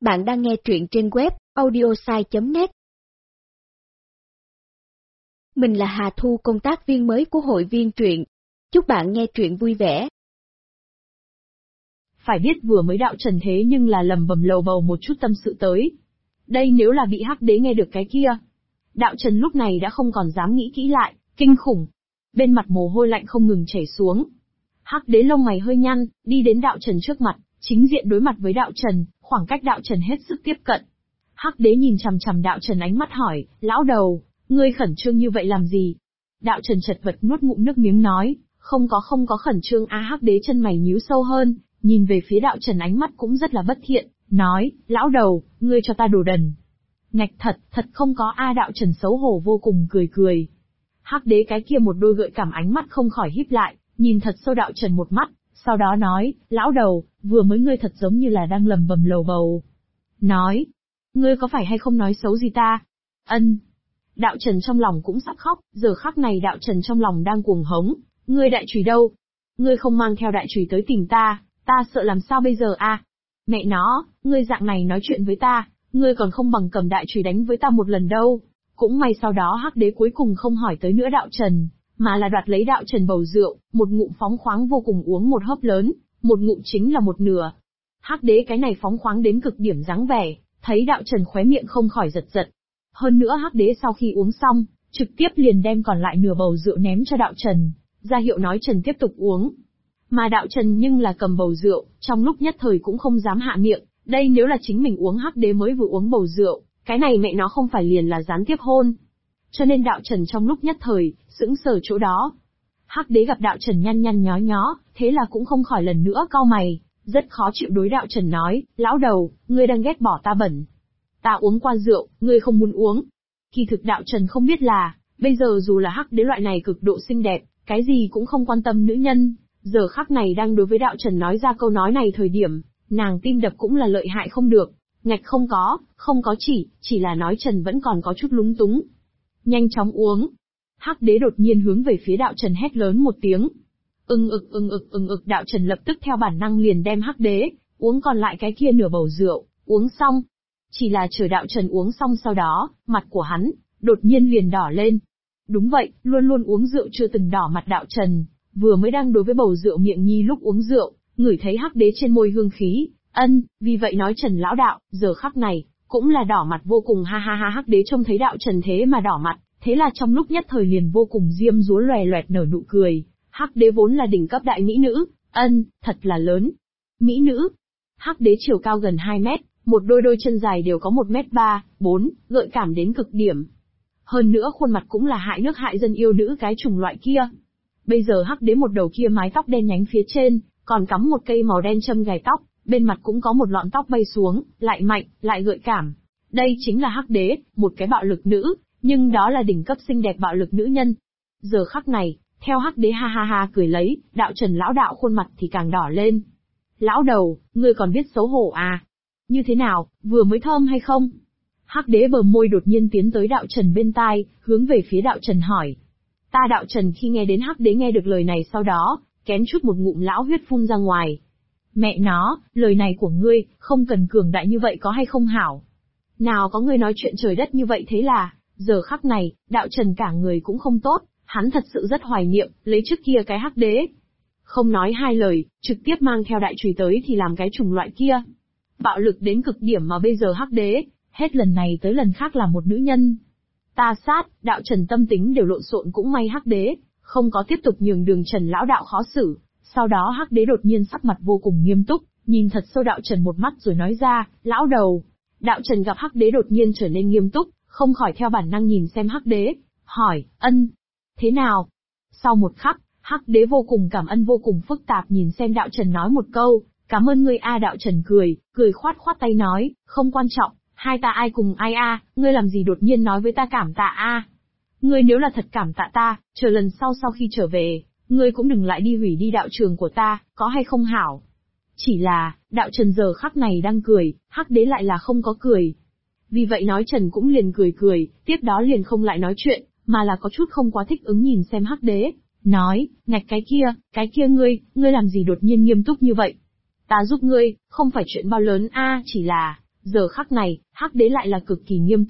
Bạn đang nghe truyện trên web audiosai.net. Mình là Hà Thu, công tác viên mới của hội viên truyện. Chúc bạn nghe truyện vui vẻ. Phải biết vừa mới đạo trần thế nhưng là lầm bầm lầu bầu một chút tâm sự tới. Đây nếu là bị Hắc Đế nghe được cái kia. Đạo trần lúc này đã không còn dám nghĩ kỹ lại, kinh khủng. Bên mặt mồ hôi lạnh không ngừng chảy xuống. Hắc Đế lông mày hơi nhăn, đi đến đạo trần trước mặt, chính diện đối mặt với đạo trần, khoảng cách đạo trần hết sức tiếp cận. Hắc Đế nhìn chằm chằm đạo trần ánh mắt hỏi, lão đầu, ngươi khẩn trương như vậy làm gì? Đạo trần chật vật nuốt ngụm nước miếng nói, không có khẩn trương á. Hắc Đế chân mày nhíu sâu hơn, nhìn về phía đạo trần ánh mắt cũng rất là bất thiện, nói, lão đầu, ngươi cho ta đồ đần. Ngạch thật không có a. Đạo trần xấu hổ vô cùng cười. Hắc Đế cái kia một đôi gợi cảm ánh mắt không khỏi híp lại, nhìn thật sâu đạo trần một mắt, sau đó nói, lão đầu, vừa mới ngươi thật giống như là đang lầm bầm lầu bầu. Nói, ngươi có phải hay không nói xấu gì ta? Ân. Đạo trần trong lòng cũng sắp khóc, giờ khắc này đạo trần trong lòng đang cuồng hống, ngươi đại chùy đâu? Ngươi không mang theo đại chùy tới tìm ta sợ làm sao bây giờ a? Mẹ nó, ngươi dạng này nói chuyện với ta, ngươi còn không bằng cầm đại chùy đánh với ta một lần đâu. Cũng may sau đó Hắc Đế cuối cùng không hỏi tới nữa đạo trần, mà là đoạt lấy đạo trần bầu rượu, một ngụm phóng khoáng vô cùng uống một hớp lớn, một ngụm chính là một nửa. Hắc Đế cái này phóng khoáng đến cực điểm dáng vẻ, thấy đạo trần khóe miệng không khỏi giật. Hơn nữa Hắc Đế sau khi uống xong, trực tiếp liền đem còn lại nửa bầu rượu ném cho đạo trần, ra hiệu nói trần tiếp tục uống. Mà đạo trần nhưng là cầm bầu rượu, trong lúc nhất thời cũng không dám hạ miệng, đây nếu là chính mình uống. Hắc Đế mới vừa uống bầu rượu, cái này mẹ nó không phải liền là gián tiếp hôn. Cho nên đạo trần trong lúc nhất thời, sững sờ chỗ đó. Hắc Đế gặp đạo trần nhăn nhó, thế là cũng không khỏi lần nữa cau mày, rất khó chịu đối đạo trần nói, lão đầu, ngươi đang ghét bỏ ta bẩn. Ta uống qua rượu, ngươi không muốn uống. Kỳ thực đạo trần không biết là, bây giờ dù là Hắc Đế loại này cực độ xinh đẹp, cái gì cũng không quan tâm nữ nhân, giờ khắc này đang đối với đạo trần nói ra câu nói này thời điểm, nàng tim đập cũng là lợi hại không được. Ngạch không có chỉ là nói trần vẫn còn có chút lúng túng. Nhanh chóng uống. Hắc Đế đột nhiên hướng về phía đạo trần hét lớn một tiếng. Ưng ực, đạo trần lập tức theo bản năng liền đem Hắc Đế uống còn lại cái kia nửa bầu rượu, uống xong. Chỉ là chờ đạo trần uống xong sau đó, mặt của hắn đột nhiên liền đỏ lên. Đúng vậy, luôn luôn uống rượu chưa từng đỏ mặt đạo trần, vừa mới đang đối với bầu rượu miệng nhi lúc uống rượu, ngửi thấy Hắc Đế trên môi hương khí, vì vậy nói trần lão đạo, giờ khắc này cũng là đỏ mặt vô cùng. Ha. Hắc Đế trông thấy đạo trần thế mà đỏ mặt, thế là trong lúc nhất thời liền vô cùng diêm dúa loẹt nở nụ cười. Hắc Đế vốn là đỉnh cấp đại mỹ nữ, thật là lớn. Mỹ nữ. Hắc Đế chiều cao gần 2 mét, một đôi chân dài đều có 1m3, 4, gợi cảm đến cực điểm. Hơn nữa khuôn mặt cũng là hại nước hại dân yêu nữ cái chủng loại kia. Bây giờ Hắc Đế một đầu kia mái tóc đen nhánh phía trên, còn cắm một cây màu đen châm gài tóc, bên mặt cũng có một lọn tóc bay xuống, lại mạnh, lại gợi cảm. Đây chính là Hắc Đế, một cái bạo lực nữ, nhưng đó là đỉnh cấp xinh đẹp bạo lực nữ nhân. Giờ khắc này, theo Hắc Đế ha cười lấy, đạo trần lão đạo khuôn mặt thì càng đỏ lên. Lão đầu, ngươi còn biết xấu hổ à? Như thế nào, vừa mới thơm hay không? Hắc Đế bờ môi đột nhiên tiến tới đạo trần bên tai, hướng về phía đạo trần hỏi. Ta đạo trần khi nghe đến Hắc Đế nghe được lời này sau đó, kén chút một ngụm lão huyết phun ra ngoài. Mẹ nó, lời này của ngươi, không cần cường đại như vậy có hay không hảo? Nào có ngươi nói chuyện trời đất như vậy. Thế là, giờ khắc này, đạo trần cả người cũng không tốt, hắn thật sự rất hoài niệm, lấy trước kia cái Hắc Đế. Không nói hai lời, trực tiếp mang theo đại chùy tới thì làm cái chủng loại kia. Bạo lực đến cực điểm mà bây giờ Hắc Đế, hết lần này tới lần khác là một nữ nhân. Ta sát, đạo trần tâm tính đều lộn xộn cũng may Hắc Đế không có tiếp tục nhường đường trần lão đạo khó xử. Sau đó Hắc Đế đột nhiên sắc mặt vô cùng nghiêm túc, nhìn thật sâu đạo trần một mắt rồi nói ra, lão đầu. Đạo trần gặp Hắc Đế đột nhiên trở nên nghiêm túc, không khỏi theo bản năng nhìn xem Hắc Đế, hỏi, thế nào? Sau một khắc, Hắc Đế vô cùng cảm ơn vô cùng phức tạp nhìn xem đạo trần nói một câu, cảm ơn ngươi a. Đạo trần cười khoát tay nói, không quan trọng, hai ta ai cùng ai a, ngươi làm gì đột nhiên nói với ta cảm tạ a? Ngươi nếu là thật cảm tạ ta, chờ lần sau khi trở về, ngươi cũng đừng lại đi hủy đi đạo trường của ta, có hay không hảo? Chỉ là, đạo trần giờ khắc này đang cười, Hắc Đế lại là không có cười. Vì vậy nói trần cũng liền cười, tiếp đó liền không lại nói chuyện, mà là có chút không quá thích ứng nhìn xem Hắc Đế, nói, ngạch cái kia ngươi làm gì đột nhiên nghiêm túc như vậy? Ta giúp ngươi, không phải chuyện bao lớn a, chỉ là, Giờ khắc này, Hắc Đế lại là cực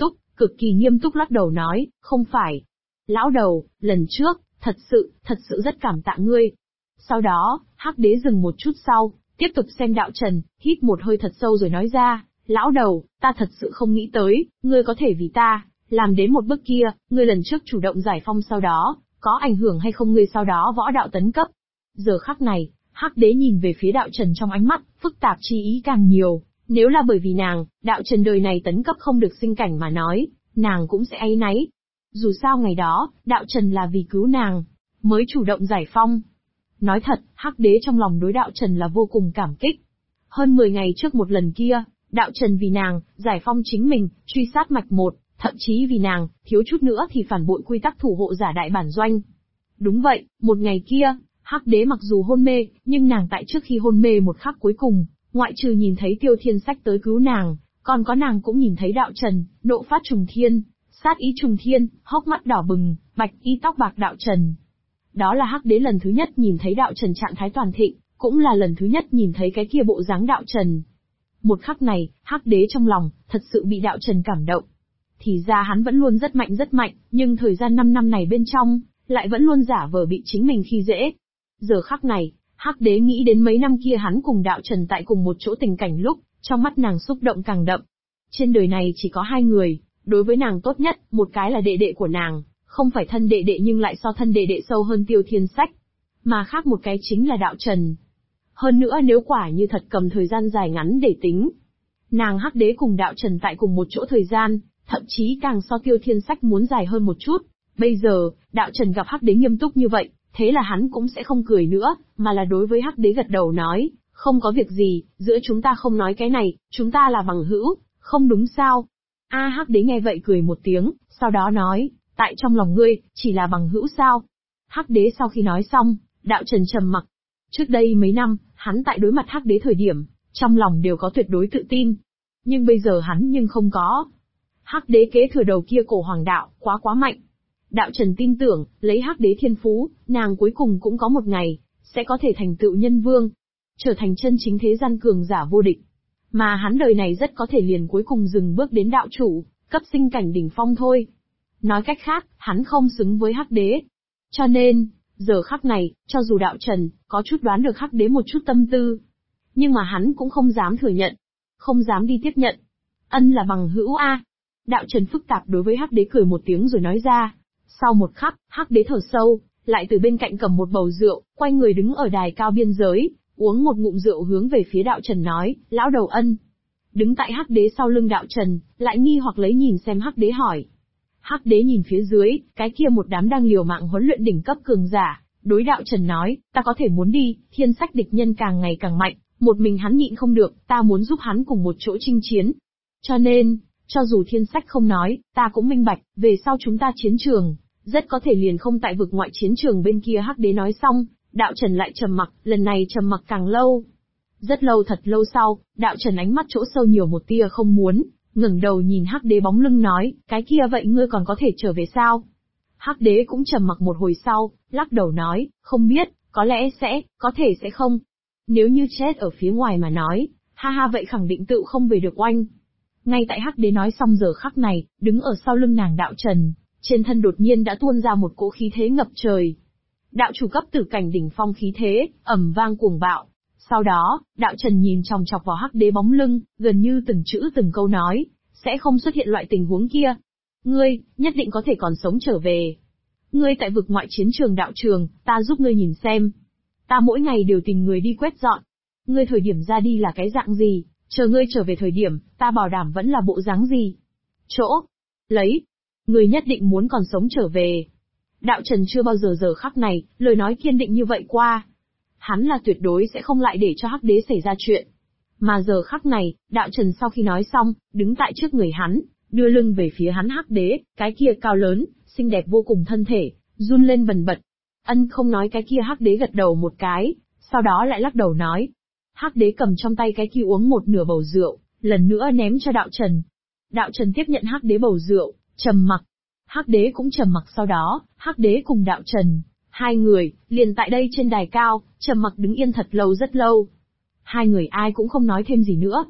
kỳ nghiêm túc lắc đầu nói, không phải. Lão đầu, lần trước, thật sự rất cảm tạ ngươi. Sau đó, Hắc Đế dừng một chút sau, tiếp tục xem Đạo Trần, hít một hơi thật sâu rồi nói ra, lão đầu, ta thật sự không nghĩ tới, ngươi có thể vì ta, làm đến một bước kia, ngươi lần trước chủ động giải phong sau đó, có ảnh hưởng hay không ngươi sau đó võ đạo tấn cấp. Giờ khắc này, Hắc Đế nhìn về phía Đạo Trần trong ánh mắt, phức tạp chi ý càng nhiều, nếu là bởi vì nàng, Đạo Trần đời này tấn cấp không được sinh cảnh mà nói, nàng cũng sẽ áy náy. Dù sao ngày đó, Đạo Trần là vì cứu nàng, mới chủ động giải phong. Nói thật, Hắc Đế trong lòng đối Đạo Trần là vô cùng cảm kích. Hơn 10 ngày trước một lần kia, Đạo Trần vì nàng, giải phong chính mình, truy sát mạch một, thậm chí vì nàng, thiếu chút nữa thì phản bội quy tắc thủ hộ giả đại bản doanh. Đúng vậy, một ngày kia, Hắc Đế mặc dù hôn mê, nhưng nàng tại trước khi hôn mê một khắc cuối cùng, ngoại trừ nhìn thấy Tiêu Thiên Sách tới cứu nàng, còn có nàng cũng nhìn thấy Đạo Trần, nộ phát trùng thiên, sát ý trùng thiên, hốc mắt đỏ bừng, bạch y tóc bạc Đạo Trần. Đó là Hắc Đế lần thứ nhất nhìn thấy Đạo Trần trạng thái toàn thịnh, cũng là lần thứ nhất nhìn thấy cái kia bộ dáng Đạo Trần. Một khắc này, Hắc Đế trong lòng, thật sự bị Đạo Trần cảm động. Thì ra hắn vẫn luôn rất mạnh, nhưng thời gian 5 năm này bên trong, lại vẫn luôn giả vờ bị chính mình khi dễ. Giờ khắc này, Hắc Đế nghĩ đến mấy năm kia hắn cùng Đạo Trần tại cùng một chỗ tình cảnh lúc, trong mắt nàng xúc động càng đậm. Trên đời này chỉ có hai người, đối với nàng tốt nhất, một cái là đệ đệ của nàng, không phải thân đệ đệ nhưng lại so thân đệ đệ sâu hơn Tiêu Thiên Sách. Mà khác một cái chính là Đạo Trần. Hơn nữa nếu quả như thật cầm thời gian dài ngắn để tính, nàng Hắc Đế cùng Đạo Trần tại cùng một chỗ thời gian, thậm chí càng so Tiêu Thiên Sách muốn dài hơn một chút. Bây giờ, Đạo Trần gặp Hắc Đế nghiêm túc như vậy, thế là hắn cũng sẽ không cười nữa, mà là đối với Hắc Đế gật đầu nói, không có việc gì, giữa chúng ta không nói cái này, chúng ta là bằng hữu, không đúng sao? Hắc Đế nghe vậy cười một tiếng, sau đó nói, tại trong lòng ngươi, chỉ là bằng hữu sao? Hắc Đế sau khi nói xong, Đạo Trần trầm mặc. Trước đây mấy năm, hắn tại đối mặt Hắc Đế thời điểm, trong lòng đều có tuyệt đối tự tin. Nhưng bây giờ hắn nhưng không có. Hắc Đế kế thừa đầu kia cổ hoàng đạo, quá mạnh. Đạo Trần tin tưởng, lấy Hắc Đế thiên phú, nàng cuối cùng cũng có một ngày, sẽ có thể thành tựu nhân vương, trở thành chân chính thế gian cường giả vô địch. Mà hắn đời này rất có thể liền cuối cùng dừng bước đến đạo chủ, cấp sinh cảnh đỉnh phong thôi. Nói cách khác, hắn không xứng với Hắc Đế. Cho nên, giờ khắc này, cho dù Đạo Trần có chút đoán được Hắc Đế một chút tâm tư, nhưng mà hắn cũng không dám thừa nhận, không dám đi tiếp nhận. Ân là bằng hữu a. Đạo Trần phức tạp đối với Hắc Đế cười một tiếng rồi nói ra. Sau một khắc, Hắc Đế thở sâu, lại từ bên cạnh cầm một bầu rượu, quay người đứng ở đài cao biên giới, uống một ngụm rượu hướng về phía Đạo Trần nói, lão đầu Ân. Đứng tại Hắc Đế sau lưng Đạo Trần, lại nghi hoặc lấy nhìn xem Hắc Đế hỏi. Hắc Đế nhìn phía dưới, cái kia một đám đang liều mạng huấn luyện đỉnh cấp cường giả, đối Đạo Trần nói, ta có thể muốn đi, Thiên Sách địch nhân càng ngày càng mạnh, một mình hắn nhịn không được, ta muốn giúp hắn cùng một chỗ chinh chiến. Cho nên, cho dù Thiên Sách không nói, ta cũng minh bạch, về sau chúng ta chiến trường, rất có thể liền không tại vực ngoại chiến trường bên kia. Hắc Đế nói xong, Đạo Trần lại trầm mặc, lần này trầm mặc càng lâu. Rất lâu thật lâu sau, Đạo Trần ánh mắt chỗ sâu nhiều một tia không muốn, ngẩng đầu nhìn Hắc Đế bóng lưng nói, cái kia vậy ngươi còn có thể trở về sao? Hắc Đế cũng trầm mặc một hồi sau, lắc đầu nói, không biết, có lẽ sẽ, có thể sẽ không. Nếu như chết ở phía ngoài mà nói, ha vậy khẳng định tự không về được oanh. Ngay tại Hắc Đế nói xong giờ khắc này, đứng ở sau lưng nàng Đạo Trần, trên thân đột nhiên đã tuôn ra một cỗ khí thế ngập trời. Đạo chủ cấp tử cảnh đỉnh phong khí thế, ầm vang cuồng bạo. Sau đó, Đạo Trần nhìn chòng chọc vào Hắc Đế bóng lưng, gần như từng chữ từng câu nói, sẽ không xuất hiện loại tình huống kia. Ngươi, nhất định có thể còn sống trở về. Ngươi tại vực ngoại chiến trường đạo trường, ta giúp ngươi nhìn xem. Ta mỗi ngày đều tìm người đi quét dọn. Ngươi thời điểm ra đi là cái dạng gì, chờ ngươi trở về thời điểm, ta bảo đảm vẫn là bộ dáng gì. Chỗ. Lấy. Ngươi nhất định muốn còn sống trở về. Đạo Trần chưa bao giờ khắc này, lời nói kiên định như vậy qua. Hắn là tuyệt đối sẽ không lại để cho Hắc Đế xảy ra chuyện. Mà giờ khắc này, Đạo Trần sau khi nói xong, đứng tại trước người hắn, đưa lưng về phía hắn Hắc Đế, cái kia cao lớn, xinh đẹp vô cùng thân thể, run lên bần bật. Ân không nói cái kia Hắc Đế gật đầu một cái, sau đó lại lắc đầu nói. Hắc Đế cầm trong tay cái kia uống một nửa bầu rượu, lần nữa ném cho Đạo Trần. Đạo Trần tiếp nhận Hắc Đế bầu rượu, trầm mặc. Hắc Đế cũng trầm mặc sau đó, Hắc Đế cùng Đạo Trần, hai người, liền tại đây trên đài cao, trầm mặc đứng yên thật lâu rất lâu. Hai người ai cũng không nói thêm gì nữa.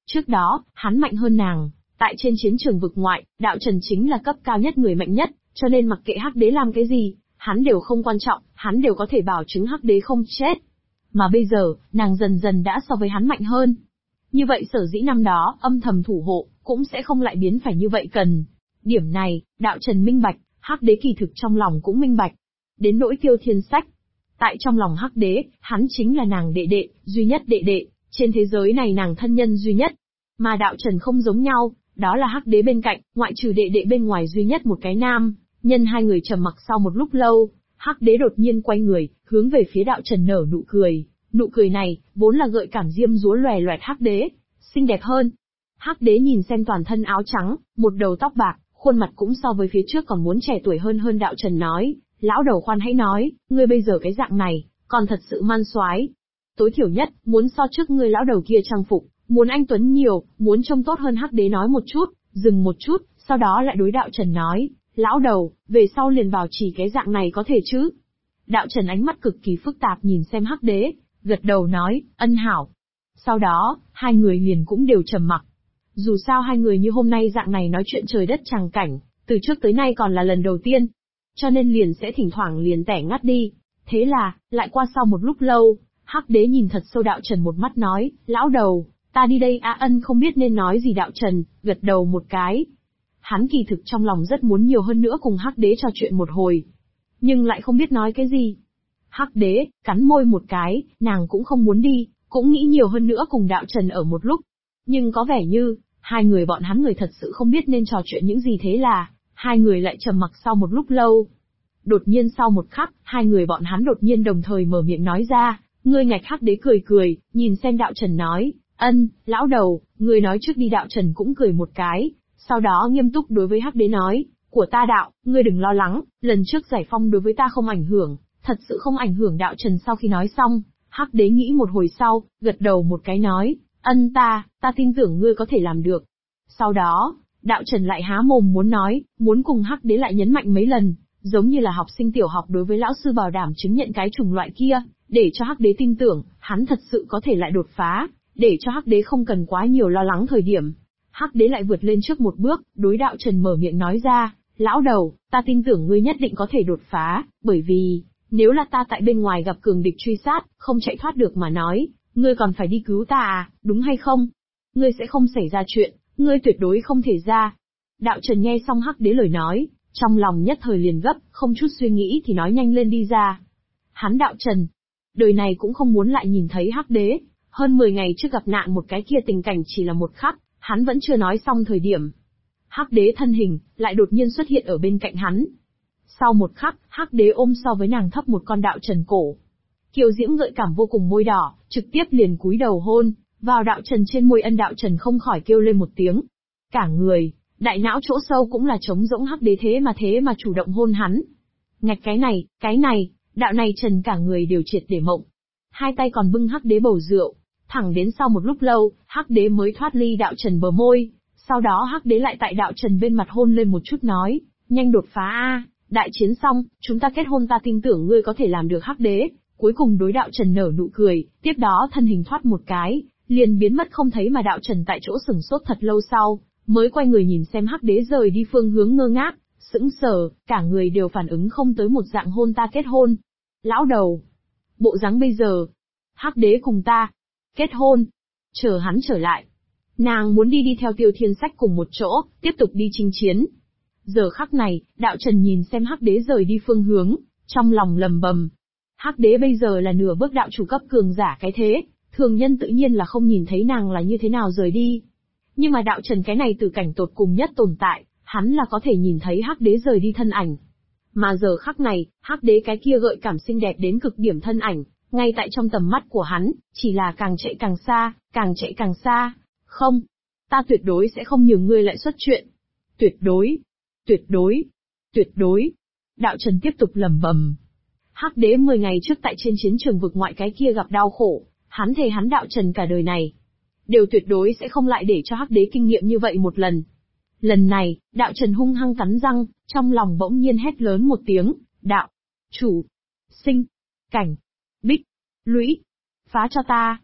Trước đó, hắn mạnh hơn nàng. Tại trên chiến trường vực ngoại, Đạo Trần chính là cấp cao nhất người mạnh nhất, cho nên mặc kệ Hắc Đế làm cái gì, hắn đều không quan trọng, hắn đều có thể bảo chứng Hắc Đế không chết. Mà bây giờ, nàng dần dần đã so với hắn mạnh hơn. Như vậy sở dĩ năm đó, âm thầm thủ hộ, cũng sẽ không lại biến phải như vậy cần. Điểm này, Đạo Trần minh bạch, Hắc Đế kỳ thực trong lòng cũng minh bạch. Đến nỗi Tiêu Thiên Sách. Tại trong lòng Hắc Đế, hắn chính là nàng đệ đệ, duy nhất đệ đệ, trên thế giới này nàng thân nhân duy nhất. Mà Đạo Trần không giống nhau, đó là Hắc Đế bên cạnh, ngoại trừ đệ đệ bên ngoài duy nhất một cái nam. Nhân hai người trầm mặc sau một lúc lâu, Hắc Đế đột nhiên quay người, hướng về phía Đạo Trần nở nụ cười. Nụ cười này, vốn là gợi cảm diêm dúa lòe loẹt Hắc Đế, xinh đẹp hơn. Hắc Đế nhìn xem toàn thân áo trắng, một đầu tóc bạc, khuôn mặt cũng so với phía trước còn muốn trẻ tuổi hơn Đạo Trần nói, lão đầu khoan hãy nói, ngươi bây giờ cái dạng này, còn thật sự man soái. Tối thiểu nhất, muốn so trước ngươi lão đầu kia trang phục, muốn anh tuấn nhiều, muốn trông tốt hơn. Hắc Đế nói một chút, dừng một chút, sau đó lại đối Đạo Trần nói, lão đầu, về sau liền bảo trì cái dạng này có thể chứ? Đạo Trần ánh mắt cực kỳ phức tạp nhìn xem Hắc Đế, gật đầu nói, ân hảo. Sau đó, hai người liền cũng đều trầm mặc. Dù sao hai người như hôm nay dạng này nói chuyện trời đất tràng cảnh, từ trước tới nay còn là lần đầu tiên. Cho nên liền sẽ thỉnh thoảng liền tẻ ngắt đi. Thế là, lại qua sau một lúc lâu, Hắc Đế nhìn thật sâu Đạo Trần một mắt nói, lão đầu, ta đi đây. Ân không biết nên nói gì. Đạo Trần, gật đầu một cái. Hắn kỳ thực trong lòng rất muốn nhiều hơn nữa cùng Hắc Đế trò chuyện một hồi. Nhưng lại không biết nói cái gì. Hắc Đế, cắn môi một cái, nàng cũng không muốn đi, cũng nghĩ nhiều hơn nữa cùng Đạo Trần ở một lúc. Nhưng có vẻ như, hai người bọn hắn người thật sự không biết nên trò chuyện những gì, thế là, hai người lại trầm mặc sau một lúc lâu. Đột nhiên sau một khắc, hai người bọn hắn đột nhiên đồng thời mở miệng nói ra, ngươi ngạch. Hắc Đế cười cười, nhìn xem Đạo Trần nói, ân, lão đầu, ngươi nói trước đi. Đạo Trần cũng cười một cái, sau đó nghiêm túc đối với Hắc Đế nói, của ta Đạo, ngươi đừng lo lắng, lần trước giải phong đối với ta không ảnh hưởng, thật sự không ảnh hưởng. Đạo Trần sau khi nói xong, Hắc Đế nghĩ một hồi sau, gật đầu một cái nói, ân ta tin tưởng ngươi có thể làm được. Sau đó, Đạo Trần lại há mồm muốn nói, muốn cùng Hắc Đế lại nhấn mạnh mấy lần, giống như là học sinh tiểu học đối với lão sư bảo đảm chứng nhận cái chủng loại kia, để cho Hắc Đế tin tưởng, hắn thật sự có thể lại đột phá, để cho Hắc Đế không cần quá nhiều lo lắng. Thời điểm, Hắc Đế lại vượt lên trước một bước, đối Đạo Trần mở miệng nói ra, lão đầu, ta tin tưởng ngươi nhất định có thể đột phá, bởi vì, nếu là ta tại bên ngoài gặp cường địch truy sát, không chạy thoát được mà nói, ngươi còn phải đi cứu ta à, đúng hay không? Ngươi sẽ không xảy ra chuyện, ngươi tuyệt đối không thể ra. Đạo Trần nghe xong Hắc Đế lời nói, trong lòng nhất thời liền gấp, không chút suy nghĩ thì nói nhanh lên đi ra. Hắn Đạo Trần, đời này cũng không muốn lại nhìn thấy Hắc Đế, hơn 10 ngày trước gặp nạn một cái kia tình cảnh chỉ là một khắc, hắn vẫn chưa nói xong thời điểm. Hắc Đế thân hình, lại đột nhiên xuất hiện ở bên cạnh hắn. Sau một khắc, Hắc Đế ôm so với nàng thấp một con Đạo Trần cổ. Kiều diễm gợi cảm vô cùng môi đỏ, trực tiếp liền cúi đầu hôn, vào Đạo Trần trên môi. Ân. Đạo Trần không khỏi kêu lên một tiếng. Cả người, đại não chỗ sâu cũng là trống rỗng. Hắc Đế thế mà chủ động hôn hắn. Ngạch cái này, Đạo này Trần cả người đều triệt để mộng. Hai tay còn bưng Hắc Đế bầu rượu, thẳng đến sau một lúc lâu, Hắc Đế mới thoát ly Đạo Trần bờ môi. Sau đó Hắc Đế lại tại Đạo Trần bên mặt hôn lên một chút nói, nhanh đột phá a, đại chiến xong, chúng ta kết hôn, ta tin tưởng ngươi có thể làm được. Hắc Đế cuối cùng đối Đạo Trần nở nụ cười, tiếp đó thân hình thoát một cái, liền biến mất không thấy. Mà Đạo Trần tại chỗ sừng sốt thật lâu sau, mới quay người nhìn xem Hắc Đế rời đi phương hướng, ngơ ngác, sững sờ, cả người đều phản ứng không tới một dạng hôn ta kết hôn. Lão đầu, bộ dáng bây giờ, Hắc Đế cùng ta kết hôn, chờ hắn trở lại. Nàng muốn đi theo Tiêu Thiên Sách cùng một chỗ, tiếp tục đi chinh chiến. Giờ khắc này, Đạo Trần nhìn xem Hắc Đế rời đi phương hướng, trong lòng lầm bầm. Hắc Đế bây giờ là nửa bước đạo chủ cấp cường giả cái thế, thường nhân tự nhiên là không nhìn thấy nàng là như thế nào rời đi. Nhưng mà Đạo Trần cái này từ cảnh tột cùng nhất tồn tại, hắn là có thể nhìn thấy Hắc Đế rời đi thân ảnh. Mà giờ khắc này, Hắc Đế cái kia gợi cảm xinh đẹp đến cực điểm thân ảnh, ngay tại trong tầm mắt của hắn, chỉ là càng chạy càng xa, càng chạy càng xa. Không, ta tuyệt đối sẽ không nhường ngươi lại xuất chuyện. Tuyệt đối, tuyệt đối, tuyệt đối. Đạo Trần tiếp tục lẩm bẩm. Hắc Đế 10 ngày trước tại trên chiến trường vực ngoại cái kia gặp đau khổ, hắn thề hắn Đạo Trần cả đời này đều tuyệt đối sẽ không lại để cho Hắc Đế kinh nghiệm như vậy một lần. Lần này, Đạo Trần hung hăng cắn răng, trong lòng bỗng nhiên hét lớn một tiếng, đạo, chủ, sinh, cảnh, bích, lũy, phá cho ta.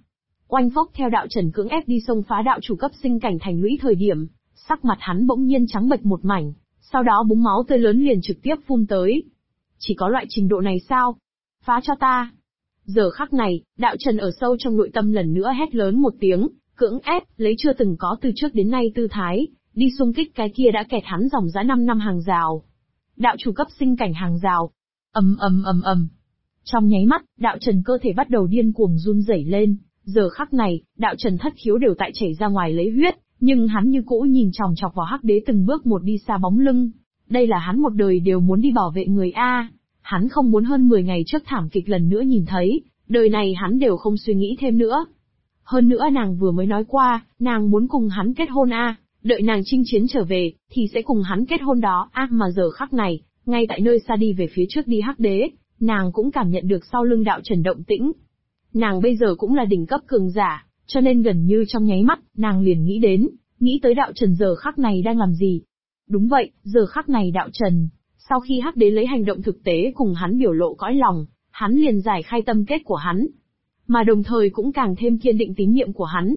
Oanh phốc theo đạo trần cưỡng ép đi xông phá đạo chủ cấp sinh cảnh thành lũy thời điểm, sắc mặt hắn bỗng nhiên trắng bệch một mảnh, sau đó búng máu tươi lớn liền trực tiếp phun tới. Chỉ có loại trình độ này sao? Phá cho ta! Giờ khắc này, đạo trần ở sâu trong nội tâm lần nữa hét lớn một tiếng, cưỡng ép, lấy chưa từng có từ trước đến nay tư thái, đi xung kích cái kia đã kẹt hắn dòng dã 5 năm hàng rào. Đạo chủ cấp sinh cảnh hàng rào. Ầm ầm ầm ầm. Trong nháy mắt, đạo trần cơ thể bắt đầu điên cuồng run rẩy lên, giờ khắc này, đạo trần thất khiếu đều tại chảy ra ngoài lấy huyết, nhưng hắn như cũ nhìn chòng chọc vào hắc đế từng bước một đi xa bóng lưng. Đây là hắn một đời đều muốn đi bảo vệ người A. Hắn không muốn hơn 10 ngày trước thảm kịch lần nữa nhìn thấy, đời này hắn đều không suy nghĩ thêm nữa. Hơn nữa nàng vừa mới nói qua, nàng muốn cùng hắn kết hôn A, đợi nàng chinh chiến trở về, thì sẽ cùng hắn kết hôn đó A. Mà giờ khắc này, ngay tại nơi xa đi về phía trước đi hắc đế, nàng cũng cảm nhận được sau lưng đạo trần động tĩnh. Nàng bây giờ cũng là đỉnh cấp cường giả, cho nên gần như trong nháy mắt, nàng liền nghĩ tới đạo trần giờ khắc này đang làm gì. Đúng vậy, giờ khắc này đạo trần, sau khi hắc đế lấy hành động thực tế cùng hắn biểu lộ cõi lòng, hắn liền giải khai tâm kết của hắn. Mà đồng thời cũng càng thêm kiên định tín nhiệm của hắn.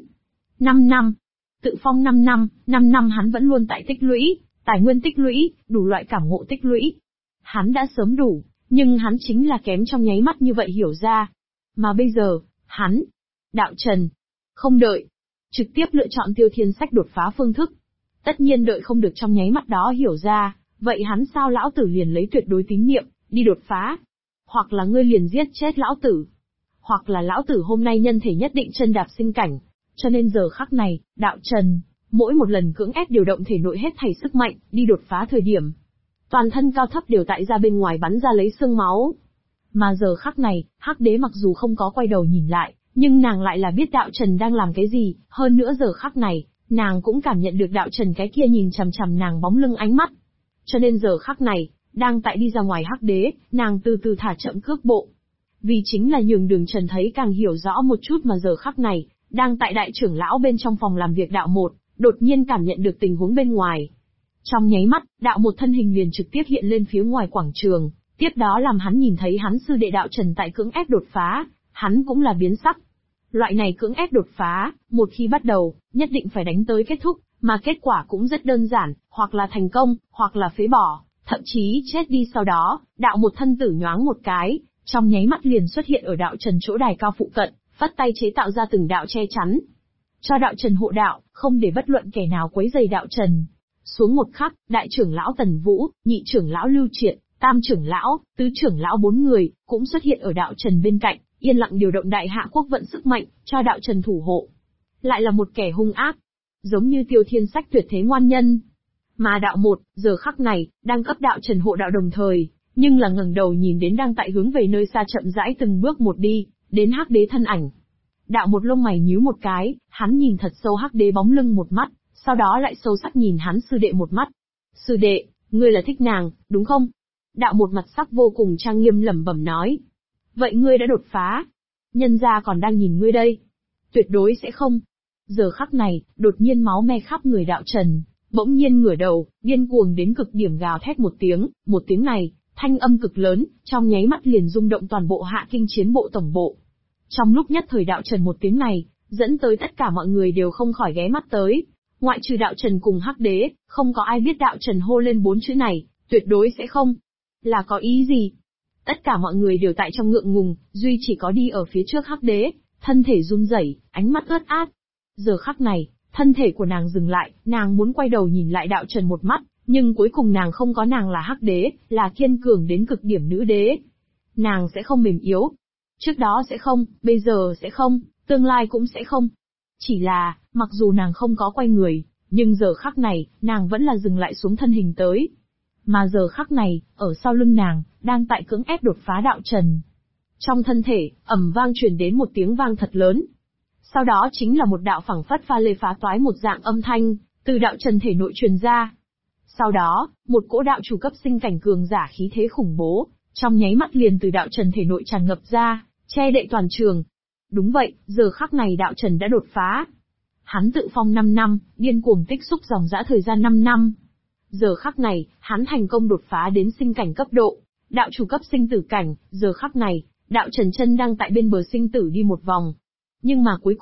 5 năm. Tự phong 5 năm hắn vẫn luôn tại tích lũy, tài nguyên tích lũy, đủ loại cảm ngộ tích lũy. Hắn đã sớm đủ, nhưng hắn chính là kém trong nháy mắt như vậy hiểu ra. Mà bây giờ, hắn, đạo trần, không đợi, trực tiếp lựa chọn Tiêu Thiên Sách đột phá phương thức. Tất nhiên đợi không được trong nháy mắt đó hiểu ra, vậy hắn sao lão tử liền lấy tuyệt đối tín nhiệm, đi đột phá. Hoặc là ngươi liền giết chết lão tử. Hoặc là lão tử hôm nay nhân thể nhất định chân đạp sinh cảnh. Cho nên giờ khắc này, đạo trần, mỗi một lần cưỡng ép điều động thể nội hết thảy sức mạnh, đi đột phá thời điểm. Toàn thân cao thấp đều tại ra bên ngoài bắn ra lấy xương máu. Mà giờ khắc này, hắc đế mặc dù không có quay đầu nhìn lại, nhưng nàng lại là biết đạo trần đang làm cái gì, hơn nữa giờ khắc này, nàng cũng cảm nhận được đạo trần cái kia nhìn chằm chằm nàng bóng lưng ánh mắt. Cho nên giờ khắc này, đang tại đi ra ngoài hắc đế, nàng từ từ thả chậm cước bộ. Vì chính là nhường đường trần thấy càng hiểu rõ một chút mà giờ khắc này, đang tại đại trưởng lão bên trong phòng làm việc đạo một, đột nhiên cảm nhận được tình huống bên ngoài. Trong nháy mắt, đạo một thân hình liền trực tiếp hiện lên phía ngoài quảng trường, tiếp đó làm hắn nhìn thấy hắn sư đệ đạo trần tại cưỡng ép đột phá, hắn cũng là biến sắc. Loại này cưỡng ép đột phá, một khi bắt đầu, nhất định phải đánh tới kết thúc, mà kết quả cũng rất đơn giản, hoặc là thành công, hoặc là phế bỏ, thậm chí chết đi sau đó, đạo một thân tử nhoáng một cái, trong nháy mắt liền xuất hiện ở đạo trần chỗ đài cao phụ cận, phất tay chế tạo ra từng đạo che chắn. Cho đạo trần hộ đạo, không để bất luận kẻ nào quấy rầy đạo trần. Xuống một khắc, đại trưởng lão Tần Vũ, nhị trưởng lão Lưu Triệt, tam trưởng lão, tứ trưởng lão 4 người, cũng xuất hiện ở đạo trần bên cạnh, yên lặng điều động đại hạ quốc vận sức mạnh, cho đạo trần thủ hộ. Lại là một kẻ hung ác, giống như Tiêu Thiên Sách tuyệt thế ngoan nhân. Mà đạo một, giờ khắc này, đang cấp đạo trần hộ đạo đồng thời, nhưng là ngẩng đầu nhìn đến đang tại hướng về nơi xa chậm rãi từng bước một đi, đến hắc đế thân ảnh. Đạo một lông mày nhíu một cái, hắn nhìn thật sâu hắc đế bóng lưng một mắt, sau đó lại sâu sắc nhìn hắn sư đệ một mắt. Sư đệ, ngươi là thích nàng, đúng không? Đạo một mặt sắc vô cùng trang nghiêm lẩm bẩm nói. Vậy ngươi đã đột phá. Nhân gia còn đang nhìn ngươi đây. Tuyệt đối sẽ không. Giờ khắc này, đột nhiên máu me khắp người đạo trần, bỗng nhiên ngửa đầu, điên cuồng đến cực điểm gào thét một tiếng này, thanh âm cực lớn, trong nháy mắt liền rung động toàn bộ Hạ Kinh chiến bộ tổng bộ. Trong lúc nhất thời đạo trần một tiếng này, dẫn tới tất cả mọi người đều không khỏi ghé mắt tới. Ngoại trừ đạo trần cùng hắc đế, không có ai biết đạo trần hô lên 4 chữ này, tuyệt đối sẽ không. Là có ý gì? Tất cả mọi người đều tại trong ngượng ngùng, duy chỉ có đi ở phía trước hắc đế, thân thể run rẩy, ánh mắt ướt át. Giờ khắc này, thân thể của nàng dừng lại, nàng muốn quay đầu nhìn lại đạo trần một mắt, nhưng cuối cùng nàng không có nàng là hắc đế, là kiên cường đến cực điểm nữ đế. Nàng sẽ không mềm yếu. Trước đó sẽ không, bây giờ sẽ không, tương lai cũng sẽ không. Chỉ là, mặc dù nàng không có quay người, nhưng giờ khắc này, nàng vẫn là dừng lại xuống thân hình tới. Mà giờ khắc này, ở sau lưng nàng, đang tại cưỡng ép đột phá đạo trần. Trong thân thể, ầm vang truyền đến một tiếng vang thật lớn. Sau đó chính là một đạo phẳng phất pha lê phá toái một dạng âm thanh, từ đạo trần thể nội truyền ra. Sau đó, một cỗ đạo chủ cấp sinh cảnh cường giả khí thế khủng bố, trong nháy mắt liền từ đạo trần thể nội tràn ngập ra, che đậy toàn trường. Đúng vậy, giờ khắc này đạo trần đã đột phá. Hắn tự phong 5 năm, điên cuồng tích xúc dòng dã thời gian 5 năm. Giờ khắc này, hắn thành công đột phá đến sinh cảnh cấp độ, đạo chủ cấp sinh tử cảnh, giờ khắc này, đạo trần chân đang tại bên bờ sinh tử đi một vòng. Nhưng mà cuối cùng,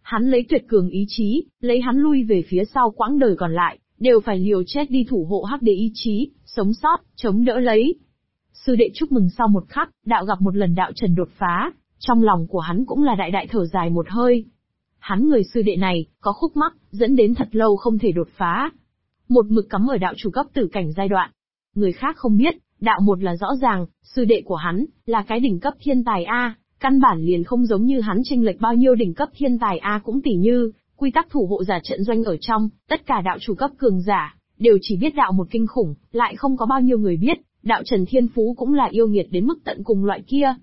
Hắn lấy tuyệt cường ý chí, lấy hắn lui về phía sau quãng đời còn lại, đều phải liều chết đi thủ hộ hắc đế ý chí, sống sót, chống đỡ lấy. Sư đệ chúc mừng sau một khắc, đạo gặp một lần đạo trần đột phá, trong lòng của hắn cũng là đại đại thở dài một hơi. Hắn người sư đệ này, có khúc mắc, dẫn đến thật lâu không thể đột phá. Một mực cắm ở đạo chủ cấp tử cảnh giai đoạn. Người khác không biết, đạo một là rõ ràng, sư đệ của hắn, là cái đỉnh cấp thiên tài A, căn bản liền không giống như hắn chênh lệch bao nhiêu đỉnh cấp thiên tài A cũng tỉ như, quy tắc thủ hộ giả trận doanh ở trong, tất cả đạo chủ cấp cường giả, đều chỉ biết đạo một kinh khủng, lại không có bao nhiêu người biết, đạo Trần Thiên Phú cũng là yêu nghiệt đến mức tận cùng loại kia.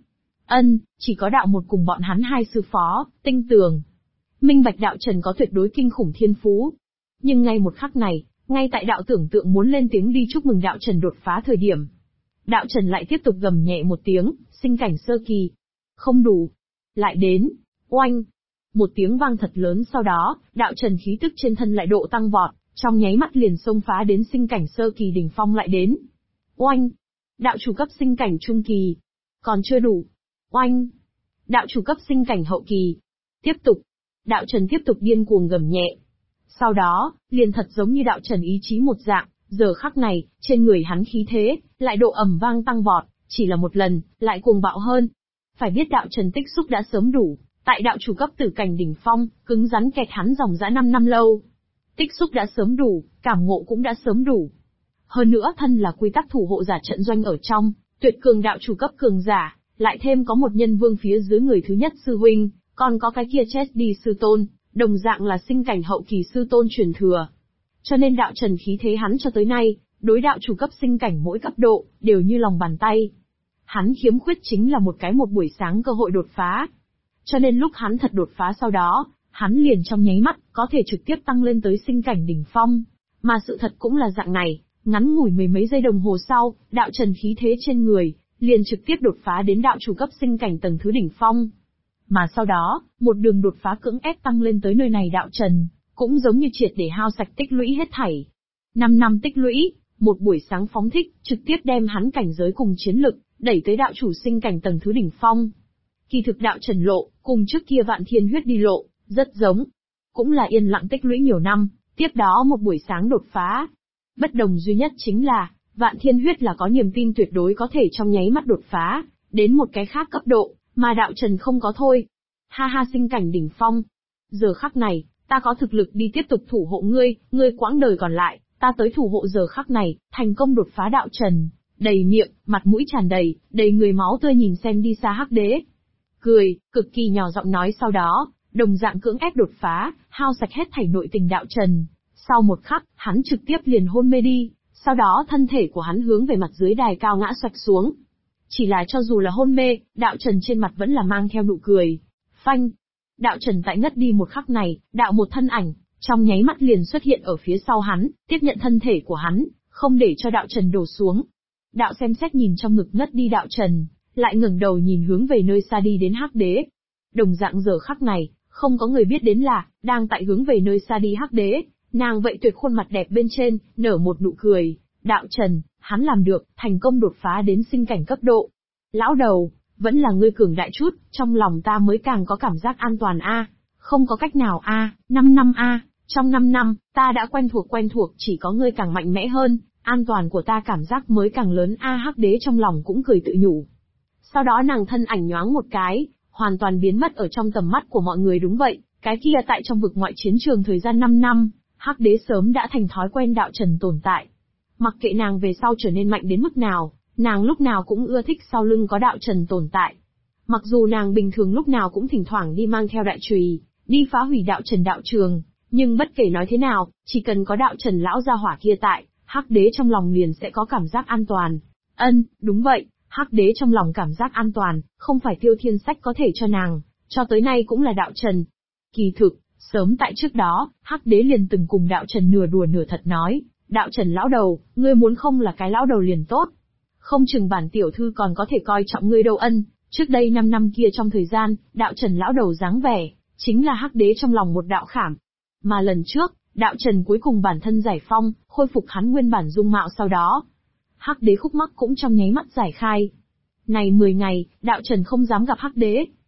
Chỉ có đạo một cùng bọn hắn hai sư phó, tinh tường. Minh bạch đạo Trần có tuyệt đối kinh khủng thiên phú. Nhưng ngay một khắc này, ngay tại đạo tưởng tượng muốn lên tiếng đi chúc mừng đạo Trần đột phá thời điểm. Đạo Trần lại tiếp tục gầm nhẹ một tiếng, sinh cảnh sơ kỳ. Không đủ. Lại đến. Oanh. Một tiếng vang thật lớn sau đó, đạo Trần khí tức trên thân lại độ tăng vọt, trong nháy mắt liền xông phá đến sinh cảnh sơ kỳ đỉnh phong lại đến. Oanh. Đạo chủ cấp sinh cảnh trung kỳ. Còn chưa đủ. Oanh. Đạo chủ cấp sinh cảnh hậu kỳ. Tiếp tục. Đạo Trần tiếp tục điên cuồng gầm nhẹ. Sau đó, liền thật giống như đạo Trần ý chí một dạng, giờ khắc này, trên người hắn khí thế, lại độ ầm vang tăng vọt, chỉ là một lần, lại cuồng bạo hơn. Phải biết đạo Trần tích xúc đã sớm đủ, tại đạo chủ cấp tử cảnh đỉnh phong, cứng rắn kẹt hắn dòng dã 5 năm lâu. Tích xúc đã sớm đủ, cảm ngộ cũng đã sớm đủ. Hơn nữa thân là quy tắc thủ hộ giả trận doanh ở trong, tuyệt cường đạo chủ cấp cường giả, lại thêm có một nhân vương phía dưới người thứ nhất sư huynh, còn có cái kia chết đi sư tôn, đồng dạng là sinh cảnh hậu kỳ sư tôn truyền thừa. Cho nên đạo Trần khí thế hắn cho tới nay, đối đạo chủ cấp sinh cảnh mỗi cấp độ, đều như lòng bàn tay. Hắn khiếm khuyết chính là một buổi sáng cơ hội đột phá. Cho nên lúc hắn thật đột phá sau đó, hắn liền trong nháy mắt, có thể trực tiếp tăng lên tới sinh cảnh đỉnh phong. Mà sự thật cũng là dạng này, ngắn ngủi mười mấy giây đồng hồ sau, đạo Trần khí thế trên người, liền trực tiếp đột phá đến đạo chủ cấp sinh cảnh tầng thứ đỉnh phong. Mà sau đó, một đường đột phá cưỡng ép tăng lên tới nơi này đạo Trần, cũng giống như triệt để hao sạch tích lũy hết thảy. 5 năm tích lũy, một buổi sáng phóng thích, trực tiếp đem hắn cảnh giới cùng chiến lực, đẩy tới đạo chủ sinh cảnh tầng thứ đỉnh phong. Kỳ thực đạo Trần lộ, cùng trước kia Vạn Thiên Huyết đi lộ, rất giống. Cũng là yên lặng tích lũy nhiều năm, tiếp đó một buổi sáng đột phá. Bất đồng duy nhất chính là, Vạn Thiên Huyết là có niềm tin tuyệt đối có thể trong nháy mắt đột phá, đến một cái khác cấp độ, mà đạo Trần không có thôi. Ha ha sinh cảnh đỉnh phong. Giờ khắc này, ta có thực lực đi tiếp tục thủ hộ ngươi quãng đời còn lại, ta tới thủ hộ giờ khắc này, thành công đột phá đạo Trần. Đầy miệng, mặt mũi tràn đầy người máu tươi nhìn xem đi xa hắc đế. Cười, cực kỳ nhỏ giọng nói sau đó, đồng dạng cưỡng ép đột phá, hao sạch hết thảy nội tình đạo Trần. Sau một khắc, hắn trực tiếp liền hôn mê đi, sau đó thân thể của hắn hướng về mặt dưới đài cao ngã xoạch xuống. Chỉ là cho dù là hôn mê, đạo Trần trên mặt vẫn là mang theo nụ cười. Phanh! Đạo Trần tại ngất đi một khắc này, đạo một thân ảnh, trong nháy mắt liền xuất hiện ở phía sau hắn, tiếp nhận thân thể của hắn, không để cho đạo Trần đổ xuống. Đạo xem xét nhìn trong ngực ngất đi đạo Trần, lại ngẩng đầu nhìn hướng về nơi xa đi đến hắc đế. Đồng dạng giờ khắc này, không có người biết đến là, đang tại hướng về nơi xa đi hắc đế, nàng vậy tuyệt khuôn mặt đẹp bên trên, nở một nụ cười. Đạo Trần, hắn làm được, thành công đột phá đến sinh cảnh cấp độ. Lão đầu, vẫn là ngươi cường đại chút, trong lòng ta mới càng có cảm giác an toàn a. Không có cách nào a, 5 năm a, trong 5 năm, ta đã quen thuộc, chỉ có ngươi càng mạnh mẽ hơn, an toàn của ta cảm giác mới càng lớn a. Hắc đế trong lòng cũng cười tự nhủ. Sau đó nàng thân ảnh nhoáng một cái, hoàn toàn biến mất ở trong tầm mắt của mọi người. Đúng vậy, cái kia tại trong vực ngoại chiến trường thời gian 5 năm, Hắc đế sớm đã thành thói quen đạo Trần tồn tại. Mặc kệ nàng về sau trở nên mạnh đến mức nào, nàng lúc nào cũng ưa thích sau lưng có đạo Trần tồn tại. Mặc dù nàng bình thường lúc nào cũng thỉnh thoảng đi mang theo đại chùy, đi phá hủy đạo Trần đạo trường, nhưng bất kể nói thế nào, chỉ cần có đạo Trần lão gia hỏa kia tại, Hắc đế trong lòng liền sẽ có cảm giác an toàn. Đúng vậy, Hắc đế trong lòng cảm giác an toàn, không phải Tiêu Thiên Sách có thể cho nàng, cho tới nay cũng là đạo Trần. Kỳ thực, sớm tại trước đó, Hắc đế liền từng cùng đạo Trần nửa đùa nửa thật nói, đạo Trần lão đầu, ngươi muốn không là cái lão đầu liền tốt. Không chừng bản tiểu thư còn có thể coi trọng ngươi đâu. Trước đây 5 năm kia trong thời gian, đạo Trần lão đầu dáng vẻ, chính là Hắc đế trong lòng một đạo khảm. Mà lần trước, đạo Trần cuối cùng bản thân giải phong, khôi phục hắn nguyên bản dung mạo sau đó. Hắc đế khúc mắc cũng trong nháy mắt giải khai. Này 10 ngày, đạo Trần không dám gặp Hắc đế.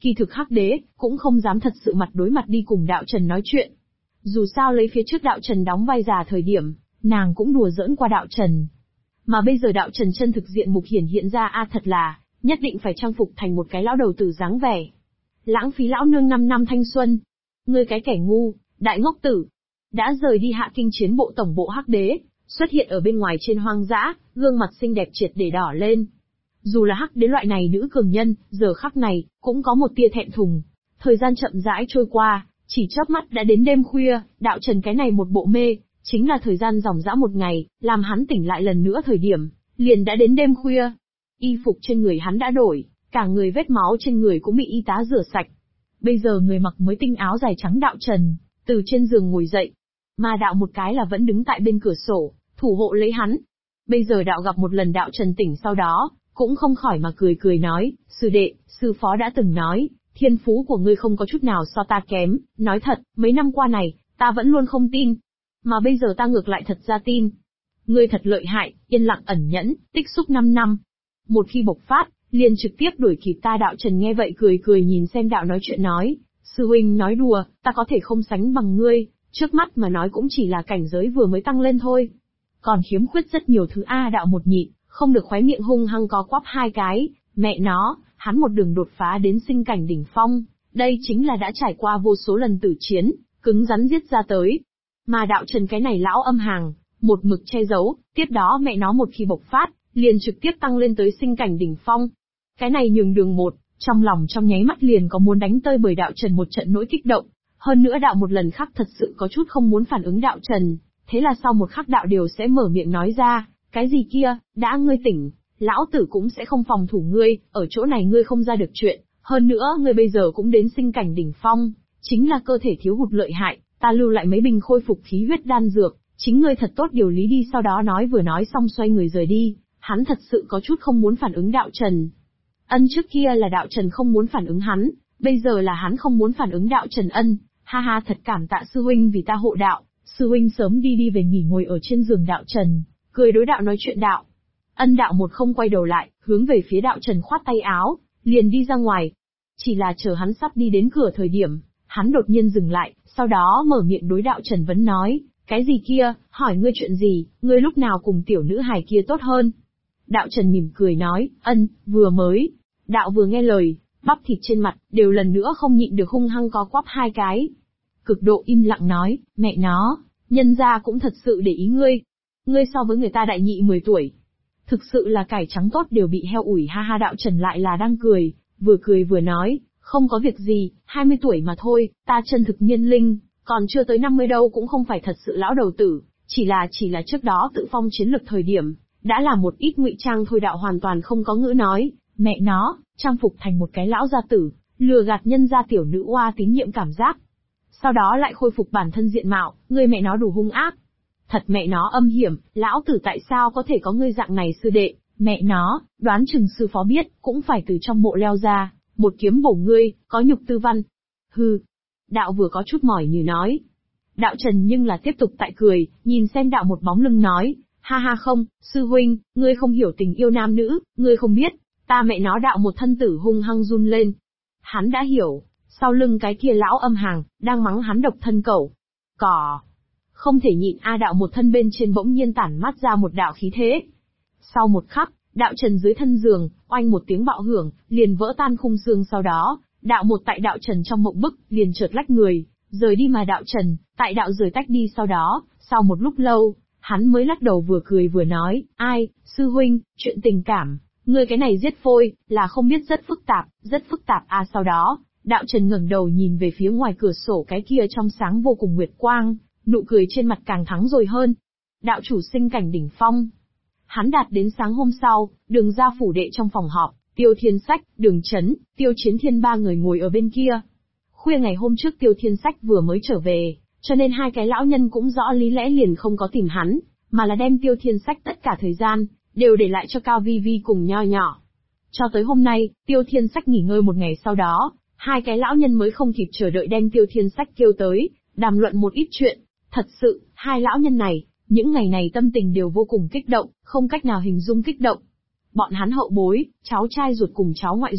Kỳ thực Hắc Đế cũng không dám thật sự mặt đối mặt đi cùng Đạo Trần nói chuyện. Dù sao lấy phía trước Đạo Trần đóng vai già thời điểm, nàng cũng đùa giỡn qua Đạo Trần. Mà bây giờ Đạo Trần chân thực diện mục hiện ra thật là, nhất định phải trang phục thành một cái lão đầu tử dáng vẻ. Lãng phí lão nương 5 năm thanh xuân. Ngươi cái kẻ ngu, đại ngốc tử. Đã rời đi Hạ Kinh chiến bộ tổng bộ Hắc Đế, xuất hiện ở bên ngoài trên hoang dã, gương mặt xinh đẹp triệt để đỏ lên. Dù là Hắc Đế loại này nữ cường nhân, giờ khắc này, cũng có một tia thẹn thùng. Thời gian chậm rãi trôi qua, chỉ chớp mắt đã đến đêm khuya, Đạo Trần cái này một bộ mê, chính là thời gian dòng dã một ngày, làm hắn tỉnh lại lần nữa thời điểm, liền đã đến đêm khuya. Y phục trên người hắn đã đổi, cả người vết máu trên người cũng bị y tá rửa sạch. Bây giờ người mặc mới tinh áo dài trắng Đạo Trần, từ trên giường ngồi dậy. Mà Đạo một cái là vẫn đứng tại bên cửa sổ, thủ hộ lấy hắn. Bây giờ Đạo gặp một lần Đạo Trần tỉnh sau đó, cũng không khỏi mà cười nói, sư đệ, sư phó đã từng nói, thiên phú của ngươi không có chút nào so ta kém, nói thật, mấy năm qua này, ta vẫn luôn không tin. Mà bây giờ ta ngược lại thật ra tin. Ngươi thật lợi hại, yên lặng ẩn nhẫn, tích xúc 5 năm. Một khi bộc phát, liền trực tiếp đuổi kịp ta. Đạo Trần nghe vậy cười nhìn xem Đạo nói chuyện nói, sư huynh nói đùa, ta có thể không sánh bằng ngươi, trước mắt mà nói cũng chỉ là cảnh giới vừa mới tăng lên thôi. Còn khiếm khuyết rất nhiều thứ Đạo một nhịn, không được khóe miệng hung hăng có quắp 2 cái, mẹ nó, hắn một đường đột phá đến sinh cảnh đỉnh phong, đây chính là đã trải qua vô số lần tử chiến, cứng rắn giết ra tới. Mà Đạo Trần cái này lão âm hàng, một mực che giấu, tiếp đó mẹ nó một khi bộc phát, liền trực tiếp tăng lên tới sinh cảnh đỉnh phong. Cái này nhường Đường Một, trong lòng trong nháy mắt liền có muốn đánh tơi bởi Đạo Trần một trận nỗi kích động. Hơn nữa Đạo một lần khác thật sự có chút không muốn phản ứng Đạo Trần, thế là sau một khắc Đạo đều sẽ mở miệng nói ra, cái gì kia, đã ngươi tỉnh, lão tử cũng sẽ không phòng thủ ngươi, ở chỗ này ngươi không ra được chuyện, hơn nữa ngươi bây giờ cũng đến sinh cảnh đỉnh phong, chính là cơ thể thiếu hụt lợi hại, ta lưu lại mấy bình khôi phục khí huyết đan dược, chính ngươi thật tốt điều lý đi. Sau đó vừa nói xong xoay người rời đi, hắn thật sự có chút không muốn phản ứng Đạo Trần. Trước kia là Đạo Trần không muốn phản ứng hắn, bây giờ là hắn không muốn phản ứng Đạo Trần. Ha thật cảm tạ sư huynh vì ta hộ đạo, sư huynh sớm đi về nghỉ. Ngồi ở trên giường Đạo Trần, cười đối Đạo nói chuyện. Đạo một không quay đầu lại, hướng về phía Đạo Trần khoát tay áo, liền đi ra ngoài. Chỉ là chờ hắn sắp đi đến cửa thời điểm, hắn đột nhiên dừng lại, sau đó mở miệng đối Đạo Trần vấn nói, cái gì kia, hỏi ngươi chuyện gì, ngươi lúc nào cùng tiểu nữ hài kia tốt hơn? Đạo Trần mỉm cười nói, vừa mới. Đạo vừa nghe lời, bắp thịt trên mặt, đều lần nữa không nhịn được hung hăng có quắp 2 cái. Cực độ im lặng nói, mẹ nó, nhân gia cũng thật sự để ý ngươi. Ngươi so với người ta đại nhị 10 tuổi. Thực sự là cải trắng tốt đều bị heo ủi. Ha Đạo Trần lại là đang cười vừa nói, không có việc gì, 20 tuổi mà thôi, ta chân thực nhiên linh, còn chưa tới 50 đâu, cũng không phải thật sự lão đầu tử, chỉ là trước đó tự phong chiến lực thời điểm, đã là một ít ngụy trang thôi. Đạo hoàn toàn không có ngữ nói, mẹ nó, trang phục thành một cái lão gia tử, lừa gạt nhân gia tiểu nữ oa tín nhiệm cảm giác. Sau đó lại khôi phục bản thân diện mạo, ngươi mẹ nó đủ hung ác. Thật mẹ nó âm hiểm, lão tử tại sao có thể có ngươi dạng này sư đệ, mẹ nó, đoán chừng sư phó biết, cũng phải từ trong mộ leo ra, một kiếm bổ ngươi, có nhục tư văn. Hừ. Đạo vừa có chút mỏi như nói. Đạo Trần nhưng là tiếp tục tại cười, nhìn xem Đạo một bóng lưng nói, ha không, sư huynh, ngươi không hiểu tình yêu nam nữ, ngươi không biết, ta mẹ nó. Đạo một thân tử hung hăng run lên. Hắn đã hiểu, sau lưng cái kia lão âm hàng, đang mắng hắn độc thân cẩu. Cỏ. Không thể nhịn. Đạo một thân bên trên bỗng nhiên tản mát ra một đạo khí thế. Sau một khắc, Đạo Trần dưới thân giường, oanh một tiếng bạo hưởng, liền vỡ tan khung xương. Sau đó, Đạo một tại Đạo Trần trong mộng bức, liền chợt lách người, rời đi. Mà Đạo Trần, tại Đạo rời tách đi sau đó, sau một lúc lâu, hắn mới lắc đầu vừa cười vừa nói, ai, sư huynh, chuyện tình cảm, ngươi cái này giết phôi, là không biết rất phức tạp. Sau đó, Đạo Trần ngẩng đầu nhìn về phía ngoài cửa sổ cái kia trong sáng vô cùng nguyệt quang, nụ cười trên mặt càng thắng rồi hơn. Đạo chủ sinh cảnh đỉnh phong. Hắn đạt đến sáng hôm sau, Đường ra phủ đệ trong phòng họp, Tiêu Thiên Sách, Đường Chấn, Tiêu Chiến Thiên 3 người ngồi ở bên kia. Khuya ngày hôm trước Tiêu Thiên Sách vừa mới trở về, cho nên 2 cái lão nhân cũng rõ lý lẽ liền không có tìm hắn, mà là đem Tiêu Thiên Sách tất cả thời gian, đều để lại cho Cao Vi Vi cùng Nho Nhỏ. Cho tới hôm nay, Tiêu Thiên Sách nghỉ ngơi một ngày sau đó, 2 cái lão nhân mới không kịp chờ đợi đem Tiêu Thiên Sách kêu tới, đàm luận một ít chuyện. Thật sự, 2 lão nhân này, những ngày này tâm tình đều vô cùng kích động, không cách nào hình dung kích động. Bọn hắn hậu bối, cháu trai ruột cùng cháu ngoại ruột,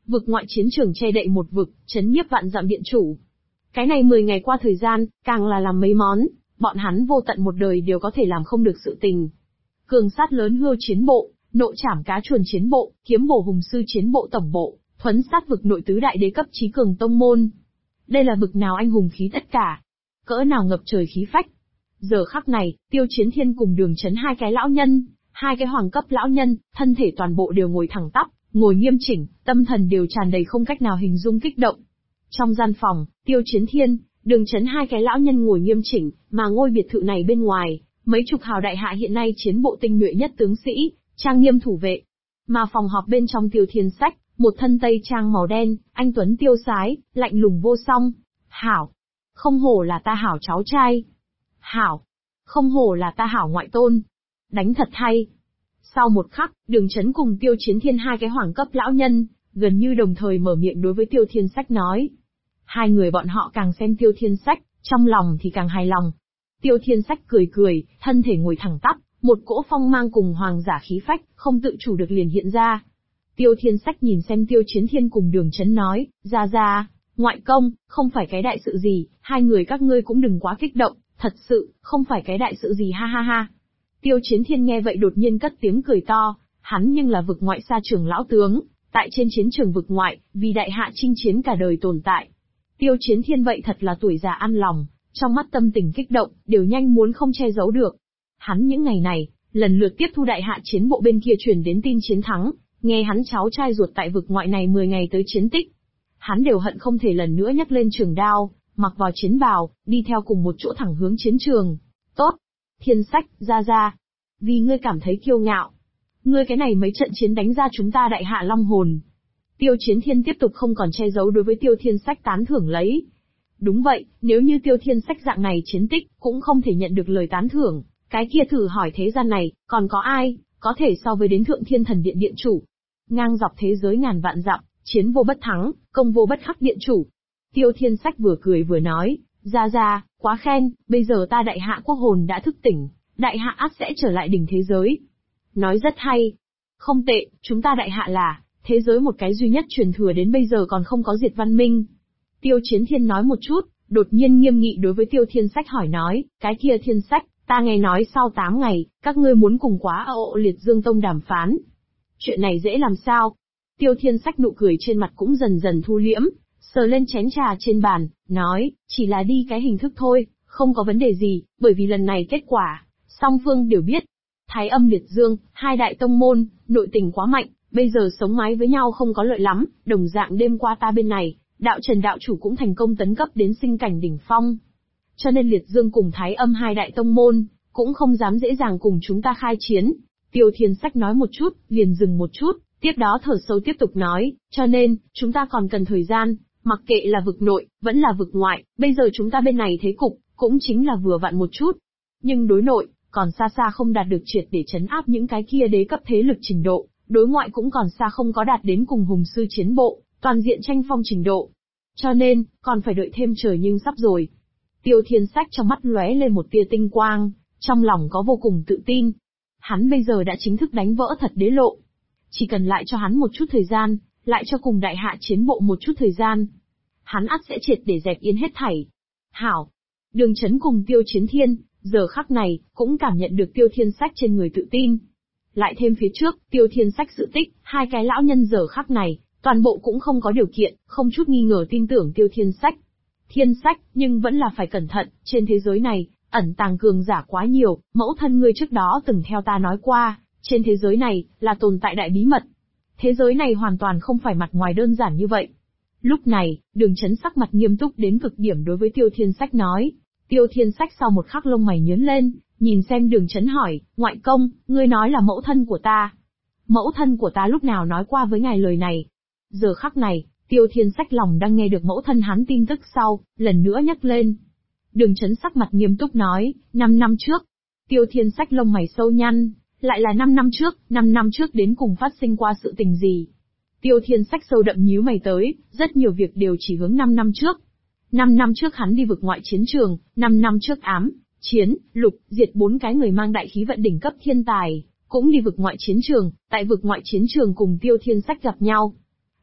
Vực ngoại chiến trường che đậy một vực, trấn nhiếp vạn dặm điện chủ. Cái này 10 ngày qua thời gian, càng là làm mấy món, bọn hắn vô tận một đời đều có thể làm không được sự tình. Cường sát lớn hươu chiến bộ, nộ trảm cá chuồn chiến bộ, kiếm bổ hùng sư chiến bộ tổng bộ, thuấn sát vực nội tứ đại đế cấp chí cường tông môn. Đây là vực nào anh hùng khí tất cả, cỡ nào ngập trời khí phách. Giờ khắc này, Tiêu Chiến Thiên cùng Đường Chấn hai cái lão nhân, hai cái hoàng cấp lão nhân, thân thể toàn bộ đều ngồi thẳng tắp, ngồi nghiêm chỉnh, tâm thần đều tràn đầy không cách nào hình dung kích động. Trong gian phòng, Tiêu Chiến Thiên, Đường Chấn hai cái lão nhân ngồi nghiêm chỉnh, mà ngôi biệt thự này bên ngoài, mấy chục hào đại hạ hiện nay chiến bộ tinh nhuệ nhất tướng sĩ, trang nghiêm thủ vệ. Mà phòng họp bên trong Tiêu Thiên Sách, một thân tây trang màu đen, anh tuấn tiêu sái, lạnh lùng vô song. Hảo, không hổ là ta hảo cháu trai. Hảo, không hổ là ta hảo ngoại tôn. Đánh thật hay. Sau một khắc, Đường Chấn cùng Tiêu Chiến Thiên hai cái hoàng cấp lão nhân, gần như đồng thời mở miệng đối với Tiêu Thiên Sách nói. Hai người bọn họ càng xem Tiêu Thiên Sách, trong lòng thì càng hài lòng. Tiêu Thiên Sách cười cười, thân thể ngồi thẳng tắp, một cỗ phong mang cùng hoàng giả khí phách, không tự chủ được liền hiện ra. Tiêu Thiên Sách nhìn xem Tiêu Chiến Thiên cùng Đường Chấn nói, ra, ngoại công, không phải cái đại sự gì, hai người các ngươi cũng đừng quá kích động, thật sự, không phải cái đại sự gì ha ha ha. Tiêu Chiến Thiên nghe vậy đột nhiên cất tiếng cười to, hắn nhưng là vực ngoại xa trường lão tướng, tại trên chiến trường vực ngoại, vì đại hạ chinh chiến cả đời tồn tại. Tiêu Chiến Thiên vậy thật là tuổi già ăn lòng, trong mắt tâm tình kích động, đều nhanh muốn không che giấu được. Hắn những ngày này, lần lượt tiếp thu đại hạ chiến bộ bên kia truyền đến tin chiến thắng, nghe hắn cháu trai ruột tại vực ngoại này 10 ngày tới chiến tích. Hắn đều hận không thể lần nữa nhắc lên trường đao, mặc vào chiến bào, đi theo cùng một chỗ thẳng hướng chiến trường. Tốt! Thiên Sách, ra. Vì ngươi cảm thấy kiêu ngạo. Ngươi cái này mấy trận chiến đánh ra chúng ta đại hạ long hồn. Tiêu Chiến Thiên tiếp tục không còn che giấu đối với Tiêu Thiên Sách tán thưởng lấy. Đúng vậy, nếu như Tiêu Thiên Sách dạng này chiến tích, cũng không thể nhận được lời tán thưởng, cái kia thử hỏi thế gian này, còn có ai, có thể so với đến Thượng Thiên Thần Điện Điện chủ. Ngang dọc thế giới ngàn vạn dặm, chiến vô bất thắng, công vô bất khắc điện chủ. Tiêu Thiên Sách vừa cười vừa nói, ra, quá khen, bây giờ ta đại hạ quốc hồn đã thức tỉnh, đại hạ ắt sẽ trở lại đỉnh thế giới. Nói rất hay. Không tệ, chúng ta đại hạ là, thế giới một cái duy nhất truyền thừa đến bây giờ còn không có diệt văn minh. Tiêu Chiến Thiên nói một chút, đột nhiên nghiêm nghị đối với Tiêu Thiên Sách hỏi nói, cái kia Thiên Sách, ta nghe nói sau 8 ngày, các ngươi muốn cùng quá Ộ Liệt Dương Tông đàm phán. Chuyện này dễ làm sao? Tiêu Thiên Sách nụ cười trên mặt cũng dần dần thu liễm, sờ lên chén trà trên bàn, nói, chỉ là đi cái hình thức thôi, không có vấn đề gì, bởi vì lần này kết quả, song phương đều biết. Thái Âm Liệt Dương, hai đại tông môn, nội tình quá mạnh, bây giờ sống mái với nhau không có lợi lắm, đồng dạng đêm qua ta bên này, đạo Trần đạo chủ cũng thành công tấn cấp đến sinh cảnh đỉnh phong. Cho nên Liệt Dương cùng Thái Âm hai đại tông môn, cũng không dám dễ dàng cùng chúng ta khai chiến. Tiêu Thiên Sách nói một chút, liền dừng một chút, tiếp đó thở sâu tiếp tục nói, cho nên, chúng ta còn cần thời gian, mặc kệ là vực nội, vẫn là vực ngoại, bây giờ chúng ta bên này thế cục, cũng chính là vừa vặn một chút. Nhưng đối nội, còn xa xa không đạt được triệt để trấn áp những cái kia đế cấp thế lực trình độ, đối ngoại cũng còn xa không có đạt đến cùng hùng sư chiến bộ, toàn diện tranh phong trình độ. Cho nên, còn phải đợi thêm trời nhưng sắp rồi. Tiêu Thiên Sách trong mắt lóe lên một tia tinh quang, trong lòng có vô cùng tự tin. Hắn bây giờ đã chính thức đánh vỡ thật đế lộ. Chỉ cần lại cho hắn một chút thời gian, lại cho cùng đại hạ chiến bộ một chút thời gian. Hắn ắt sẽ triệt để dẹp yên hết thảy. Hảo! Đường Chấn cùng Tiêu Chiến Thiên, giờ khắc này, cũng cảm nhận được Tiêu Thiên Sách trên người tự tin. Lại thêm phía trước, Tiêu Thiên Sách sự tích, hai cái lão nhân giờ khắc này, toàn bộ cũng không có điều kiện, không chút nghi ngờ tin tưởng Tiêu Thiên Sách. Thiên Sách, nhưng vẫn là phải cẩn thận, trên thế giới này, ẩn tàng cường giả quá nhiều, mẫu thân ngươi trước đó từng theo ta nói qua, trên thế giới này, là tồn tại đại bí mật. Thế giới này hoàn toàn không phải mặt ngoài đơn giản như vậy. Lúc này, Đường Chấn sắc mặt nghiêm túc đến cực điểm đối với Tiêu Thiên Sách nói. Tiêu Thiên Sách sau một khắc lông mày nhướng lên, nhìn xem Đường Chấn hỏi, ngoại công, ngươi nói là mẫu thân của ta. Mẫu thân của ta lúc nào nói qua với ngài lời này? Giờ khắc này, Tiêu Thiên Sách lòng đang nghe được mẫu thân hắn tin tức sau, lần nữa nhắc lên. Đường Chấn sắc mặt nghiêm túc nói, 5 năm trước. Tiêu Thiên Sách lông mày sâu nhăn, lại là 5 năm trước, 5 năm trước đến cùng phát sinh qua sự tình gì? Tiêu Thiên Sách sâu đậm nhíu mày tới, rất nhiều việc đều chỉ hướng 5 năm trước. 5 năm trước hắn đi vực ngoại chiến trường, 5 năm trước ám, chiến, lục, diệt 4 cái người mang đại khí vận đỉnh cấp thiên tài, cũng đi vực ngoại chiến trường, tại vực ngoại chiến trường cùng Tiêu Thiên Sách gặp nhau.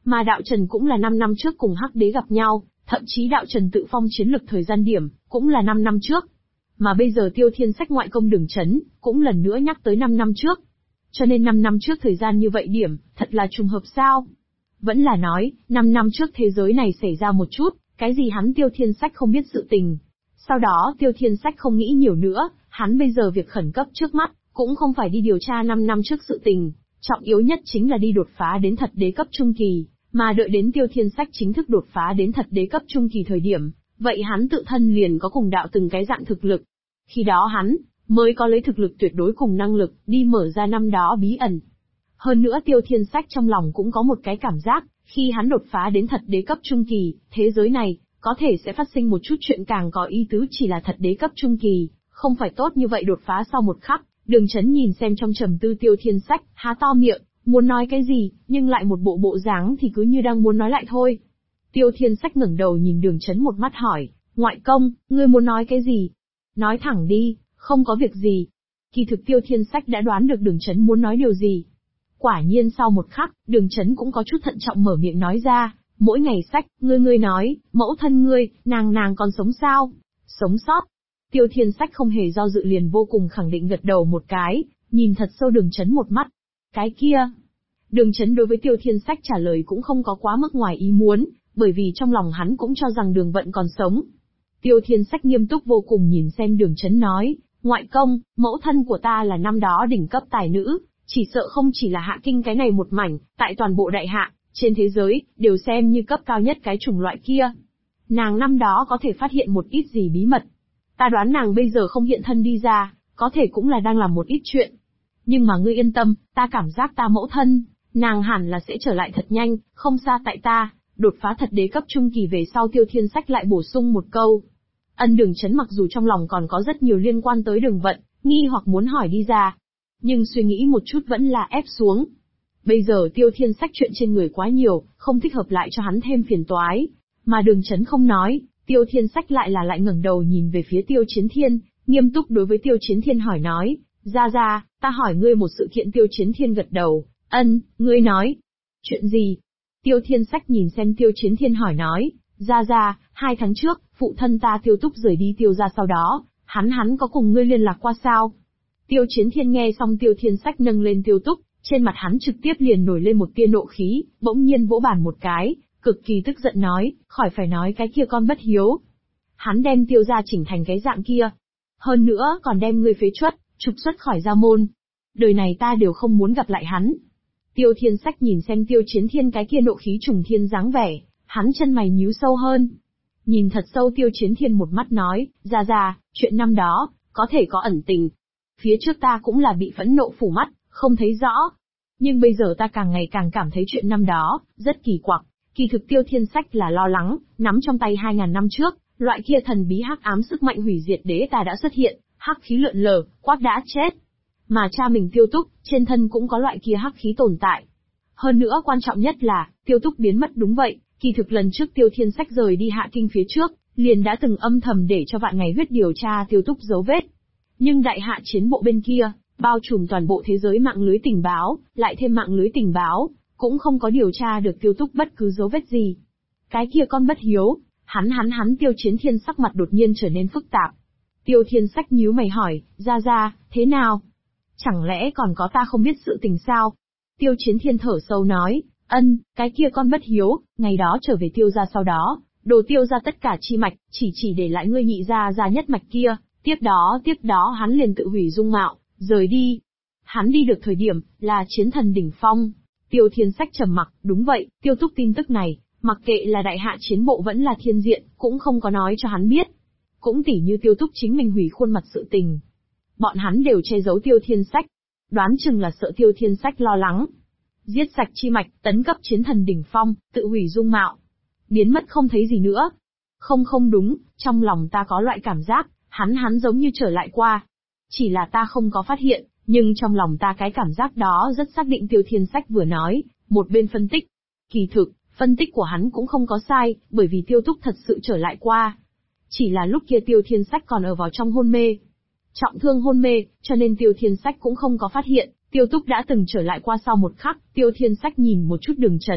Mà Đạo Trần cũng là 5 năm trước cùng Hắc Đế gặp nhau, thậm chí Đạo Trần tự phong chiến lực thời gian điểm, cũng là 5 năm trước. Mà bây giờ Tiêu Thiên Sách ngoại công Đường Chấn, cũng lần nữa nhắc tới 5 năm trước. Cho nên 5 năm trước thời gian như vậy điểm, thật là trùng hợp sao? Vẫn là nói, 5 năm trước thế giới này xảy ra một chút, cái gì hắn Tiêu Thiên Sách không biết sự tình. Sau đó Tiêu Thiên Sách không nghĩ nhiều nữa, hắn bây giờ việc khẩn cấp trước mắt, cũng không phải đi điều tra 5 năm trước sự tình, trọng yếu nhất chính là đi đột phá đến thật đế cấp trung kỳ, mà đợi đến Tiêu Thiên Sách chính thức đột phá đến thật đế cấp trung kỳ thời điểm, vậy hắn tự thân liền có cùng đạo từng cái dạng thực lực. Khi đó hắn, mới có lấy thực lực tuyệt đối cùng năng lực, đi mở ra năm đó bí ẩn. Hơn nữa Tiêu Thiên Sách trong lòng cũng có một cái cảm giác, khi hắn đột phá đến thật đế cấp trung kỳ, thế giới này, có thể sẽ phát sinh một chút chuyện càng có ý tứ chỉ là thật đế cấp trung kỳ, không phải tốt như vậy đột phá sau một khắc. Đường Chấn nhìn xem trong trầm tư Tiêu Thiên Sách, há to miệng, muốn nói cái gì, nhưng lại một bộ dáng thì cứ như đang muốn nói lại thôi. Tiêu Thiên Sách ngẩng đầu nhìn Đường Chấn một mắt hỏi, ngoại công, ngươi muốn nói cái gì? Nói thẳng đi, không có việc gì. Kỳ thực Tiêu Thiên Sách đã đoán được Đường Chấn muốn nói điều gì. Quả nhiên sau một khắc, Đường Chấn cũng có chút thận trọng mở miệng nói ra, mỗi ngày Sách, ngươi nói, mẫu thân ngươi, nàng còn sống sao? Sống sót. Tiêu Thiên Sách không hề do dự liền vô cùng khẳng định gật đầu một cái, nhìn thật sâu Đường Chấn một mắt. Cái kia. Đường Chấn đối với Tiêu Thiên Sách trả lời cũng không có quá mức ngoài ý muốn, bởi vì trong lòng hắn cũng cho rằng Đường Vận còn sống. Tiêu Thiên Sách nghiêm túc vô cùng nhìn xem Đường Chấn nói, ngoại công, mẫu thân của ta là năm đó đỉnh cấp tài nữ, chỉ sợ không chỉ là Hạ Kinh cái này một mảnh, tại toàn bộ đại hạ, trên thế giới, đều xem như cấp cao nhất cái chủng loại kia. Nàng năm đó có thể phát hiện một ít gì bí mật. Ta đoán nàng bây giờ không hiện thân đi ra, có thể cũng là đang làm một ít chuyện. Nhưng mà ngươi yên tâm, ta cảm giác ta mẫu thân, nàng hẳn là sẽ trở lại thật nhanh, không xa tại ta, đột phá thật đế cấp trung kỳ về sau. Tiêu Thiên Sách lại bổ sung một câu. Đường Chấn mặc dù trong lòng còn có rất nhiều liên quan tới Đường Vận, nghi hoặc muốn hỏi đi ra. Nhưng suy nghĩ một chút vẫn là ép xuống. Bây giờ Tiêu Thiên Sách chuyện trên người quá nhiều, không thích hợp lại cho hắn thêm phiền toái. Mà Đường Chấn không nói, Tiêu Thiên Sách lại ngẩng đầu nhìn về phía Tiêu Chiến Thiên, nghiêm túc đối với Tiêu Chiến Thiên hỏi nói, ra, ta hỏi ngươi một sự kiện. Tiêu Chiến Thiên gật đầu, ngươi nói. Chuyện gì? Tiêu Thiên Sách nhìn xem Tiêu Chiến Thiên hỏi nói, ra, 2 tháng trước, phụ thân ta Tiêu Túc rời đi Tiêu gia sau đó, hắn có cùng ngươi liên lạc qua sao? Tiêu Chiến Thiên nghe xong Tiêu Thiên Sách nâng lên Tiêu Túc, trên mặt hắn trực tiếp liền nổi lên một tia nộ khí, bỗng nhiên vỗ bàn một cái, cực kỳ tức giận nói, khỏi phải nói cái kia con bất hiếu. Hắn đem Tiêu gia chỉnh thành cái dạng kia. Hơn nữa còn đem ngươi phế truất, trục xuất khỏi gia môn. Đời này ta đều không muốn gặp lại hắn. Tiêu Thiên Sách nhìn xem Tiêu Chiến Thiên cái kia nộ khí trùng thiên dáng vẻ, hắn chân mày nhíu sâu hơn. Nhìn thật sâu Tiêu Chiến Thiên một mắt nói, ra, chuyện năm đó, có thể có ẩn tình. Phía trước ta cũng là bị phẫn nộ phủ mắt, không thấy rõ. Nhưng bây giờ ta càng ngày càng cảm thấy chuyện năm đó, rất kỳ quặc. Kỳ thực Tiêu Thiên Sách là lo lắng, nắm trong tay 2000 năm trước, loại kia thần bí hắc ám sức mạnh hủy diệt đế ta đã xuất hiện, hắc khí lượn lờ, quát đã chết. Mà cha mình Tiêu Túc, trên thân cũng có loại kia hắc khí tồn tại. Hơn nữa quan trọng nhất là, Tiêu Túc biến mất đúng vậy, kỳ thực lần trước Tiêu Thiên Sách rời đi Hạ Kinh phía trước, liền đã từng âm thầm để cho Vạn Ngày Huyết điều tra Tiêu Túc dấu vết. Nhưng đại hạ chiến bộ bên kia, bao trùm toàn bộ thế giới mạng lưới tình báo, lại thêm mạng lưới tình báo, cũng không có điều tra được Tiêu Túc bất cứ dấu vết gì. Cái kia con bất hiếu, hắn Tiêu Chiến Thiên sắc mặt đột nhiên trở nên phức tạp. Tiêu Thiên Sách nhíu mày hỏi, ra, thế nào? Chẳng lẽ còn có ta không biết sự tình sao? Tiêu Chiến Thiên thở sâu nói, cái kia con bất hiếu, ngày đó trở về Tiêu gia sau đó, đồ Tiêu gia tất cả chi mạch, chỉ để lại ngươi nhị gia nhất mạch kia, tiếp đó hắn liền tự hủy dung mạo, rời đi. Hắn đi được thời điểm, là chiến thần đỉnh phong. Tiêu Thiên Sách trầm mặc, đúng vậy, Tiêu Túc tin tức này, mặc kệ là đại hạ chiến bộ vẫn là thiên diện, cũng không có nói cho hắn biết. Cũng tỉ như Tiêu Túc chính mình hủy khuôn mặt sự tình. Bọn hắn đều che giấu Tiêu Thiên Sách. Đoán chừng là sợ Tiêu Thiên Sách lo lắng. Giết sạch chi mạch, tấn cấp chiến thần đỉnh phong, tự hủy dung mạo. Biến mất không thấy gì nữa. Không đúng, trong lòng ta có loại cảm giác, hắn giống như trở lại qua. Chỉ là ta không có phát hiện, nhưng trong lòng ta cái cảm giác đó rất xác định. Tiêu Thiên Sách vừa nói, một bên phân tích. Kỳ thực, phân tích của hắn cũng không có sai, bởi vì Tiêu Túc thật sự trở lại qua. Chỉ là lúc kia Tiêu Thiên Sách còn ở vào trong hôn mê. Trọng thương hôn mê, cho nên Tiêu Thiên Sách cũng không có phát hiện, Tiêu Túc đã từng trở lại qua. Sau một khắc, Tiêu Thiên Sách nhìn một chút Đường Chấn,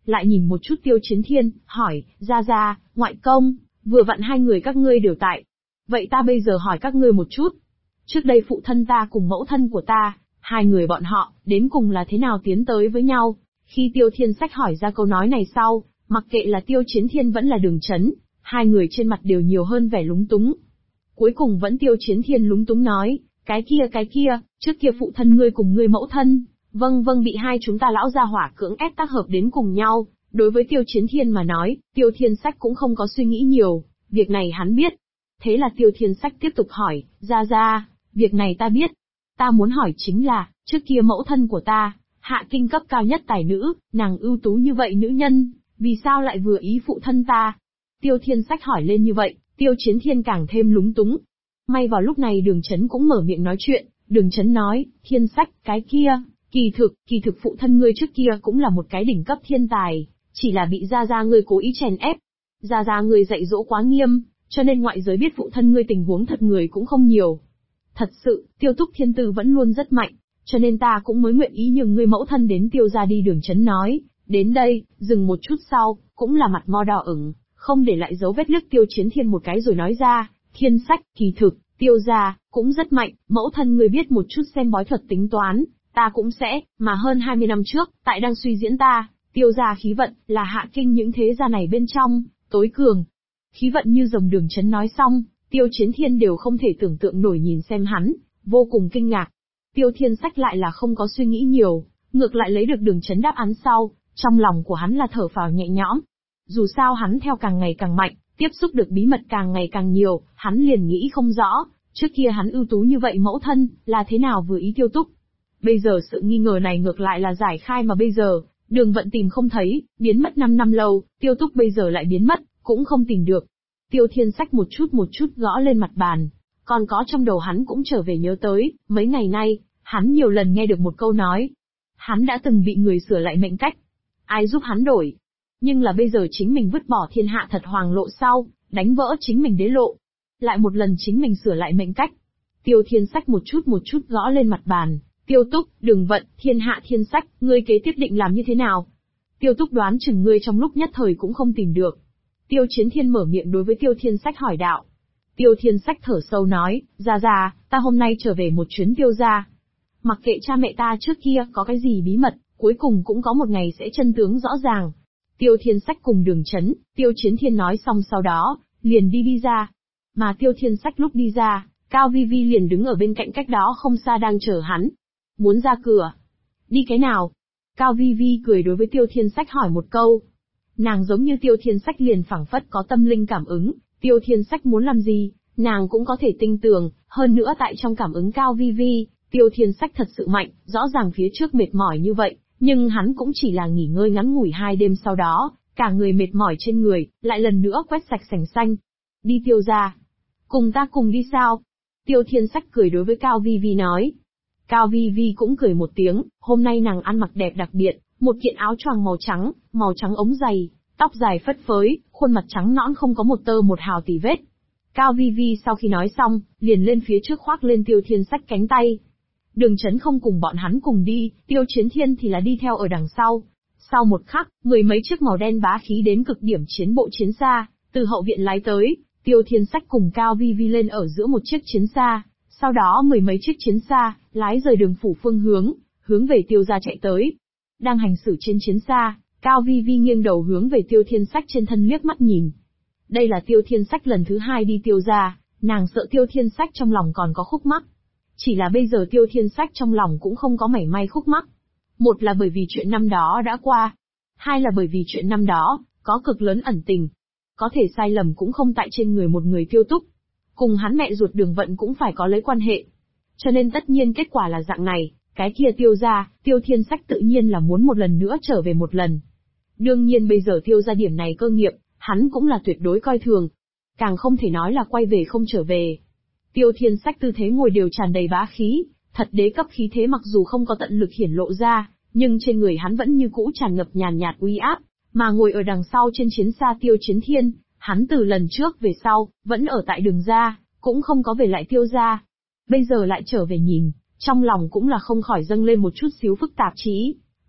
lại nhìn một chút Tiêu Chiến Thiên, hỏi, gia, ngoại công, vừa vặn hai người các ngươi đều tại. Vậy ta bây giờ hỏi các ngươi một chút. Trước đây phụ thân ta cùng mẫu thân của ta, hai người bọn họ, đến cùng là thế nào tiến tới với nhau? Khi Tiêu Thiên Sách hỏi ra câu nói này sau, mặc kệ là Tiêu Chiến Thiên vẫn là Đường Chấn, hai người trên mặt đều nhiều hơn vẻ lúng túng. Cuối cùng vẫn Tiêu Chiến Thiên lúng túng nói, cái kia, trước kia phụ thân ngươi cùng ngươi mẫu thân, vâng bị hai chúng ta lão gia hỏa cưỡng ép tác hợp đến cùng nhau. Đối với Tiêu Chiến Thiên mà nói, Tiêu Thiên Sách cũng không có suy nghĩ nhiều, việc này hắn biết. Thế là Tiêu Thiên Sách tiếp tục hỏi, gia, việc này ta biết. Ta muốn hỏi chính là, trước kia mẫu thân của ta, hạ kinh cấp cao nhất tài nữ, nàng ưu tú như vậy nữ nhân, vì sao lại vừa ý phụ thân ta? Tiêu Thiên Sách hỏi lên như vậy, Tiêu Chiến Thiên càng thêm lúng túng. May vào lúc này Đường Chấn cũng mở miệng nói chuyện, Đường Chấn nói, Thiên Sách, cái kia, kỳ thực phụ thân ngươi trước kia cũng là một cái đỉnh cấp thiên tài, chỉ là bị gia ngươi cố ý chèn ép. Gia ngươi dạy dỗ quá nghiêm, cho nên ngoại giới biết phụ thân ngươi tình huống thật người cũng không nhiều. Thật sự, Tiêu Túc thiên tư vẫn luôn rất mạnh, cho nên ta cũng mới nguyện ý nhường ngươi mẫu thân đến Tiêu gia đi. Đường Chấn nói, đến đây, dừng một chút sau, cũng là mặt mo đỏ ửng, không để lại dấu vết liếc Tiêu Chiến Thiên một cái rồi nói ra, Thiên Sách, kỳ thực, Tiêu gia cũng rất mạnh, mẫu thân ngươi biết một chút xem bói thuật tính toán, ta cũng sẽ, mà hơn 20 năm trước, tại đang suy diễn ta, Tiêu gia khí vận, là hạ kinh những thế gia này bên trong, tối cường. Khí vận như rồng. Đường Chấn nói xong, Tiêu Chiến Thiên đều không thể tưởng tượng nổi nhìn xem hắn, vô cùng kinh ngạc. Tiêu Thiên Sách lại là không có suy nghĩ nhiều, ngược lại lấy được Đường Chấn đáp án sau, trong lòng của hắn là thở phào nhẹ nhõm. Dù sao hắn theo càng ngày càng mạnh, tiếp xúc được bí mật càng ngày càng nhiều, hắn liền nghĩ không rõ, trước kia hắn ưu tú như vậy mẫu thân, là thế nào vừa ý Tiêu Túc. Bây giờ sự nghi ngờ này ngược lại là giải khai mà bây giờ, Đường Vận tìm không thấy, biến mất 5 năm lâu, Tiêu Túc bây giờ lại biến mất, cũng không tìm được. Tiêu Thiên Sách một chút gõ lên mặt bàn, còn có trong đầu hắn cũng trở về nhớ tới, mấy ngày nay, hắn nhiều lần nghe được một câu nói. Hắn đã từng bị người sửa lại mệnh cách. Ai giúp hắn đổi? Nhưng là bây giờ chính mình vứt bỏ thiên hạ thật hoàng lộ sau, đánh vỡ chính mình đế lộ. Lại một lần chính mình sửa lại mệnh cách. Tiêu Thiên Sách một chút gõ lên mặt bàn. Tiêu Túc, Đường Vận, Thiên Hạ Thiên Sách, ngươi kế tiếp định làm như thế nào? Tiêu Túc đoán chừng ngươi trong lúc nhất thời cũng không tìm được. Tiêu Chiến Thiên mở miệng đối với Tiêu Thiên Sách hỏi đạo. Tiêu Thiên Sách thở sâu nói, gia, ta hôm nay trở về một chuyến Tiêu gia. Mặc kệ cha mẹ ta trước kia có cái gì bí mật, cuối cùng cũng có một ngày sẽ chân tướng rõ ràng. Tiêu Thiên Sách cùng Đường Chấn, Tiêu Chiến Thiên nói xong sau đó, liền đi ra. Mà Tiêu Thiên Sách lúc đi ra, Cao Vi Vi liền đứng ở bên cạnh cách đó không xa đang chờ hắn. Muốn ra cửa. Đi cái nào? Cao Vi Vi cười đối với Tiêu Thiên Sách hỏi một câu. Nàng giống như Tiêu Thiên Sách liền phảng phất có tâm linh cảm ứng, Tiêu Thiên Sách muốn làm gì, nàng cũng có thể tinh tường, hơn nữa tại trong cảm ứng Cao Vi Vi, Tiêu Thiên Sách thật sự mạnh, rõ ràng phía trước mệt mỏi như vậy, nhưng hắn cũng chỉ là nghỉ ngơi ngắn ngủi 2 đêm sau đó, cả người mệt mỏi trên người, lại lần nữa quét sạch sành xanh. Đi Tiêu gia. Cùng ta cùng đi sao? Tiêu Thiên Sách cười đối với Cao Vi Vi nói. Cao Vi Vi cũng cười một tiếng, hôm nay nàng ăn mặc đẹp đặc biệt, một kiện áo choàng màu trắng ống dày, tóc dài phất phới, khuôn mặt trắng nõn không có một tơ một hào tì vết. Cao Vi Vi sau khi nói xong, liền lên phía trước khoác lên Tiêu Thiên Sách cánh tay. Đường Chấn không cùng bọn hắn cùng đi, Tiêu Chiến Thiên thì là đi theo ở đằng sau. Sau một khắc, 10 mấy chiếc màu đen bá khí đến cực điểm chiến bộ chiến xa, từ hậu viện lái tới, Tiêu Thiên Sách cùng Cao Vi Vi lên ở giữa một chiếc chiến xa, sau đó 10 mấy chiếc chiến xa, lái rời đường phủ phương hướng về Tiêu gia chạy tới. Đang hành xử trên chiến xa, Cao Vi Vi nghiêng đầu hướng về Tiêu Thiên Sách trên thân liếc mắt nhìn. Đây là Tiêu Thiên Sách lần thứ 2 đi Tiêu gia, nàng sợ Tiêu Thiên Sách trong lòng còn có khúc mắc. Chỉ là bây giờ Tiêu Thiên Sách trong lòng cũng không có mảy may khúc mắc. Một là bởi vì chuyện năm đó đã qua. Hai là bởi vì chuyện năm đó, có cực lớn ẩn tình. Có thể sai lầm cũng không tại trên người một người Tiêu Túc. Cùng hắn mẹ ruột Đường Vận cũng phải có lấy quan hệ. Cho nên tất nhiên kết quả là dạng này, cái kia Tiêu gia, Tiêu Thiên Sách tự nhiên là muốn một lần nữa trở về một lần. Đương nhiên bây giờ Tiêu gia điểm này cơ nghiệp, hắn cũng là tuyệt đối coi thường. Càng không thể nói là quay về không trở về. Tiêu Thiên Sách tư thế ngồi đều tràn đầy bá khí, thật đế cấp khí thế mặc dù không có tận lực hiển lộ ra, nhưng trên người hắn vẫn như cũ tràn ngập nhàn nhạt uy áp, mà ngồi ở đằng sau trên chiến xa Tiêu Chiến Thiên, hắn từ lần trước về sau, vẫn ở tại Đường gia, cũng không có về lại Tiêu gia. Bây giờ lại trở về nhìn, trong lòng cũng là không khỏi dâng lên một chút xíu phức tạp chí.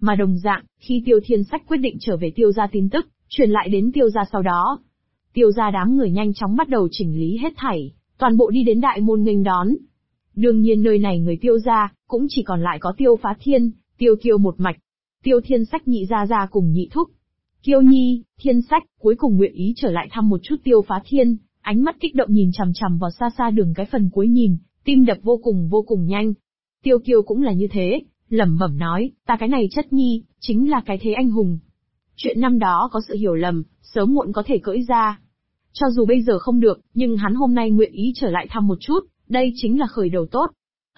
Mà đồng dạng, khi Tiêu Thiên Sách quyết định trở về Tiêu gia tin tức, truyền lại đến Tiêu gia sau đó. Tiêu gia đám người nhanh chóng bắt đầu chỉnh lý hết thảy, toàn bộ đi đến đại môn nghênh đón. Đương nhiên nơi này người Tiêu gia, cũng chỉ còn lại có Tiêu Phá Thiên, Tiêu Kiêu một mạch. Tiêu Thiên Sách nhị gia gia cùng nhị thúc. Kiêu Nhi, Thiên Sách, cuối cùng nguyện ý trở lại thăm một chút Tiêu Phá Thiên, ánh mắt kích động nhìn chằm chằm vào xa xa đường cái phần cuối nhìn, tim đập vô cùng nhanh. Tiêu Kiêu cũng là như thế, lẩm bẩm nói, ta cái này chất nhi, chính là cái thế anh hùng. Chuyện năm đó có sự hiểu lầm, sớm muộn có thể cởi ra. Cho dù bây giờ không được, nhưng hắn hôm nay nguyện ý trở lại thăm một chút, đây chính là khởi đầu tốt.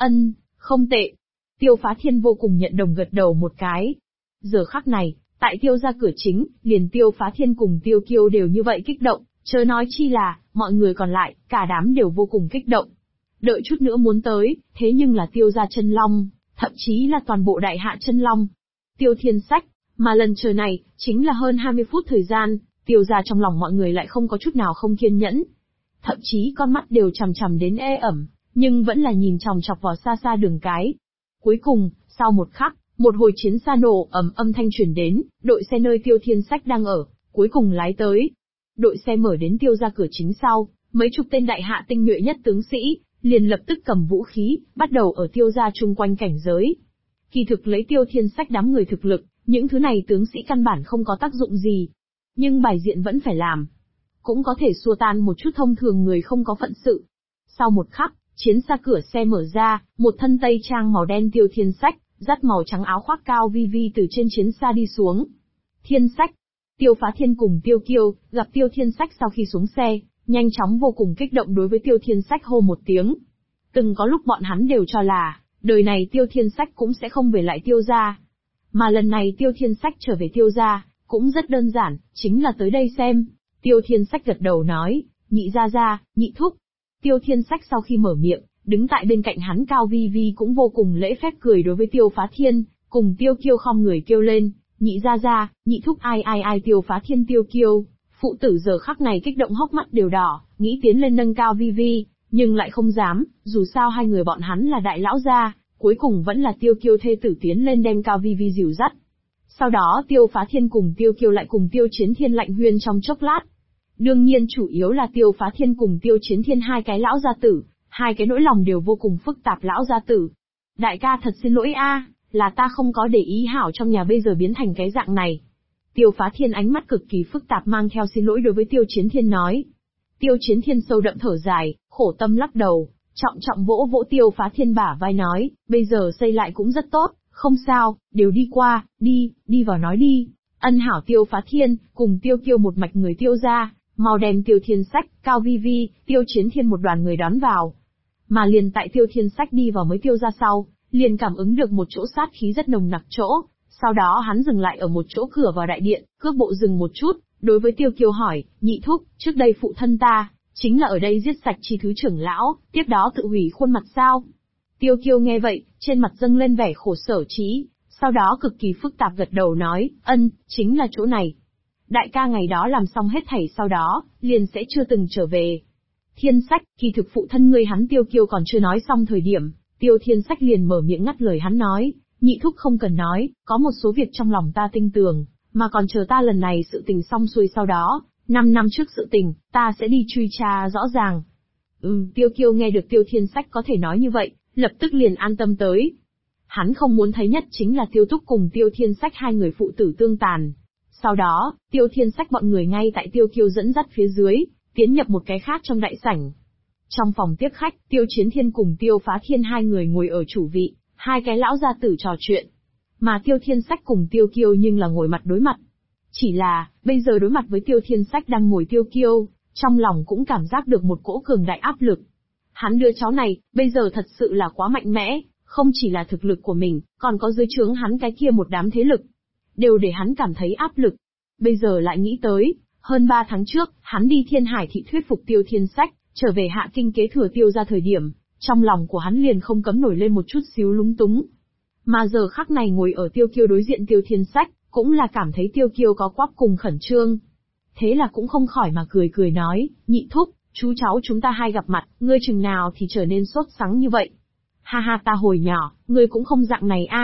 Không tệ. Tiêu Phá Thiên vô cùng nhận đồng gật đầu một cái. Giờ khắc này, tại Tiêu gia cửa chính, liền Tiêu Phá Thiên cùng Tiêu Kiêu đều như vậy kích động, chớ nói chi là, mọi người còn lại, cả đám đều vô cùng kích động. Đợi chút nữa muốn tới, thế nhưng là Tiêu gia chân long, thậm chí là toàn bộ đại hạ chân long. Tiêu Thiên Sách, mà lần chờ này, chính là hơn 20 phút thời gian, Tiêu gia trong lòng mọi người lại không có chút nào không kiên nhẫn. Thậm chí con mắt đều chằm chằm đến ê ẩm, nhưng vẫn là nhìn chòng chọc vào xa xa đường cái. Cuối cùng, sau một khắc, một hồi chiến xa nổ âm thanh truyền đến, đội xe nơi Tiêu Thiên Sách đang ở, cuối cùng lái tới. Đội xe mở đến Tiêu gia cửa chính sau, mấy chục tên đại hạ tinh nhuệ nhất tướng sĩ, liền lập tức cầm vũ khí, bắt đầu ở Tiêu gia chung quanh cảnh giới. Kỳ thực lấy Tiêu Thiên Sách đám người thực lực, những thứ này tướng sĩ căn bản không có tác dụng gì. Nhưng bài diện vẫn phải làm. Cũng có thể xua tan một chút thông thường người không có phận sự. Sau một khắc, chiến xa cửa xe mở ra, một thân tây trang màu đen Tiêu Thiên Sách, dắt màu trắng áo khoác cao vi vi từ trên chiến xa đi xuống. Thiên Sách. Tiêu Phá Thiên cùng Tiêu Kiêu, gặp Tiêu Thiên Sách sau khi xuống xe, nhanh chóng vô cùng kích động đối với Tiêu Thiên Sách hô một tiếng. Từng có lúc bọn hắn đều cho là, đời này Tiêu Thiên Sách cũng sẽ không về lại Tiêu gia. Mà lần này Tiêu Thiên Sách trở về Tiêu gia, cũng rất đơn giản, chính là tới đây xem. Tiêu Thiên Sách gật đầu nói, nhị gia gia, nhị thúc. Tiêu Thiên Sách sau khi mở miệng, đứng tại bên cạnh hắn Cao Vi Vi cũng vô cùng lễ phép cười đối với Tiêu Phá Thiên, cùng Tiêu Kiêu khom người kêu lên, nhị gia gia, nhị thúc ai Tiêu Phá Thiên Tiêu Kiêu. Phụ tử giờ khắc này kích động hốc mắt đều đỏ, nghĩ tiến lên nâng Cao Vi Vi, nhưng lại không dám, dù sao hai người bọn hắn là đại lão gia, cuối cùng vẫn là Tiêu Kiêu thê tử tiến lên đem Cao Vi Vi dìu dắt. Sau đó Tiêu Phá Thiên cùng Tiêu Kiêu lại cùng Tiêu Chiến Thiên lạnh huyên trong chốc lát. Đương nhiên chủ yếu là Tiêu Phá Thiên cùng Tiêu Chiến Thiên hai cái lão gia tử, hai cái nỗi lòng đều vô cùng phức tạp lão gia tử. Đại ca thật xin lỗi a, là ta không có để ý hảo trong nhà bây giờ biến thành cái dạng này. Tiêu Phá Thiên ánh mắt cực kỳ phức tạp mang theo xin lỗi đối với Tiêu Chiến Thiên nói. Tiêu Chiến Thiên sâu đậm thở dài, khổ tâm lắc đầu, trọng vỗ vỗ Tiêu Phá Thiên bả vai nói, bây giờ xây lại cũng rất tốt, không sao, đều đi qua, đi vào nói đi. Ân hảo Tiêu Phá Thiên, cùng Tiêu Kiêu một mạch người Tiêu ra, mau đem Tiêu Thiên Sách, Cao Vi Vi, Tiêu Chiến Thiên một đoàn người đón vào. Mà liền tại Tiêu Thiên Sách đi vào mới Tiêu ra sau, liền cảm ứng được một chỗ sát khí rất nồng nặc chỗ, sau đó hắn dừng lại ở một chỗ cửa vào đại điện, cước bộ dừng một chút, đối với Tiêu Kiêu hỏi, nhị thúc, trước đây phụ thân ta, chính là ở đây giết sạch chi thứ trưởng lão, tiếp đó tự hủy khuôn mặt sao? Tiêu Kiêu nghe vậy, trên mặt dâng lên vẻ khổ sở trí, sau đó cực kỳ phức tạp gật đầu nói, chính là chỗ này. Đại ca ngày đó làm xong hết thảy sau đó, liền sẽ chưa từng trở về. Thiên Sách, kỳ thực phụ thân ngươi hắn Tiêu Kiêu còn chưa nói xong thời điểm, Tiêu Thiên Sách liền mở miệng ngắt lời hắn nói, nhị thúc không cần nói, có một số việc trong lòng ta tinh tường, mà còn chờ ta lần này sự tình xong xuôi sau đó, 5 năm trước sự tình, ta sẽ đi truy tra rõ ràng. Tiêu Kiêu nghe được Tiêu Thiên Sách có thể nói như vậy, lập tức liền an tâm tới. Hắn không muốn thấy nhất chính là Tiêu Túc cùng Tiêu Thiên Sách hai người phụ tử tương tàn. Sau đó, Tiêu Thiên Sách bọn người ngay tại Tiêu Kiêu dẫn dắt phía dưới, tiến nhập một cái khác trong đại sảnh. Trong phòng tiếp khách, Tiêu Chiến Thiên cùng Tiêu Phá Thiên hai người ngồi ở chủ vị, hai cái lão gia tử trò chuyện. Mà Tiêu Thiên Sách cùng Tiêu Kiêu nhưng là ngồi mặt đối mặt. Chỉ là, bây giờ đối mặt với Tiêu Thiên Sách đang ngồi Tiêu Kiêu, trong lòng cũng cảm giác được một cỗ cường đại áp lực. Hắn đứa cháu này, bây giờ thật sự là quá mạnh mẽ, không chỉ là thực lực của mình, còn có dưới trướng hắn cái kia một đám thế lực. Đều để hắn cảm thấy áp lực. Bây giờ lại nghĩ tới, hơn 3 tháng trước, hắn đi Thiên Hải thị thuyết phục Tiêu Thiên Sách, trở về Hạ Kinh kế thừa Tiêu ra thời điểm, trong lòng của hắn liền không cấm nổi lên một chút xíu lúng túng. Mà giờ khắc này ngồi ở Tiêu Kiêu đối diện Tiêu Thiên Sách, cũng là cảm thấy Tiêu Kiêu có quắp cùng khẩn trương. Thế là cũng không khỏi mà cười nói, nhị thúc, chú cháu chúng ta hai gặp mặt, ngươi chừng nào thì trở nên sốt sắng như vậy. Ha ha ta hồi nhỏ, ngươi cũng không dạng này a.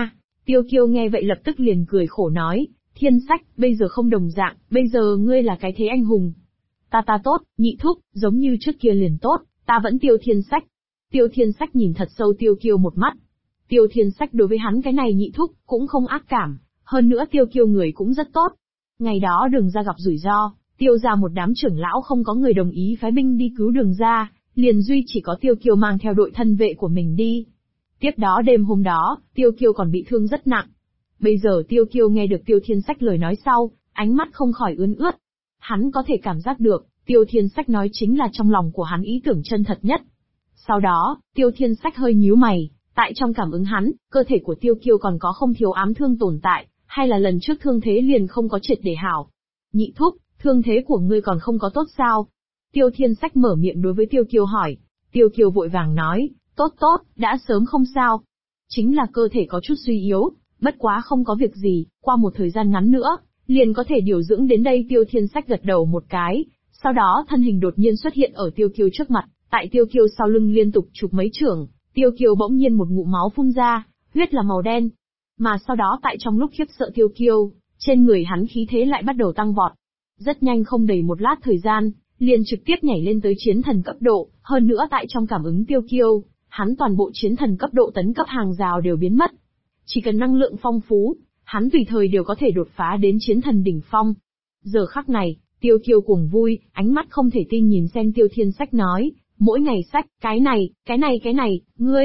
Tiêu Kiêu nghe vậy lập tức liền cười khổ nói, Thiên Sách, bây giờ không đồng dạng, bây giờ ngươi là cái thế anh hùng. Ta tốt, Nhị thúc, giống như trước kia liền tốt, ta vẫn Tiêu Thiên Sách. Tiêu Thiên Sách nhìn thật sâu Tiêu Kiêu một mắt. Tiêu Thiên Sách đối với hắn cái này Nhị thúc, cũng không ác cảm, hơn nữa Tiêu Kiêu người cũng rất tốt. Ngày đó Đường gia gặp rủi ro, Tiêu gia một đám trưởng lão không có người đồng ý phái binh đi cứu Đường gia, liền duy chỉ có Tiêu Kiêu mang theo đội thân vệ của mình đi. Tiếp đó đêm hôm đó, Tiêu Kiêu còn bị thương rất nặng. Bây giờ Tiêu Kiêu nghe được Tiêu Thiên Sách lời nói sau, ánh mắt không khỏi ươn ướt. Hắn có thể cảm giác được, Tiêu Thiên Sách nói chính là trong lòng của hắn ý tưởng chân thật nhất. Sau đó, Tiêu Thiên Sách hơi nhíu mày, tại trong cảm ứng hắn, cơ thể của Tiêu Kiêu còn có không thiếu ám thương tồn tại, hay là lần trước thương thế liền không có triệt để hảo. Nhị thúc, thương thế của ngươi còn không có tốt sao? Tiêu Thiên Sách mở miệng đối với Tiêu Kiêu hỏi. Tiêu Kiêu vội vàng nói, tốt, đã sớm không sao. Chính là cơ thể có chút suy yếu, bất quá không có việc gì, qua một thời gian ngắn nữa, liền có thể điều dưỡng đến đây. Tiêu Thiên Sách gật đầu một cái, sau đó thân hình đột nhiên xuất hiện ở Tiêu Kiêu trước mặt, tại Tiêu Kiêu sau lưng liên tục chụp mấy chưởng, Tiêu Kiêu bỗng nhiên một ngụm máu phun ra, huyết là màu đen. Mà sau đó tại trong lúc khiếp sợ Tiêu Kiêu, trên người hắn khí thế lại bắt đầu tăng vọt. Rất nhanh không đầy một lát thời gian, liền trực tiếp nhảy lên tới chiến thần cấp độ, hơn nữa tại trong cảm ứng Tiêu Kiêu, hắn toàn bộ chiến thần cấp độ tấn cấp hàng rào đều biến mất. Chỉ cần năng lượng phong phú, hắn tùy thời đều có thể đột phá đến chiến thần đỉnh phong. Giờ khắc này, Tiêu Kiêu cuồng vui, ánh mắt không thể tin nhìn xem Tiêu Thiên Sách nói, mỗi ngày sách, cái này,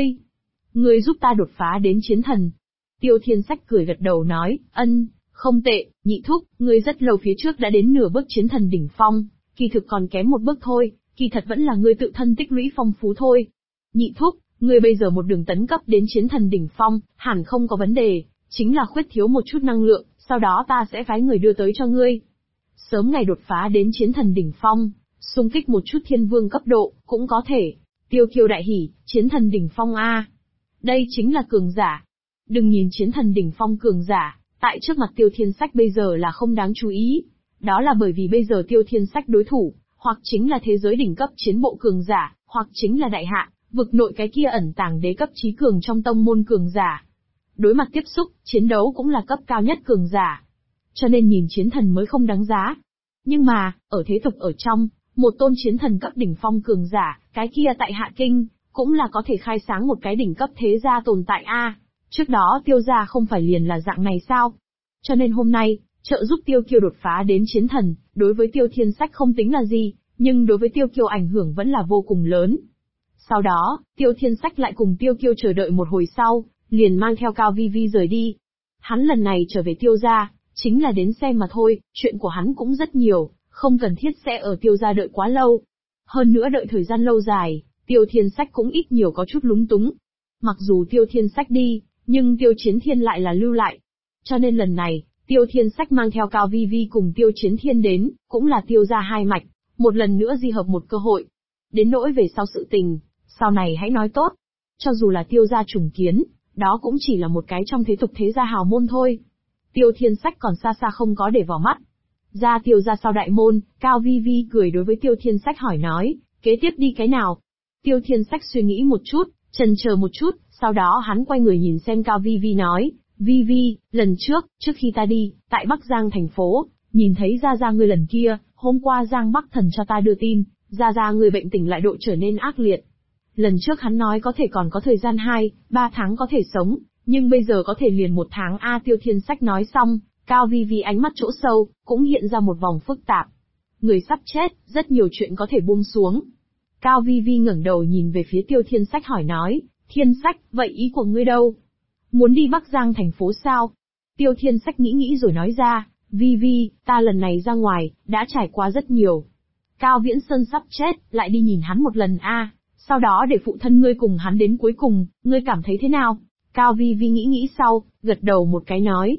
ngươi giúp ta đột phá đến chiến thần. Tiêu Thiên Sách cười gật đầu nói, không tệ, Nhị thúc, ngươi rất lâu phía trước đã đến nửa bước chiến thần đỉnh phong, kỳ thực còn kém một bước thôi, kỳ thật vẫn là ngươi tự thân tích lũy phong phú thôi. Nhị thúc, ngươi bây giờ một đường tấn cấp đến chiến thần đỉnh phong, hẳn không có vấn đề, chính là khuyết thiếu một chút năng lượng, sau đó ta sẽ phái người đưa tới cho ngươi. Sớm ngày đột phá đến chiến thần đỉnh phong, xung kích một chút thiên vương cấp độ, cũng có thể. Tiêu Kiêu đại hỉ, chiến thần đỉnh phong a, đây chính là cường giả. Đừng nhìn chiến thần đỉnh phong cường giả, tại trước mặt Tiêu Thiên Sách bây giờ là không đáng chú ý. Đó là bởi vì bây giờ Tiêu Thiên Sách đối thủ, hoặc chính là thế giới đỉnh cấp chiến bộ cường giả, hoặc chính là đại hạ, vực nội cái kia ẩn tàng đế cấp trí cường trong tông môn cường giả. Đối mặt tiếp xúc, chiến đấu cũng là cấp cao nhất cường giả. Cho nên nhìn chiến thần mới không đáng giá. Nhưng mà, ở thế tục ở trong, một tôn chiến thần cấp đỉnh phong cường giả, cái kia tại Hạ Kinh, cũng là có thể khai sáng một cái đỉnh cấp thế gia tồn tại a. Trước đó Tiêu gia không phải liền là dạng này sao? Cho nên hôm nay, trợ giúp Tiêu Kiêu đột phá đến chiến thần, đối với Tiêu Thiên Sách không tính là gì, nhưng đối với Tiêu Kiêu ảnh hưởng vẫn là vô cùng lớn. Sau đó, Tiêu Thiên Sách lại cùng Tiêu Kiêu chờ đợi một hồi sau, liền mang theo Cao Vi Vi rời đi. Hắn lần này trở về Tiêu gia, chính là đến xem mà thôi, chuyện của hắn cũng rất nhiều, không cần thiết sẽ ở Tiêu gia đợi quá lâu. Hơn nữa đợi thời gian lâu dài, Tiêu Thiên Sách cũng ít nhiều có chút lúng túng. Mặc dù Tiêu Thiên Sách đi, nhưng Tiêu Chiến Thiên lại là lưu lại. Cho nên lần này, Tiêu Thiên Sách mang theo Cao Vi Vi cùng Tiêu Chiến Thiên đến, cũng là Tiêu gia hai mạch, một lần nữa di hợp một cơ hội. Đến nỗi về sau sự tình, sau này hãy nói tốt. Cho dù là Tiêu gia trùng kiến, đó cũng chỉ là một cái trong thế tục thế gia hào môn thôi. Tiêu Thiên Sách còn xa xa không có để vào mắt. Ra Tiêu gia sau đại môn, Cao Vi Vi cười đối với Tiêu Thiên Sách hỏi nói, kế tiếp đi cái nào? Tiêu Thiên Sách suy nghĩ một chút, chần chờ một chút, sau đó hắn quay người nhìn xem Cao Vi Vi nói, Vi Vi, lần trước khi ta đi, tại Bắc Giang thành phố, nhìn thấy Gia ngươi lần kia, hôm qua Giang Bắc Thần cho ta đưa tin, Gia người bệnh tình lại độ trở nên ác liệt. Lần trước hắn nói có thể còn có thời gian 2-3 tháng có thể sống, nhưng bây giờ có thể liền 1 tháng a. Tiêu Thiên Sách nói xong, Cao Vi Vi ánh mắt chỗ sâu, cũng hiện ra một vòng phức tạp. Người sắp chết, rất nhiều chuyện có thể buông xuống. Cao Vi Vi ngẩng đầu nhìn về phía Tiêu Thiên Sách hỏi nói, Thiên Sách, vậy ý của ngươi đâu? Muốn đi Bắc Giang thành phố sao? Tiêu Thiên Sách nghĩ rồi nói ra, Vi Vi, ta lần này ra ngoài, đã trải qua rất nhiều. Cao Viễn Sơn sắp chết, lại đi nhìn hắn một lần a. Sau đó để phụ thân ngươi cùng hắn đến cuối cùng, ngươi cảm thấy thế nào? Cao Vi Vi nghĩ sau, gật đầu một cái nói,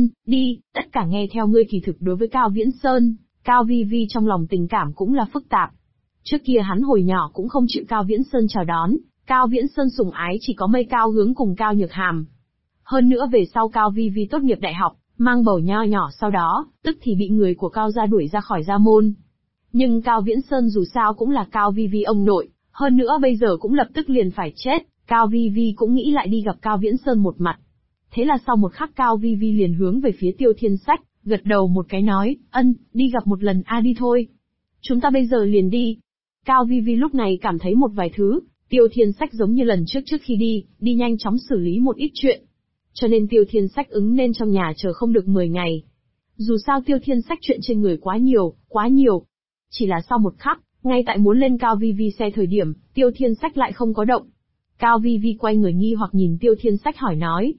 đi, tất cả nghe theo ngươi. Kỳ thực đối với Cao Viễn Sơn, Cao Vi Vi trong lòng tình cảm cũng là phức tạp. Trước kia hắn hồi nhỏ cũng không chịu Cao Viễn Sơn chào đón, Cao Viễn Sơn sủng ái chỉ có Mây Cao Hướng cùng Cao Nhược Hàm. Hơn nữa về sau Cao Vi Vi tốt nghiệp đại học, mang bầu nho nhỏ sau đó, tức thì bị người của Cao gia đuổi ra khỏi gia môn. Nhưng Cao Viễn Sơn dù sao cũng là Cao Vi Vi ông nội, hơn nữa bây giờ cũng lập tức liền phải chết, Cao Vi Vi cũng nghĩ lại đi gặp Cao Viễn Sơn một mặt. Thế là sau một khắc Cao Vi Vi liền hướng về phía Tiêu Thiên Sách, gật đầu một cái nói, đi gặp một lần đi thôi. Chúng ta bây giờ liền đi. Cao Vi Vi lúc này cảm thấy một vài thứ, Tiêu Thiên Sách giống như lần trước khi đi nhanh chóng xử lý một ít chuyện. Cho nên Tiêu Thiên Sách ứng nên trong nhà chờ không được 10 ngày. Dù sao Tiêu Thiên Sách chuyện trên người quá nhiều. Chỉ là sau một khắc, ngay tại muốn lên Cao Vi Vi xe thời điểm, Tiêu Thiên Sách lại không có động. Cao Vi Vi quay người nghi hoặc nhìn Tiêu Thiên Sách hỏi nói,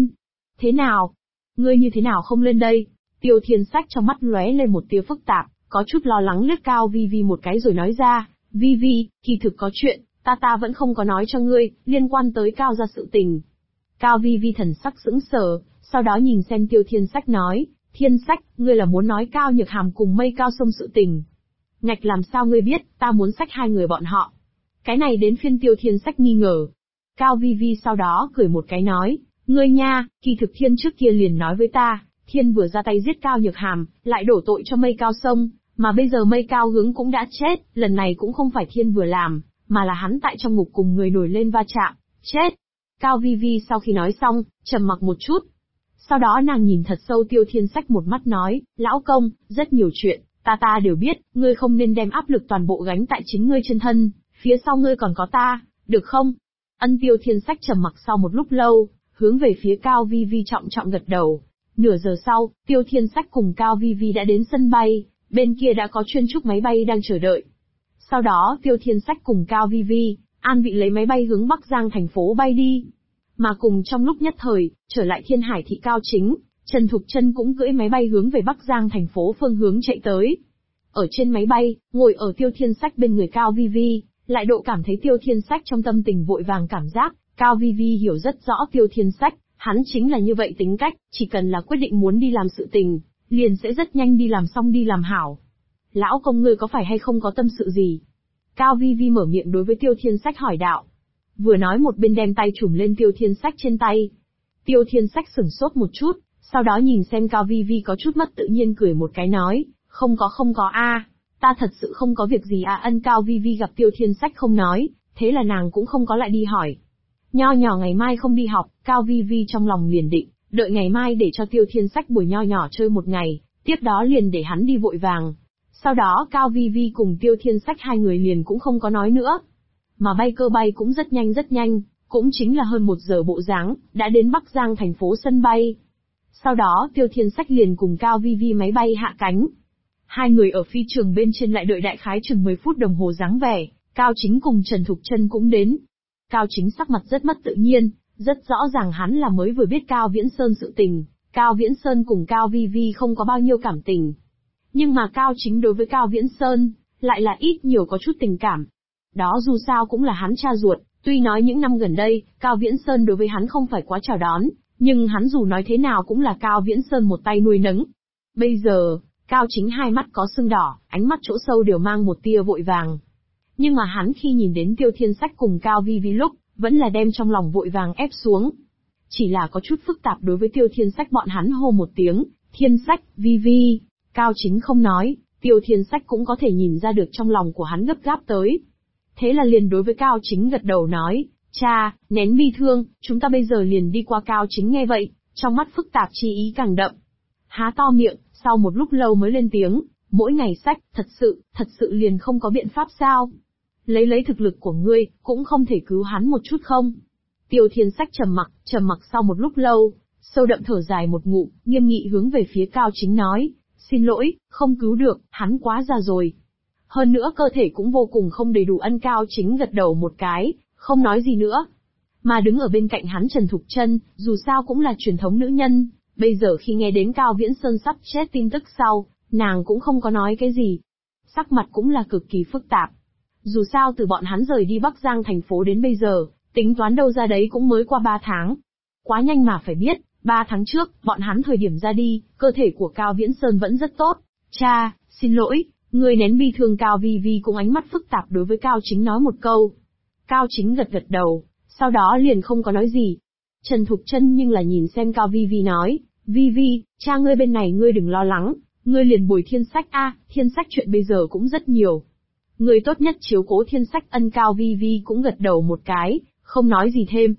thế nào? Ngươi như thế nào không lên đây? Tiêu Thiên Sách trong mắt lóe lên một tia phức tạp, có chút lo lắng liếc Cao Vi Vi một cái rồi nói ra, Vi Vi, kỳ thực có chuyện, ta vẫn không có nói cho ngươi, liên quan tới Cao gia sự tình. Cao Vi Vi thần sắc sững sờ, sau đó nhìn xem Tiêu Thiên Sách nói, Thiên Sách, ngươi là muốn nói Cao Nhược Hàm cùng Mây Cao Sông sự tình. Ngạch làm sao ngươi biết, ta muốn xách hai người bọn họ. Cái này đến phiên Tiêu Thiên Sách nghi ngờ. Cao Vi Vi sau đó cười một cái nói, ngươi nha, kỳ thực Thiên trước kia liền nói với ta, Thiên vừa ra tay giết Cao Nhược Hàm, lại đổ tội cho Mây Cao Sông, mà bây giờ Mây Cao Hướng cũng đã chết, lần này cũng không phải Thiên vừa làm, mà là hắn tại trong ngục cùng người nổi lên va chạm, chết. Cao Vi Vi sau khi nói xong, trầm mặc một chút. Sau đó nàng nhìn thật sâu Tiêu Thiên Sách một mắt nói, lão công, rất nhiều chuyện, ta đều biết, ngươi không nên đem áp lực toàn bộ gánh tại chính ngươi trên thân, phía sau ngươi còn có ta, được không? Tiêu Thiên Sách trầm mặc sau một lúc lâu, hướng về phía Cao Vi Vi trọng gật đầu. Nửa giờ sau, Tiêu Thiên Sách cùng Cao Vi Vi đã đến sân bay, bên kia đã có chuyên trúc máy bay đang chờ đợi. Sau đó Tiêu Thiên Sách cùng Cao Vi Vi, an vị lấy máy bay hướng Bắc Giang thành phố bay đi. Mà cùng trong lúc nhất thời, trở lại Thiên Hải thị Cao Chính, Trần Thục Chân cũng cưỡi máy bay hướng về Bắc Giang thành phố phương hướng chạy tới. Ở trên máy bay, ngồi ở Tiêu Thiên Sách bên người Cao Vi Vi, lại độ cảm thấy Tiêu Thiên Sách trong tâm tình vội vàng cảm giác, Cao Vi Vi hiểu rất rõ Tiêu Thiên Sách, hắn chính là như vậy tính cách, chỉ cần là quyết định muốn đi làm sự tình, liền sẽ rất nhanh đi làm xong đi làm hảo. Lão công ngươi có phải hay không có tâm sự gì? Cao Vi Vi mở miệng đối với Tiêu Thiên Sách hỏi đạo. Vừa nói một bên đem tay trùm lên Tiêu Thiên Sách trên tay. Tiêu Thiên Sách sửng sốt một chút, sau đó nhìn xem Cao Vi Vi có chút mất tự nhiên cười một cái nói, không có ta thật sự không có việc gì Cao Vi Vi gặp Tiêu Thiên Sách không nói, thế là nàng cũng không có lại đi hỏi. Nho nhỏ ngày mai không đi học, Cao Vi Vi trong lòng liền định, đợi ngày mai để cho Tiêu Thiên Sách buổi nho nhỏ chơi một ngày, tiếp đó liền để hắn đi vội vàng. Sau đó Cao Vi Vi cùng Tiêu Thiên Sách hai người liền cũng không có nói nữa. Mà bay cơ bay cũng rất nhanh, cũng chính là hơn 1 giờ bộ dáng, đã đến Bắc Giang thành phố sân bay. Sau đó Tiêu Thiên Sách liền cùng Cao Vi Vi máy bay hạ cánh. Hai người ở phi trường bên trên lại đợi đại khái chừng 10 phút đồng hồ dáng vẻ, Cao Chính cùng Trần Thục Chân cũng đến. Cao Chính sắc mặt rất mất tự nhiên, rất rõ ràng hắn là mới vừa biết Cao Viễn Sơn sự tình, Cao Viễn Sơn cùng Cao Vi Vi không có bao nhiêu cảm tình. Nhưng mà Cao Chính đối với Cao Viễn Sơn, lại là ít nhiều có chút tình cảm. Đó dù sao cũng là hắn cha ruột, tuy nói những năm gần đây, Cao Viễn Sơn đối với hắn không phải quá chào đón, nhưng hắn dù nói thế nào cũng là Cao Viễn Sơn một tay nuôi nấng. Bây giờ, Cao Chính hai mắt có sưng đỏ, ánh mắt chỗ sâu đều mang một tia vội vàng. Nhưng mà hắn khi nhìn đến Tiêu Thiên Sách cùng Cao Vi Vi lúc, vẫn là đem trong lòng vội vàng ép xuống. Chỉ là có chút phức tạp đối với Tiêu Thiên Sách bọn hắn hô một tiếng, Thiên Sách, Vi Vi. Cao Chính không nói, Tiêu Thiên Sách cũng có thể nhìn ra được trong lòng của hắn gấp gáp tới. Thế là liền đối với Cao Chính gật đầu nói, cha, nén bi thương, chúng ta bây giờ liền đi qua. Cao Chính nghe vậy, trong mắt phức tạp chi ý càng đậm. Há to miệng, sau một lúc lâu mới lên tiếng, mỗi ngày sách, thật sự liền không có biện pháp sao? Lấy thực lực của ngươi, cũng không thể cứu hắn một chút không? Tiêu Thiên Sách trầm mặc sau một lúc lâu, sâu đậm thở dài một ngụm, nghiêm nghị hướng về phía Cao Chính nói, xin lỗi, không cứu được, hắn quá già rồi. Hơn nữa cơ thể cũng vô cùng không đầy đủ. Cao Chính gật đầu một cái, không nói gì nữa. Mà đứng ở bên cạnh hắn Trần Thục Chân, dù sao cũng là truyền thống nữ nhân, bây giờ khi nghe đến Cao Viễn Sơn sắp chết tin tức sau, nàng cũng không có nói cái gì. Sắc mặt cũng là cực kỳ phức tạp. Dù sao từ bọn hắn rời đi Bắc Giang thành phố đến bây giờ, tính toán đâu ra đấy cũng mới qua 3 tháng. Quá nhanh mà phải biết, 3 tháng trước, bọn hắn thời điểm ra đi, cơ thể của Cao Viễn Sơn vẫn rất tốt. Cha, xin lỗi, người nén bi thương. Cao Vi Vi cũng ánh mắt phức tạp đối với Cao Chính nói một câu. Cao Chính gật đầu, sau đó liền không có nói gì. Trần Thục Chân nhưng là nhìn xem Cao Vi Vi nói, Vi Vi, cha ngươi bên này ngươi đừng lo lắng, ngươi liền bồi Thiên Sách Thiên Sách chuyện bây giờ cũng rất nhiều. Ngươi tốt nhất chiếu cố Thiên Sách. Cao Vi Vi cũng gật đầu một cái, không nói gì thêm.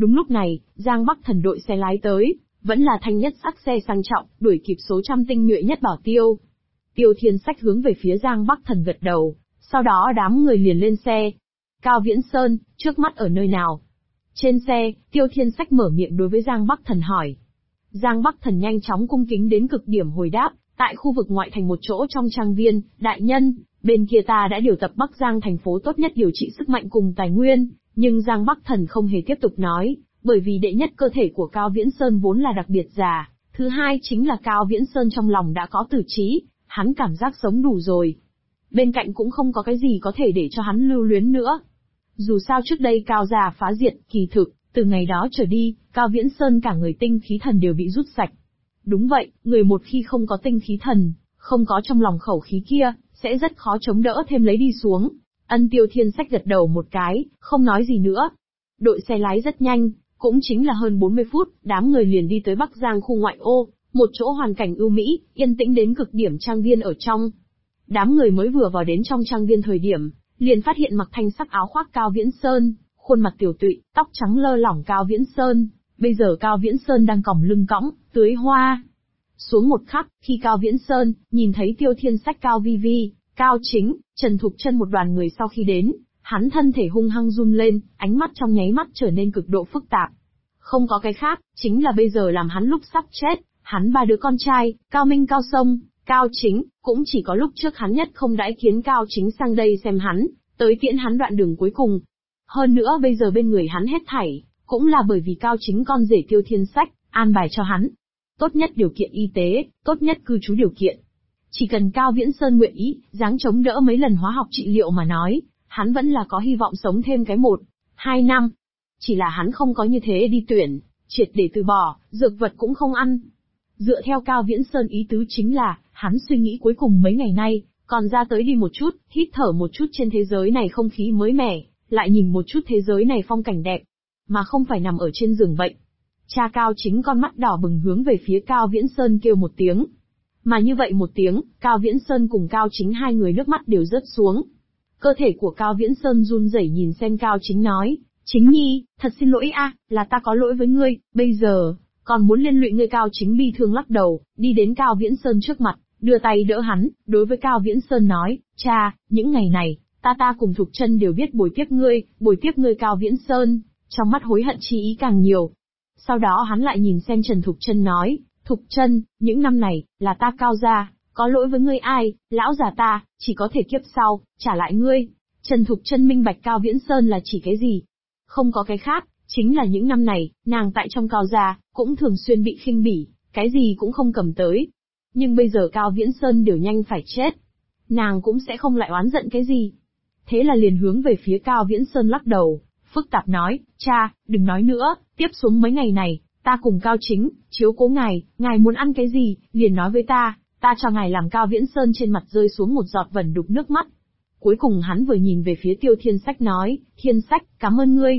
Đúng lúc này, Giang Bắc Thần đội xe lái tới, vẫn là thanh nhất sắc xe sang trọng, đuổi kịp số trăm tinh nhuệ nhất bảo tiêu. Tiêu Thiên Sách hướng về phía Giang Bắc Thần gật đầu, sau đó đám người liền lên xe. Cao Viễn Sơn, trước mắt ở nơi nào? Trên xe, Tiêu Thiên Sách mở miệng đối với Giang Bắc Thần hỏi. Giang Bắc Thần nhanh chóng cung kính đến cực điểm hồi đáp, tại khu vực ngoại thành một chỗ trong trang viên, đại nhân, bên kia ta đã điều tập Bắc Giang thành phố tốt nhất điều trị sức mạnh cùng tài nguyên, nhưng Giang Bắc Thần không hề tiếp tục nói, bởi vì đệ nhất cơ thể của Cao Viễn Sơn vốn là đặc biệt già, thứ hai chính là Cao Viễn Sơn trong lòng đã có tử trí, hắn cảm giác sống đủ rồi. Bên cạnh cũng không có cái gì có thể để cho hắn lưu luyến nữa. Dù sao trước đây Cao gia phá diệt, kỳ thực, từ ngày đó trở đi, Cao Viễn Sơn cả người tinh khí thần đều bị rút sạch. Đúng vậy, người một khi không có tinh khí thần, không có trong lòng khẩu khí kia, sẽ rất khó chống đỡ thêm lấy đi xuống. Tiêu Thiên Sách gật đầu một cái, không nói gì nữa. Đội xe lái rất nhanh, cũng chính là hơn 40 phút, đám người liền đi tới Bắc Giang khu ngoại ô, một chỗ hoàn cảnh ưu mỹ, yên tĩnh đến cực điểm trang viên ở trong. Đám người mới vừa vào đến trong trang viên thời điểm, liền phát hiện mặc thanh sắc áo khoác Cao Viễn Sơn, khuôn mặt tiểu tụy, tóc trắng lơ lỏng Cao Viễn Sơn. Bây giờ Cao Viễn Sơn đang còng lưng cõng, tưới hoa. Xuống một khắc, khi Cao Viễn Sơn nhìn thấy Tiêu Thiên Sách, Cao Vi Vi, Cao Chính, Trần Thục Chân một đoàn người sau khi đến, hắn thân thể hung hăng run lên, ánh mắt trong nháy mắt trở nên cực độ phức tạp. Không có cái khác, chính là bây giờ làm hắn lúc sắp chết, hắn ba đứa con trai, Cao Minh, Cao Sông, Cao Chính, cũng chỉ có lúc trước hắn nhất không đãi kiến Cao Chính sang đây xem hắn, tới tiễn hắn đoạn đường cuối cùng. Hơn nữa bây giờ bên người hắn hết thảy, cũng là bởi vì Cao Chính con rể Tiêu Thiên Sách, an bài cho hắn. Tốt nhất điều kiện y tế, tốt nhất cư trú điều kiện. Chỉ cần Cao Viễn Sơn nguyện ý, dáng chống đỡ mấy lần hóa học trị liệu mà nói, hắn vẫn là có hy vọng sống thêm cái 1-2 năm. Chỉ là hắn không có như thế đi tuyển, triệt để từ bỏ, dược vật cũng không ăn. Dựa theo Cao Viễn Sơn ý tứ chính là, hắn suy nghĩ cuối cùng mấy ngày nay, còn ra tới đi một chút, hít thở một chút trên thế giới này không khí mới mẻ, lại nhìn một chút thế giới này phong cảnh đẹp, mà không phải nằm ở trên giường bệnh. Cha Cao Chính con mắt đỏ bừng hướng về phía Cao Viễn Sơn kêu một tiếng. Mà như vậy một tiếng, Cao Viễn Sơn cùng Cao Chính hai người nước mắt đều rớt xuống. Cơ thể của Cao Viễn Sơn run rẩy nhìn xem Cao Chính nói, Chính nhi, thật xin lỗi là ta có lỗi với ngươi, bây giờ, còn muốn liên lụy ngươi. Cao Chính bi thương lắc đầu, đi đến Cao Viễn Sơn trước mặt, đưa tay đỡ hắn, đối với Cao Viễn Sơn nói, cha, những ngày này, ta cùng Thục Chân đều biết bồi tiếp ngươi. Cao Viễn Sơn, trong mắt hối hận chi ý càng nhiều. Sau đó hắn lại nhìn xem Trần Thục Chân nói, Thục Chân, những năm này, là ta Cao gia, có lỗi với ngươi ai, lão già ta, chỉ có thể kiếp sau, trả lại ngươi. Trần Thục Chân minh bạch Cao Viễn Sơn là chỉ cái gì. Không có cái khác, chính là những năm này, nàng tại trong Cao gia, cũng thường xuyên bị khinh bỉ, cái gì cũng không cầm tới. Nhưng bây giờ Cao Viễn Sơn đều nhanh phải chết. Nàng cũng sẽ không lại oán giận cái gì. Thế là liền hướng về phía Cao Viễn Sơn lắc đầu, phức tạp nói, cha, đừng nói nữa, tiếp xuống mấy ngày này, ta cùng Cao Chính, chiếu cố ngài muốn ăn cái gì, liền nói với ta cho ngài làm. Cao Viễn Sơn trên mặt rơi xuống một giọt vẩn đục nước mắt. Cuối cùng hắn vừa nhìn về phía Tiêu Thiên Sách nói, Thiên Sách, cảm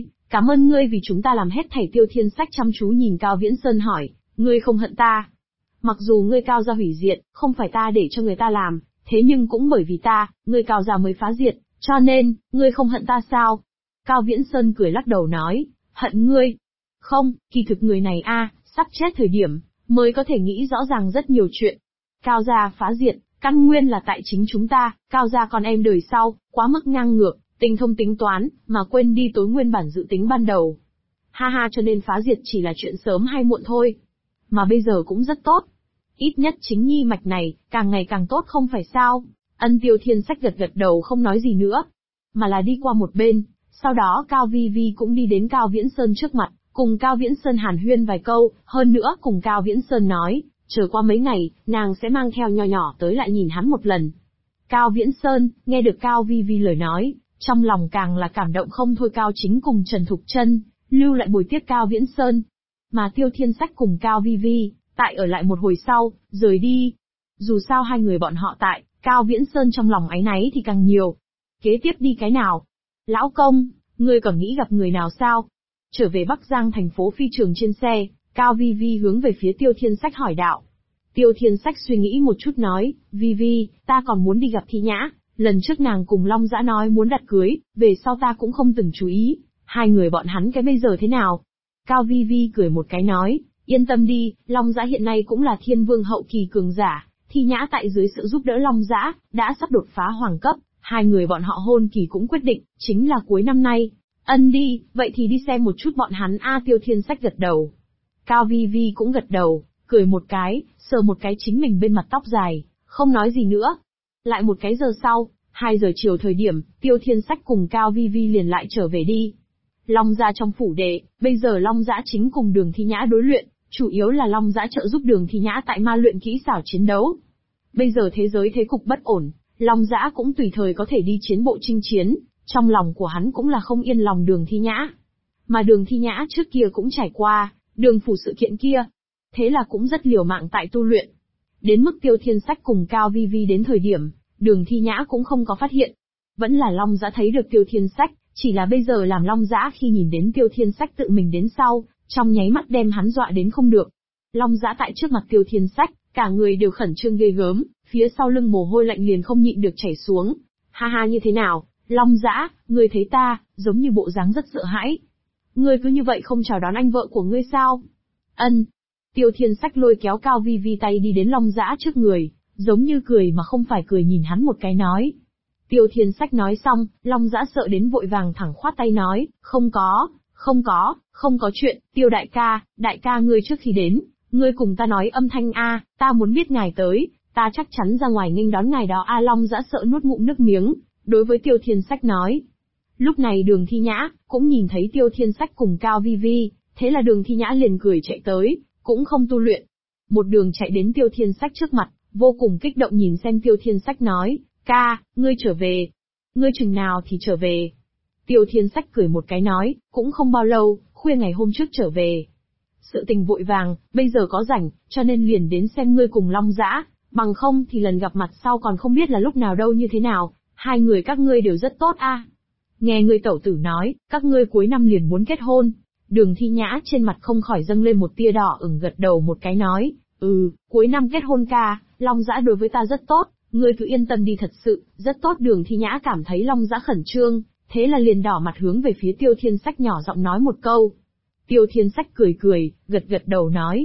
ơn ngươi vì chúng ta làm hết thảy. Tiêu Thiên Sách chăm chú nhìn Cao Viễn Sơn hỏi, ngươi không hận ta? Mặc dù ngươi Cao gia hủy diệt, không phải ta để cho người ta làm, thế nhưng cũng bởi vì ta, ngươi Cao gia mới phá diệt, cho nên, ngươi không hận ta sao? Cao Viễn Sơn cười lắc đầu nói, hận ngươi? Không, kỳ thực người này sắp chết thời điểm, mới có thể nghĩ rõ ràng rất nhiều chuyện. Cao gia phá diệt, căn nguyên là tại chính chúng ta, Cao gia con em đời sau, quá mức ngang ngược, tinh thông tính toán, mà quên đi tối nguyên bản dự tính ban đầu. Ha, cho nên phá diệt chỉ là chuyện sớm hay muộn thôi. Mà bây giờ cũng rất tốt. Ít nhất chính nhi mạch này, càng ngày càng tốt không phải sao? Tiêu Thiên Sách gật đầu không nói gì nữa, mà là đi qua một bên. Sau đó Cao Vi Vi cũng đi đến Cao Viễn Sơn trước mặt, cùng Cao Viễn Sơn hàn huyên vài câu, hơn nữa cùng Cao Viễn Sơn nói, chờ qua mấy ngày, nàng sẽ mang theo nho nhỏ tới lại nhìn hắn một lần. Cao Viễn Sơn, nghe được Cao Vi Vi lời nói, trong lòng càng là cảm động không thôi. Cao Chính cùng Trần Thục Chân lưu lại bồi tiếp Cao Viễn Sơn, mà Tiêu Thiên Sách cùng Cao Vi Vi tại ở lại một hồi sau, rời đi. Dù sao hai người bọn họ tại, Cao Viễn Sơn trong lòng áy náy thì càng nhiều. Kế tiếp đi cái nào? Lão công, ngươi còn nghĩ gặp người nào sao? Trở về Bắc Giang thành phố phi trường trên xe, Cao Vi Vi hướng về phía Tiêu Thiên Sách hỏi đạo. Tiêu Thiên Sách suy nghĩ một chút nói, Vi Vi, ta còn muốn đi gặp Thi Nhã, lần trước nàng cùng Long Dã nói muốn đặt cưới, về sau ta cũng không từng chú ý, hai người bọn hắn cái bây giờ thế nào? Cao Vi Vi cười một cái nói, yên tâm đi, Long Dã hiện nay cũng là thiên vương hậu kỳ cường giả, Thi Nhã tại dưới sự giúp đỡ Long Dã, đã sắp đột phá hoàng cấp, hai người bọn họ hôn kỳ cũng quyết định, chính là cuối năm nay. Đi, vậy thì đi xem một chút bọn hắn a. Tiêu Thiên Sách gật đầu. Cao Vi Vi cũng gật đầu, cười một cái, sờ một cái chính mình bên mặt tóc dài, không nói gì nữa. Lại một cái giờ sau, 2 giờ chiều thời điểm, Tiêu Thiên Sách cùng Cao Vi Vi liền lại trở về đi. Long gia trong phủ đệ, bây giờ Long Dã chính cùng Đường Thi Nhã đối luyện, chủ yếu là Long Dã trợ giúp Đường Thi Nhã tại ma luyện kỹ xảo chiến đấu. Bây giờ thế giới thế cục bất ổn, Long Dã cũng tùy thời có thể đi chiến bộ chinh chiến, trong lòng của hắn cũng là không yên lòng Đường Thi Nhã. Mà Đường Thi Nhã trước kia cũng trải qua Đường phủ sự kiện kia, thế là cũng rất liều mạng tại tu luyện. Đến mức Tiêu Thiên Sách cùng Cao Vi Vi đến thời điểm, Đường Thi Nhã cũng không có phát hiện. Vẫn là Long Dã thấy được Tiêu Thiên Sách, chỉ là bây giờ làm Long Dã khi nhìn đến Tiêu Thiên Sách tự mình đến sau, trong nháy mắt đem hắn dọa đến không được. Long Dã tại trước mặt Tiêu Thiên Sách, cả người đều khẩn trương ghê gớm, phía sau lưng mồ hôi lạnh liền không nhịn được chảy xuống. Ha ha, như thế nào, Long Dã, ngươi thấy ta, giống như bộ dáng rất sợ hãi. Ngươi cứ như vậy không chào đón anh vợ của ngươi sao? Tiêu Thiên Sách lôi kéo Cao Vi Vi tay đi đến Long Dã trước người, giống như cười mà không phải cười nhìn hắn một cái nói. Tiêu Thiên Sách nói xong, Long Dã sợ đến vội vàng thẳng khoát tay nói, không có chuyện, Tiêu đại ca ngươi trước khi đến, ngươi cùng ta nói âm thanh a, ta muốn biết ngài tới, ta chắc chắn ra ngoài nghênh đón ngài đó a. Long Dã sợ nuốt ngụm nước miếng, đối với Tiêu Thiên Sách nói. Lúc này Đường Thi Nhã cũng nhìn thấy Tiêu Thiên Sách cùng Cao Vi Vi, thế là Đường Thi Nhã liền cười chạy tới, cũng không tu luyện. Một đường chạy đến Tiêu Thiên Sách trước mặt, vô cùng kích động nhìn xem Tiêu Thiên Sách nói, ca, ngươi trở về. Ngươi chừng nào thì trở về? Tiêu Thiên Sách cười một cái nói, cũng không bao lâu, khuya ngày hôm trước trở về. Sự tình vội vàng, bây giờ có rảnh, cho nên liền đến xem ngươi cùng Long Dã, bằng không thì lần gặp mặt sau còn không biết là lúc nào đâu như thế nào, hai người các ngươi đều rất tốt a. Nghe ngươi tẩu tử nói, các ngươi cuối năm liền muốn kết hôn. Đường Thi Nhã trên mặt không khỏi dâng lên một tia đỏ ửng, gật đầu một cái nói, cuối năm kết hôn ca, Long Dã đối với ta rất tốt, ngươi cứ yên tâm đi, thật sự, rất tốt. Đường Thi Nhã cảm thấy Long Dã khẩn trương, thế là liền đỏ mặt hướng về phía Tiêu Thiên Sách nhỏ giọng nói một câu. Tiêu Thiên Sách cười, gật đầu nói,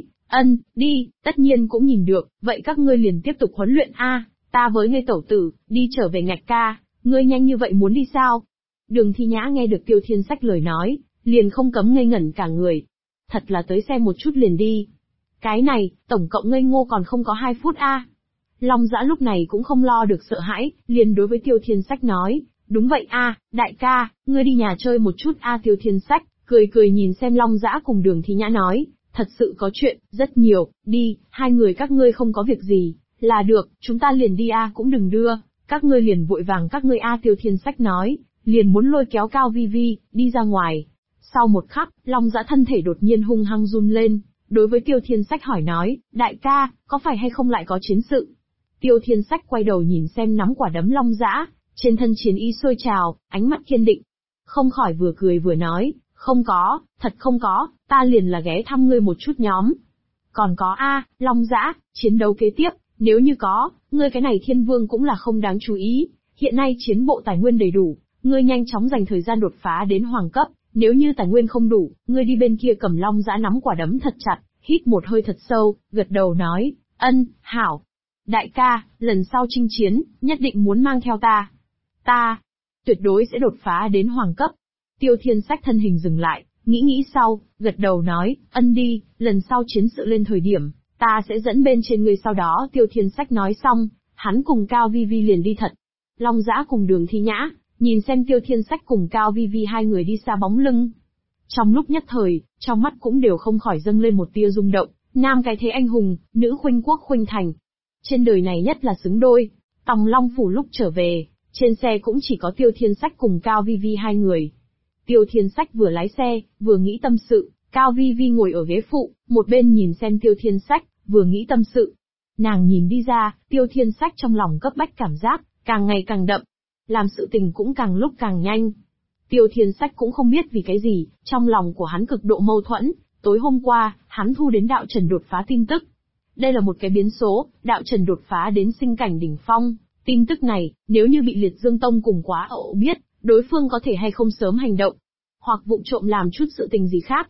đi, tất nhiên cũng nhìn được, vậy các ngươi liền tiếp tục huấn luyện a, ta với ngươi tẩu tử, đi trở về Ngạch ca, ngươi nhanh như vậy muốn đi sao? Đường Thi Nhã nghe được Tiêu Thiên Sách lời nói, liền không cấm ngây ngẩn cả người. Thật là tới xem một chút liền đi. Cái này, tổng cộng ngây ngô còn không có 2 phút a. Long Dã lúc này cũng không lo được sợ hãi, liền đối với Tiêu Thiên Sách nói, đúng vậy a, đại ca, ngươi đi nhà chơi một chút a. Tiêu Thiên Sách cười nhìn xem Long Dã cùng Đường Thi Nhã nói, thật sự có chuyện, rất nhiều, đi, hai người các ngươi không có việc gì, là được, chúng ta liền đi a, cũng đừng đưa, các ngươi liền vội vàng các ngươi a. Tiêu Thiên Sách nói, liền muốn lôi kéo Cao Vi Vi, đi ra ngoài. Sau một khắc, Long Dã thân thể đột nhiên hung hăng run lên, đối với Tiêu Thiên Sách hỏi nói, đại ca, có phải hay không lại có chiến sự? Tiêu Thiên Sách quay đầu nhìn xem nắm quả đấm Long Dã, trên thân chiến ý sôi trào, ánh mắt kiên định. Không khỏi vừa cười vừa nói, không có, thật không có, ta liền là ghé thăm ngươi một chút nhóm. Còn có a, Long Dã, chiến đấu kế tiếp, nếu như có, ngươi cái này thiên vương cũng là không đáng chú ý, hiện nay chiến bộ tài nguyên đầy đủ, ngươi nhanh chóng dành thời gian đột phá đến hoàng cấp, nếu như tài nguyên không đủ, ngươi đi bên kia cầm Long Dã nắm quả đấm thật chặt, hít một hơi thật sâu, gật đầu nói, hảo. Đại ca, lần sau chinh chiến, nhất định muốn mang theo ta. Ta, tuyệt đối sẽ đột phá đến hoàng cấp. Tiêu Thiên Sách thân hình dừng lại, nghĩ sau, gật đầu nói, đi, lần sau chiến sự lên thời điểm, ta sẽ dẫn bên trên ngươi. Sau đó Tiêu Thiên Sách nói xong, hắn cùng Cao Vi Vi liền đi thật. Long Dã cùng Đường Thi Nhã, nhìn xem Tiêu Thiên Sách cùng Cao Vi Vi hai người đi xa bóng lưng. Trong lúc nhất thời, trong mắt cũng đều không khỏi dâng lên một tia rung động, nam cái thế anh hùng, nữ khuynh quốc khuynh thành. Trên đời này nhất là xứng đôi. Tòng Long Phủ lúc trở về, trên xe cũng chỉ có Tiêu Thiên Sách cùng Cao Vi Vi hai người. Tiêu Thiên Sách vừa lái xe, vừa nghĩ tâm sự, Cao Vi Vi ngồi ở ghế phụ, một bên nhìn xem Tiêu Thiên Sách, vừa nghĩ tâm sự. Nàng nhìn đi ra, Tiêu Thiên Sách trong lòng cấp bách cảm giác, càng ngày càng đậm, làm sự tình cũng càng lúc càng nhanh. Tiêu Thiên Sách cũng không biết vì cái gì, trong lòng của hắn cực độ mâu thuẫn, tối hôm qua, hắn thu đến Đạo Trần đột phá tin tức. Đây là một cái biến số, Đạo Trần đột phá đến sinh cảnh đỉnh phong, tin tức này, nếu như bị Liệt Dương Tông cùng Quá Ậu biết, đối phương có thể hay không sớm hành động, hoặc vụng trộm làm chút sự tình gì khác.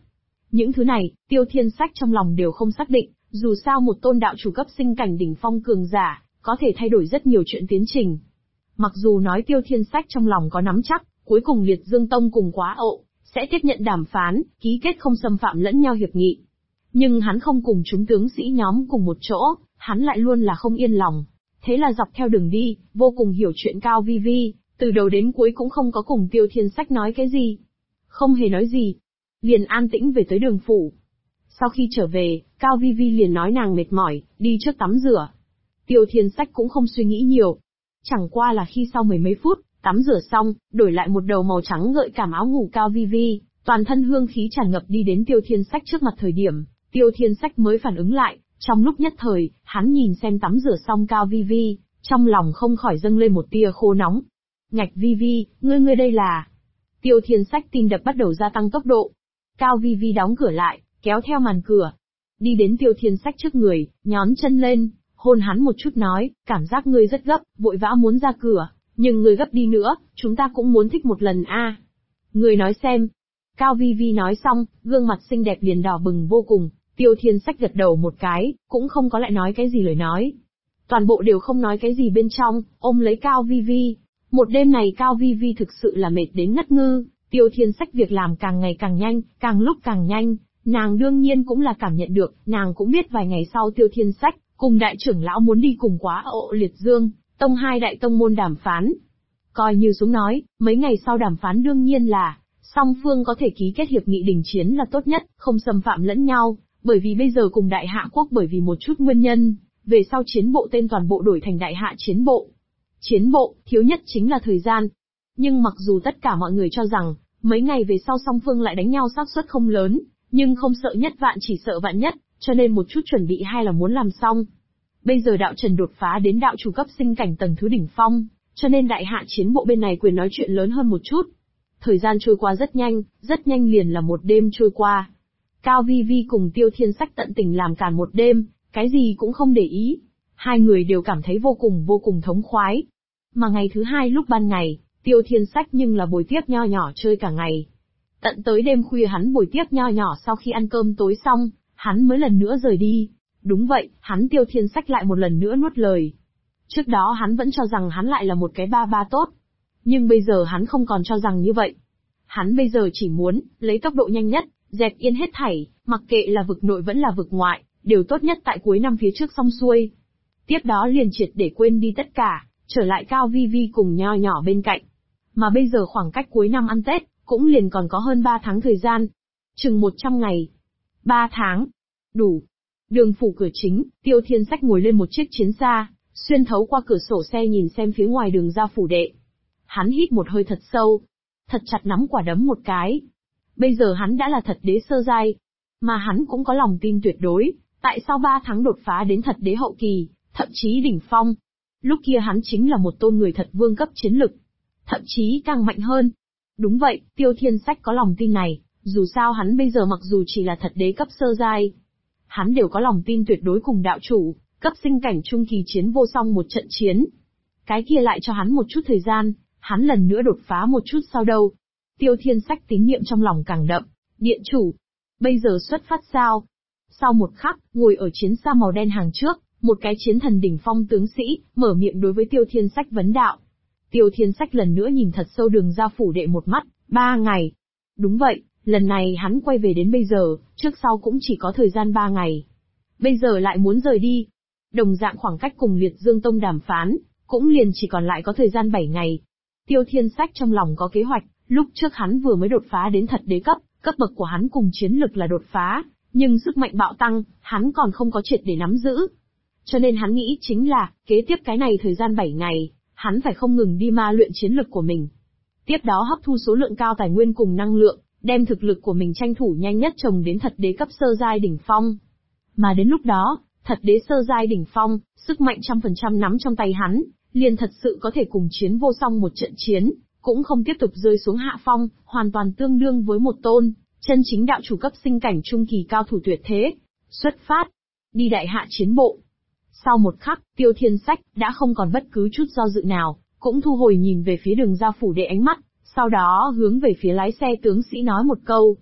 Những thứ này, Tiêu Thiên Sách trong lòng đều không xác định, dù sao một tôn đạo chủ cấp sinh cảnh đỉnh phong cường giả, có thể thay đổi rất nhiều chuyện tiến trình. Mặc dù nói Tiêu Thiên Sách trong lòng có nắm chắc, cuối cùng Liệt Dương Tông cùng Quá Ộ sẽ tiếp nhận đàm phán, ký kết không xâm phạm lẫn nhau hiệp nghị. Nhưng hắn không cùng chúng tướng sĩ nhóm cùng một chỗ, hắn lại luôn là không yên lòng. Thế là dọc theo đường đi, vô cùng hiểu chuyện Cao Vi Vi, từ đầu đến cuối cũng không có cùng Tiêu Thiên Sách nói cái gì. Không hề nói gì. Liền an tĩnh về tới đường phủ. Sau khi trở về, Cao Vi Vi liền nói nàng mệt mỏi, đi trước tắm rửa. Tiêu Thiên Sách cũng không suy nghĩ nhiều. Chẳng qua là khi sau mười mấy phút, tắm rửa xong, đổi lại một đầu màu trắng gợi cảm áo ngủ Cao Vi Vi, toàn thân hương khí tràn ngập đi đến Tiêu Thiên Sách trước mặt thời điểm, Tiêu Thiên Sách mới phản ứng lại, trong lúc nhất thời, hắn nhìn xem tắm rửa xong Cao Vi Vi, trong lòng không khỏi dâng lên một tia khô nóng. Ngạch Vi Vi, ngươi đây là... Tiêu Thiên Sách tim đập bắt đầu gia tăng tốc độ. Cao Vi Vi đóng cửa lại, kéo theo màn cửa. Đi đến Tiêu Thiên Sách trước người, nhón chân lên, hôn hắn một chút nói, cảm giác ngươi rất gấp, vội vã muốn ra cửa, nhưng ngươi gấp đi nữa, chúng ta cũng muốn thích một lần a. Ngươi nói xem. Cao Vi Vi nói xong, gương mặt xinh đẹp liền đỏ bừng vô cùng, Tiêu Thiên Sách gật đầu một cái, cũng không có lại nói cái gì lời nói. Toàn bộ đều không nói cái gì bên trong, ôm lấy Cao Vi Vi. Một đêm này Cao Vi Vi thực sự là mệt đến ngất ngư, Tiêu Thiên Sách việc làm càng ngày càng nhanh, càng lúc càng nhanh, nàng đương nhiên cũng là cảm nhận được, nàng cũng biết vài ngày sau Tiêu Thiên Sách, cùng đại trưởng lão muốn đi cùng Quá Ộ Liệt Dương Tông hai đại tông môn đàm phán. Coi như xuống nói, mấy ngày sau đàm phán đương nhiên là, song phương có thể ký kết hiệp nghị đình chiến là tốt nhất, không xâm phạm lẫn nhau, bởi vì bây giờ cùng Đại Hạ Quốc bởi vì một chút nguyên nhân, về sau chiến bộ tên toàn bộ đổi thành Đại Hạ Chiến Bộ. Chiến bộ, thiếu nhất chính là thời gian. Nhưng mặc dù tất cả mọi người cho rằng, mấy ngày về sau song phương lại đánh nhau xác suất không lớn, nhưng không sợ nhất vạn chỉ sợ vạn nhất, cho nên một chút chuẩn bị hay là muốn làm xong. Bây giờ đạo Trần đột phá đến đạo chủ cấp sinh cảnh tầng thứ đỉnh phong, cho nên Đại Hạ Chiến Bộ bên này quyền nói chuyện lớn hơn một chút. Thời gian trôi qua rất nhanh liền là một đêm trôi qua. Cao Vi Vi cùng Tiêu Thiên Sách tận tình làm càn một đêm, cái gì cũng không để ý. Hai người đều cảm thấy vô cùng thống khoái. Mà ngày thứ hai lúc ban ngày, Tiêu Thiên Sách nhưng là bồi tiếp nho nhỏ chơi cả ngày. Tận tới đêm khuya hắn bồi tiếp nho nhỏ sau khi ăn cơm tối xong, hắn mới lần nữa rời đi. Đúng vậy, hắn Tiêu Thiên Sách lại một lần nữa nuốt lời. Trước đó hắn vẫn cho rằng hắn lại là một cái ba tốt. Nhưng bây giờ hắn không còn cho rằng như vậy. Hắn bây giờ chỉ muốn, lấy tốc độ nhanh nhất, dẹp yên hết thảy, mặc kệ là vực nội vẫn là vực ngoại, đều tốt nhất tại cuối năm phía trước xong xuôi. Tiếp đó liền triệt để quên đi tất cả, trở lại Cao Vi Vi cùng nho nhỏ bên cạnh. Mà bây giờ khoảng cách cuối năm ăn Tết, cũng liền còn có hơn 3 tháng thời gian. Chừng 100 ngày. 3 tháng. Đủ. Đường phủ cửa chính, Tiêu Thiên Sách ngồi lên một chiếc chiến xa, xuyên thấu qua cửa sổ xe nhìn xem phía ngoài đường ra phủ đệ. Hắn hít một hơi thật sâu, thật chặt nắm quả đấm một cái. Bây giờ hắn đã là thật đế sơ giai, mà hắn cũng có lòng tin tuyệt đối, tại sao 3 tháng đột phá đến thật đế hậu kỳ, thậm chí đỉnh phong. Lúc kia hắn chính là một tôn người thật vương cấp chiến lực, thậm chí càng mạnh hơn. Đúng vậy, Tiêu Thiên Sách có lòng tin này, dù sao hắn bây giờ mặc dù chỉ là thật đế cấp sơ giai, hắn đều có lòng tin tuyệt đối cùng đạo chủ, cấp sinh cảnh trung kỳ chiến vô song một trận chiến. Cái kia lại cho hắn một chút thời gian, hắn lần nữa đột phá một chút sau đâu. Tiêu Thiên Sách tín niệm trong lòng càng đậm, điện chủ. Bây giờ xuất phát sao? Sau một khắc, ngồi ở chiến xa màu đen hàng trước, một cái chiến thần đỉnh phong tướng sĩ, mở miệng đối với Tiêu Thiên Sách vấn đạo. Tiêu Thiên Sách lần nữa nhìn thật sâu đường ra phủ đệ một mắt, 3 ngày. Đúng vậy, lần này hắn quay về đến bây giờ, trước sau cũng chỉ có thời gian 3 ngày. Bây giờ lại muốn rời đi. Đồng dạng khoảng cách cùng Liệt Dương Tông đàm phán, cũng liền chỉ còn lại có thời gian 7 ngày. Tiêu Thiên Sách trong lòng có kế hoạch, lúc trước hắn vừa mới đột phá đến thật đế cấp bậc của hắn cùng chiến lực là đột phá, nhưng sức mạnh bạo tăng, hắn còn không có triệt để nắm giữ. Cho nên hắn nghĩ chính là, kế tiếp cái này thời gian 7 ngày, hắn phải không ngừng đi ma luyện chiến lực của mình. Tiếp đó hấp thu số lượng cao tài nguyên cùng năng lượng, đem thực lực của mình tranh thủ nhanh nhất trồng đến thật đế cấp sơ giai đỉnh phong. Mà đến lúc đó, thật đế sơ giai đỉnh phong, sức mạnh 100% nắm trong tay hắn, liền thật sự có thể cùng chiến vô song một trận chiến, cũng không tiếp tục rơi xuống hạ phong, hoàn toàn tương đương với một tôn, chân chính đạo chủ cấp sinh cảnh trung kỳ cao thủ tuyệt thế. Xuất phát, đi Đại Hạ Chiến Bộ. Sau một khắc, Tiêu Thiên Sách đã không còn bất cứ chút do dự nào, cũng thu hồi nhìn về phía đường ra phủ đệ ánh mắt, sau đó hướng về phía lái xe tướng sĩ nói một câu.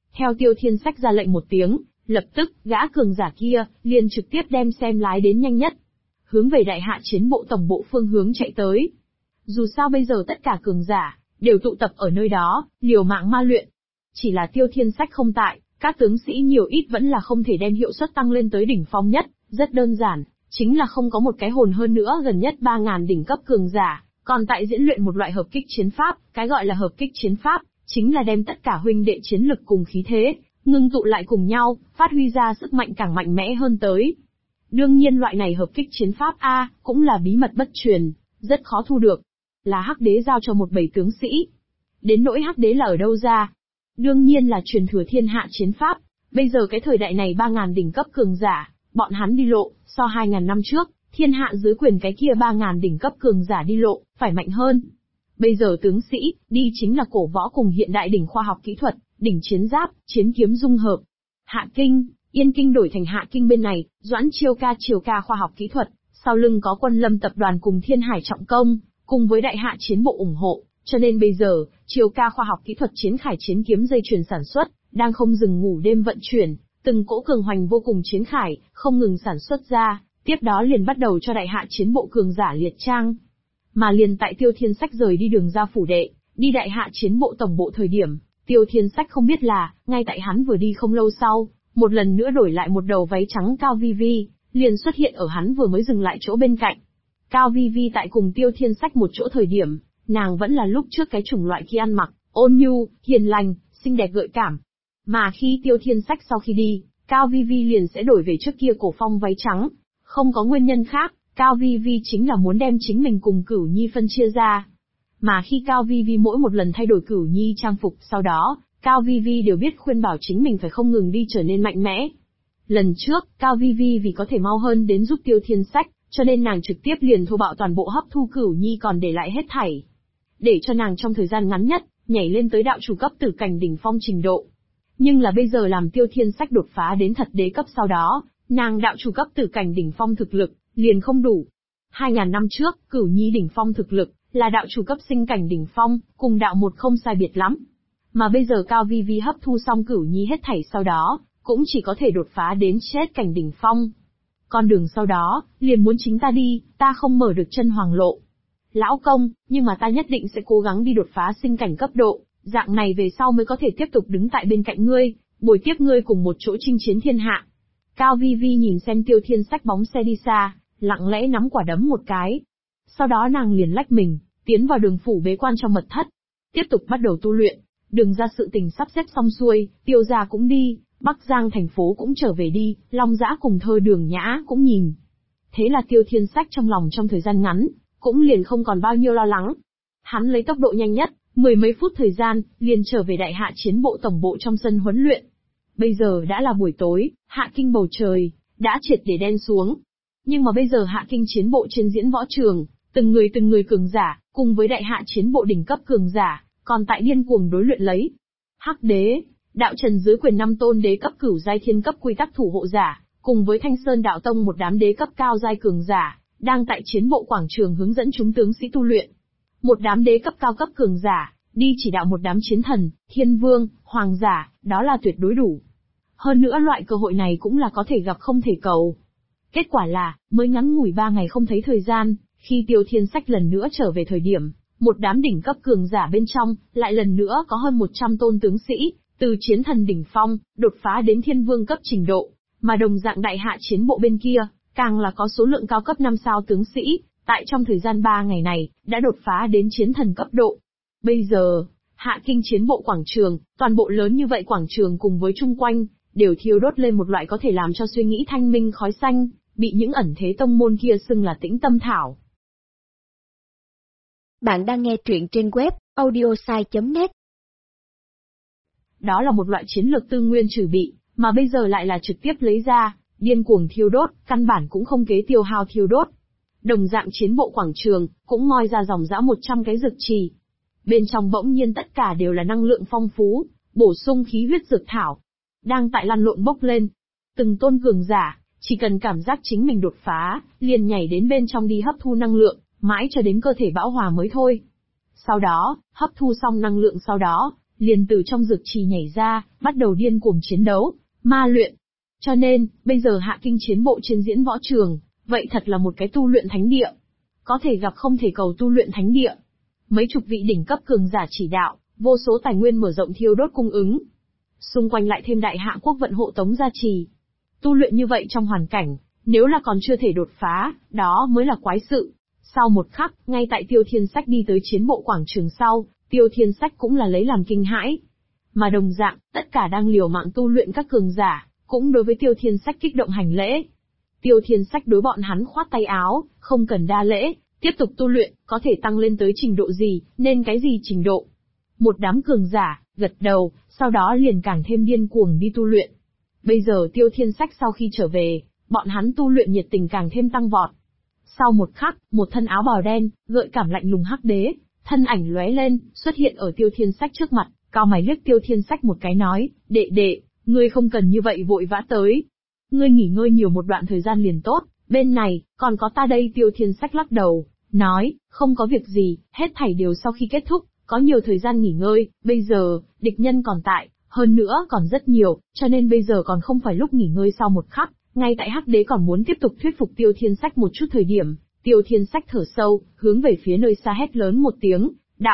Theo Tiêu Thiên Sách ra lệnh một tiếng, lập tức, gã cường giả kia, liền trực tiếp đem xem lái đến nhanh nhất. Hướng về đại hạ chiến bộ tổng bộ phương hướng chạy tới. Dù sao bây giờ tất cả cường giả, đều tụ tập ở nơi đó, liều mạng ma luyện. Chỉ là Tiêu Thiên Sách không tại, các tướng sĩ nhiều ít vẫn là không thể đem hiệu suất tăng lên tới đỉnh phong nhất, rất đơn giản, chính là không có một cái hồn hơn nữa gần nhất 3.000 đỉnh cấp cường giả, còn tại diễn luyện một loại hợp kích chiến pháp, cái gọi là hợp kích chiến pháp, chính là đem tất cả huynh đệ chiến lực cùng khí thế, ngưng tụ lại cùng nhau, phát huy ra sức mạnh càng mạnh mẽ hơn tới. Đương nhiên loại này hợp kích chiến pháp A, cũng là bí mật bất truyền, rất khó thu được. Là Hắc Đế giao cho một bầy tướng sĩ. Đến nỗi Hắc Đế là ở đâu ra? Đương nhiên là truyền thừa thiên hạ chiến pháp. Bây giờ cái thời đại này 3.000 đỉnh cấp cường giả, bọn hắn đi lộ, so 2.000 năm trước, thiên hạ dưới quyền cái kia 3.000 đỉnh cấp cường giả đi lộ, phải mạnh hơn. Bây giờ tướng sĩ, đi chính là cổ võ cùng hiện đại đỉnh khoa học kỹ thuật, đỉnh chiến giáp, chiến kiếm dung hợp. Hạ Kinh, Yên Kinh đổi thành Hạ Kinh bên này, Doãn Chiêu ca khoa học kỹ thuật, sau lưng có Quân Lâm tập đoàn cùng Thiên Hải trọng công, cùng với đại hạ chiến bộ ủng hộ, cho nên bây giờ, Chiêu ca khoa học kỹ thuật chiến khải chiến kiếm dây chuyền sản xuất, đang không dừng ngủ đêm vận chuyển, từng cỗ cường hoành vô cùng chiến khải, không ngừng sản xuất ra, tiếp đó liền bắt đầu cho đại hạ chiến bộ cường giả liệt trang. Mà liền tại Tiêu Thiên Sách rời đi đường ra phủ đệ, đi đại hạ chiến bộ tổng bộ thời điểm, Tiêu Thiên Sách không biết là, ngay tại hắn vừa đi không lâu sau, một lần nữa đổi lại một đầu váy trắng Cao Vi Vi, liền xuất hiện ở hắn vừa mới dừng lại chỗ bên cạnh. Cao Vi Vi tại cùng Tiêu Thiên Sách một chỗ thời điểm, nàng vẫn là lúc trước cái chủng loại kia ăn mặc, ôn nhu, hiền lành, xinh đẹp gợi cảm. Mà khi Tiêu Thiên Sách sau khi đi, Cao Vi Vi liền sẽ đổi về trước kia cổ phong váy trắng. Không có nguyên nhân khác, Cao Vi Vi chính là muốn đem chính mình cùng Cửu Nhi phân chia ra. Mà khi Cao Vi Vi mỗi một lần thay đổi Cửu Nhi trang phục sau đó, Cao Vi Vi đều biết khuyên bảo chính mình phải không ngừng đi trở nên mạnh mẽ. Lần trước, Cao Vi Vi vì có thể mau hơn đến giúp Tiêu Thiên Sách, cho nên nàng trực tiếp liền thô bạo toàn bộ hấp thu Cửu Nhi còn để lại hết thảy. Để cho nàng trong thời gian ngắn nhất, nhảy lên tới đạo chủ cấp tử cảnh đỉnh phong trình độ. Nhưng là bây giờ làm Tiêu Thiên Sách đột phá đến thật đế cấp sau đó, nàng đạo chủ cấp tử cảnh đỉnh phong thực lực, liền không đủ. 2.000 năm trước, Cửu Nhi đỉnh phong thực lực, là đạo chủ cấp sinh cảnh đỉnh phong, cùng đạo một không sai biệt lắm. Mà bây giờ Cao Vi Vi hấp thu xong Cửu Nhi hết thảy sau đó, cũng chỉ có thể đột phá đến chết cảnh đỉnh phong. Con đường sau đó, liền muốn chính ta đi, ta không mở được chân hoàng lộ. Lão công, nhưng mà ta nhất định sẽ cố gắng đi đột phá sinh cảnh cấp độ, dạng này về sau mới có thể tiếp tục đứng tại bên cạnh ngươi, bồi tiếp ngươi cùng một chỗ chinh chiến thiên hạ. Cao Vi Vi nhìn xem Tiêu Thiên Sách bóng xe đi xa, lặng lẽ nắm quả đấm một cái. Sau đó nàng liền lách mình, tiến vào đường phủ bế quan trong mật thất. Tiếp tục bắt đầu tu luyện, đường ra sự tình sắp xếp xong xuôi, Tiêu gia cũng đi, Bắc Giang thành phố cũng trở về đi, Long Dã cùng Thơ Đường Nhã cũng nhìn. Thế là Tiêu Thiên Sách trong lòng trong thời gian ngắn, cũng liền không còn bao nhiêu lo lắng. Hắn lấy tốc độ nhanh nhất, 10 mấy phút thời gian, liền trở về đại hạ chiến bộ tổng bộ trong sân huấn luyện. Bây giờ đã là buổi tối, Hạ Kinh bầu trời, đã triệt để đen xuống. Nhưng mà bây giờ Hạ Kinh chiến bộ trên diễn võ trường, từng người cường giả, cùng với đại hạ chiến bộ đỉnh cấp cường giả, còn tại điên cuồng đối luyện lấy. Hắc Đế, đạo trần dưới quyền 5 tôn đế cấp cửu giai thiên cấp quy tắc thủ hộ giả, cùng với Thanh Sơn đạo tông một đám đế cấp cao giai cường giả, đang tại chiến bộ quảng trường hướng dẫn chúng tướng sĩ tu luyện. Một đám đế cấp cao cấp cường giả, đi chỉ đạo một đám chiến thần, thiên vương, hoàng giả, đó là tuyệt đối đủ. Hơn nữa loại cơ hội này cũng là có thể gặp không thể cầu. Kết quả là, mới ngắn ngủi 3 ngày không thấy thời gian, khi Tiêu Thiên Sách lần nữa trở về thời điểm, một đám đỉnh cấp cường giả bên trong, lại lần nữa có hơn 100 tôn tướng sĩ, từ chiến thần đỉnh phong, đột phá đến thiên vương cấp trình độ, mà đồng dạng đại hạ chiến bộ bên kia, càng là có số lượng cao cấp 5 sao tướng sĩ, tại trong thời gian 3 ngày này, đã đột phá đến chiến thần cấp độ. Bây giờ, Hạ Kinh chiến bộ quảng trường, toàn bộ lớn như vậy quảng trường cùng với chung quanh, đều thiêu đốt lên một loại có thể làm cho suy nghĩ thanh minh khói xanh, bị những ẩn thế tông môn kia xưng là tĩnh tâm thảo. Bạn đang nghe truyện trên web audiosai.net. Đó là một loại chiến lược tư nguyên trừ bị, mà bây giờ lại là trực tiếp lấy ra, điên cuồng thiêu đốt, căn bản cũng không kế tiêu hao thiêu đốt. Đồng dạng chiến bộ quảng trường, cũng ngoi ra dòng dã 100 cái dược trì. Bên trong bỗng nhiên tất cả đều là năng lượng phong phú, bổ sung khí huyết dược thảo. Đang tại lăn lộn bốc lên. Từng tôn cường giả, chỉ cần cảm giác chính mình đột phá, liền nhảy đến bên trong đi hấp thu năng lượng, mãi cho đến cơ thể bão hòa mới thôi. Sau đó, hấp thu xong năng lượng sau đó, liền từ trong dược trì nhảy ra, bắt đầu điên cuồng chiến đấu, ma luyện. Cho nên, bây giờ Hạ Kinh chiến bộ trên diễn võ trường, vậy thật là một cái tu luyện thánh địa. Có thể gặp không thể cầu tu luyện thánh địa. Mấy chục vị đỉnh cấp cường giả chỉ đạo, vô số tài nguyên mở rộng thiêu đốt cung ứng. Xung quanh lại thêm đại hạ quốc vận hộ tống gia trì. Tu luyện như vậy trong hoàn cảnh, nếu là còn chưa thể đột phá, đó mới là quái sự. Sau một khắc, ngay tại Tiêu Thiên Sách đi tới chiến bộ quảng trường sau, Tiêu Thiên Sách cũng là lấy làm kinh hãi. Mà đồng dạng, tất cả đang liều mạng tu luyện các cường giả, cũng đối với Tiêu Thiên Sách kích động hành lễ. Tiêu Thiên Sách đối bọn hắn khoát tay áo, không cần đa lễ, tiếp tục tu luyện, có thể tăng lên tới trình độ gì, nên cái gì trình độ. Một đám cường giả, gật đầu, sau đó liền càng thêm điên cuồng đi tu luyện. Bây giờ Tiêu Thiên Sách sau khi trở về, bọn hắn tu luyện nhiệt tình càng thêm tăng vọt. Sau một khắc, một thân áo bào đen, gợi cảm lạnh lùng hắc đế, thân ảnh lóe lên, xuất hiện ở Tiêu Thiên Sách trước mặt, cao mày liếc Tiêu Thiên Sách một cái nói, đệ, ngươi không cần như vậy vội vã tới. Ngươi nghỉ ngơi nhiều một đoạn thời gian liền tốt, bên này, còn có ta đây. Tiêu Thiên Sách lắc đầu, nói, không có việc gì, hết thảy đều sau khi kết thúc, có nhiều thời gian nghỉ ngơi, bây giờ, địch nhân còn tại, hơn nữa còn rất nhiều, cho nên bây giờ còn không phải lúc nghỉ ngơi. Sau một khắc, ngay tại hắc đế còn muốn tiếp tục thuyết phục Tiêu Thiên Sách một chút thời điểm, Tiêu Thiên Sách thở sâu, hướng về phía nơi xa hét lớn một tiếng,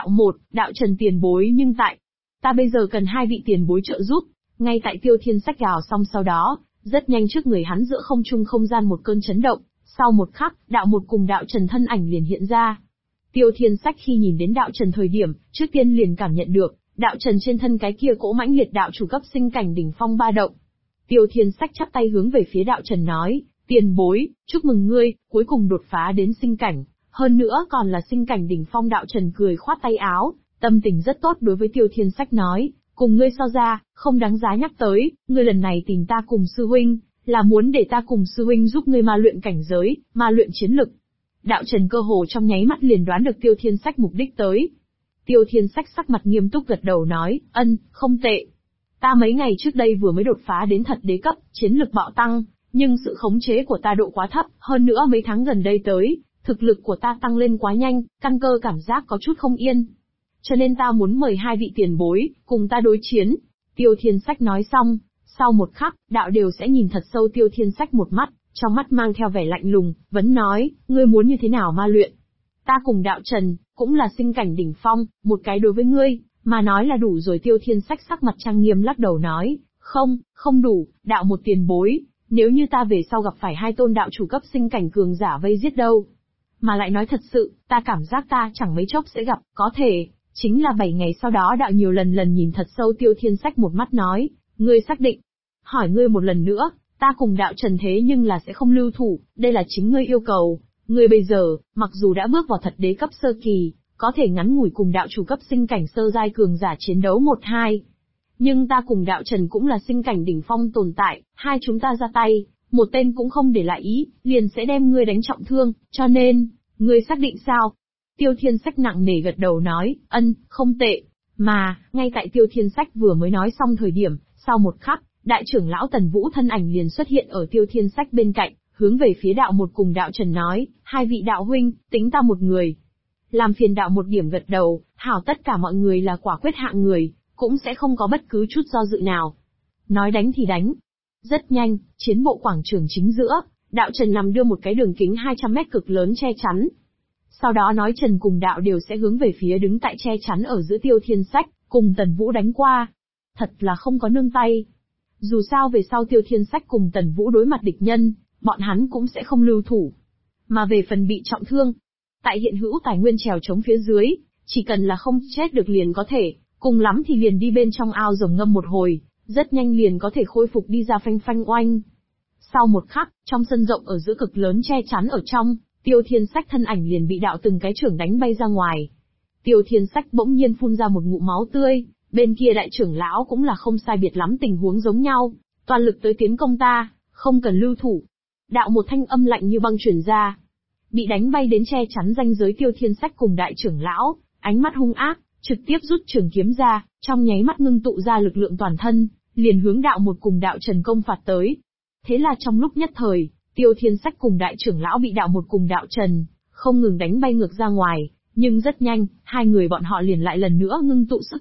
đạo Trần tiền bối nhưng tại. Ta bây giờ cần 2 vị tiền bối trợ giúp. Ngay tại Tiêu Thiên Sách gào xong sau đó, rất nhanh trước người hắn giữa không trung không gian một cơn chấn động, sau một khắc, đạo một cùng đạo Trần thân ảnh liền hiện ra. Tiêu Thiên Sách khi nhìn đến đạo Trần thời điểm, trước tiên liền cảm nhận được, đạo Trần trên thân cái kia cỗ mãnh liệt đạo chủ cấp sinh cảnh đỉnh phong ba động. Tiêu Thiên Sách chắp tay hướng về phía đạo Trần nói, tiền bối, chúc mừng ngươi, cuối cùng đột phá đến sinh cảnh, hơn nữa còn là sinh cảnh đỉnh phong. Đạo Trần cười khoát tay áo, tâm tình rất tốt đối với Tiêu Thiên Sách nói, cùng ngươi so ra, không đáng giá nhắc tới, ngươi lần này tìm ta cùng sư huynh, là muốn để ta cùng sư huynh giúp ngươi ma luyện cảnh giới, ma luyện chiến lực. Đạo Trần cơ hồ trong nháy mắt liền đoán được Tiêu Thiên Sách mục đích tới. Tiêu Thiên Sách sắc mặt nghiêm túc gật đầu nói, không tệ. Ta mấy ngày trước đây vừa mới đột phá đến thật đế cấp, chiến lực bạo tăng, nhưng sự khống chế của ta độ quá thấp, hơn nữa mấy tháng gần đây tới, thực lực của ta tăng lên quá nhanh, căn cơ cảm giác có chút không yên. Cho nên ta muốn mời 2 vị tiền bối, cùng ta đối chiến. Tiêu Thiên Sách nói xong, sau một khắc, đạo đều sẽ nhìn thật sâu Tiêu Thiên Sách một mắt, trong mắt mang theo vẻ lạnh lùng, vấn nói, ngươi muốn như thế nào ma luyện? Ta cùng đạo Trần, cũng là sinh cảnh đỉnh phong, một cái đối với ngươi, mà nói là đủ rồi. Tiêu Thiên Sách sắc mặt trang nghiêm lắc đầu nói, không đủ, đạo một tiền bối, nếu như ta về sau gặp phải 2 tôn đạo chủ cấp sinh cảnh cường giả vây giết đâu. Mà lại nói thật sự, ta cảm giác ta chẳng mấy chốc sẽ gặp, có thể, chính là 7 ngày sau đó. Đạo nhiều lần nhìn thật sâu Tiêu Thiên Sách một mắt nói, ngươi xác định? Hỏi ngươi một lần nữa, ta cùng đạo Trần thế nhưng là sẽ không lưu thủ, đây là chính ngươi yêu cầu. Ngươi bây giờ, mặc dù đã bước vào thật đế cấp sơ kỳ, có thể ngắn ngủi cùng đạo chủ cấp sinh cảnh sơ giai cường giả chiến đấu 1-2. Nhưng ta cùng đạo Trần cũng là sinh cảnh đỉnh phong tồn tại, 2 chúng ta ra tay, một tên cũng không để lại ý, liền sẽ đem ngươi đánh trọng thương, cho nên, ngươi xác định sao? Tiêu Thiên Sách nặng nề gật đầu nói, không tệ. Mà, ngay tại Tiêu Thiên Sách vừa mới nói xong thời điểm, sau một khắc, đại trưởng lão Tần Vũ thân ảnh liền xuất hiện ở Tiêu Thiên Sách bên cạnh, hướng về phía đạo một cùng đạo Trần nói, 2 vị đạo huynh, tính ta một người. Làm phiền đạo một điểm gật đầu, hảo, tất cả mọi người là quả quyết hạng người, cũng sẽ không có bất cứ chút do dự nào. Nói đánh thì đánh. Rất nhanh, chiến bộ quảng trường chính giữa, đạo Trần nằm đưa một cái đường kính 200 mét cực lớn che chắn. Sau đó nói Trần cùng đạo đều sẽ hướng về phía đứng tại che chắn ở giữa Tiêu Thiên Sách, cùng Tần Vũ đánh qua. Thật là không có nương tay. Dù sao về sau Tiêu Thiên Sách cùng Tần Vũ đối mặt địch nhân, bọn hắn cũng sẽ không lưu thủ. Mà về phần bị trọng thương, tại hiện hữu tài nguyên trèo chống phía dưới, chỉ cần là không chết được liền có thể, cùng lắm thì liền đi bên trong ao rồng ngâm một hồi, rất nhanh liền có thể khôi phục đi ra phanh phanh oanh. Sau một khắc, trong sân rộng ở giữa cực lớn che chắn ở trong, Tiêu Thiên Sách thân ảnh liền bị đạo từng cái chưởng đánh bay ra ngoài. Tiêu Thiên Sách bỗng nhiên phun ra một ngụm máu tươi, bên kia đại trưởng lão cũng là không sai biệt lắm tình huống giống nhau, toàn lực tới tiến công ta, không cần lưu thủ. Đạo một thanh âm lạnh như băng truyền ra. Bị đánh bay đến che chắn ranh giới Tiêu Thiên Sách cùng đại trưởng lão, ánh mắt hung ác, trực tiếp rút trường kiếm ra, trong nháy mắt ngưng tụ ra lực lượng toàn thân, liền hướng đạo một cùng đạo Trần công phạt tới. Thế là trong lúc nhất thời, Tiêu Thiên Sách cùng đại trưởng lão bị đạo một cùng đạo Trần không ngừng đánh bay ngược ra ngoài, nhưng rất nhanh, 2 người bọn họ liền lại lần nữa ngưng tụ sức mạnh,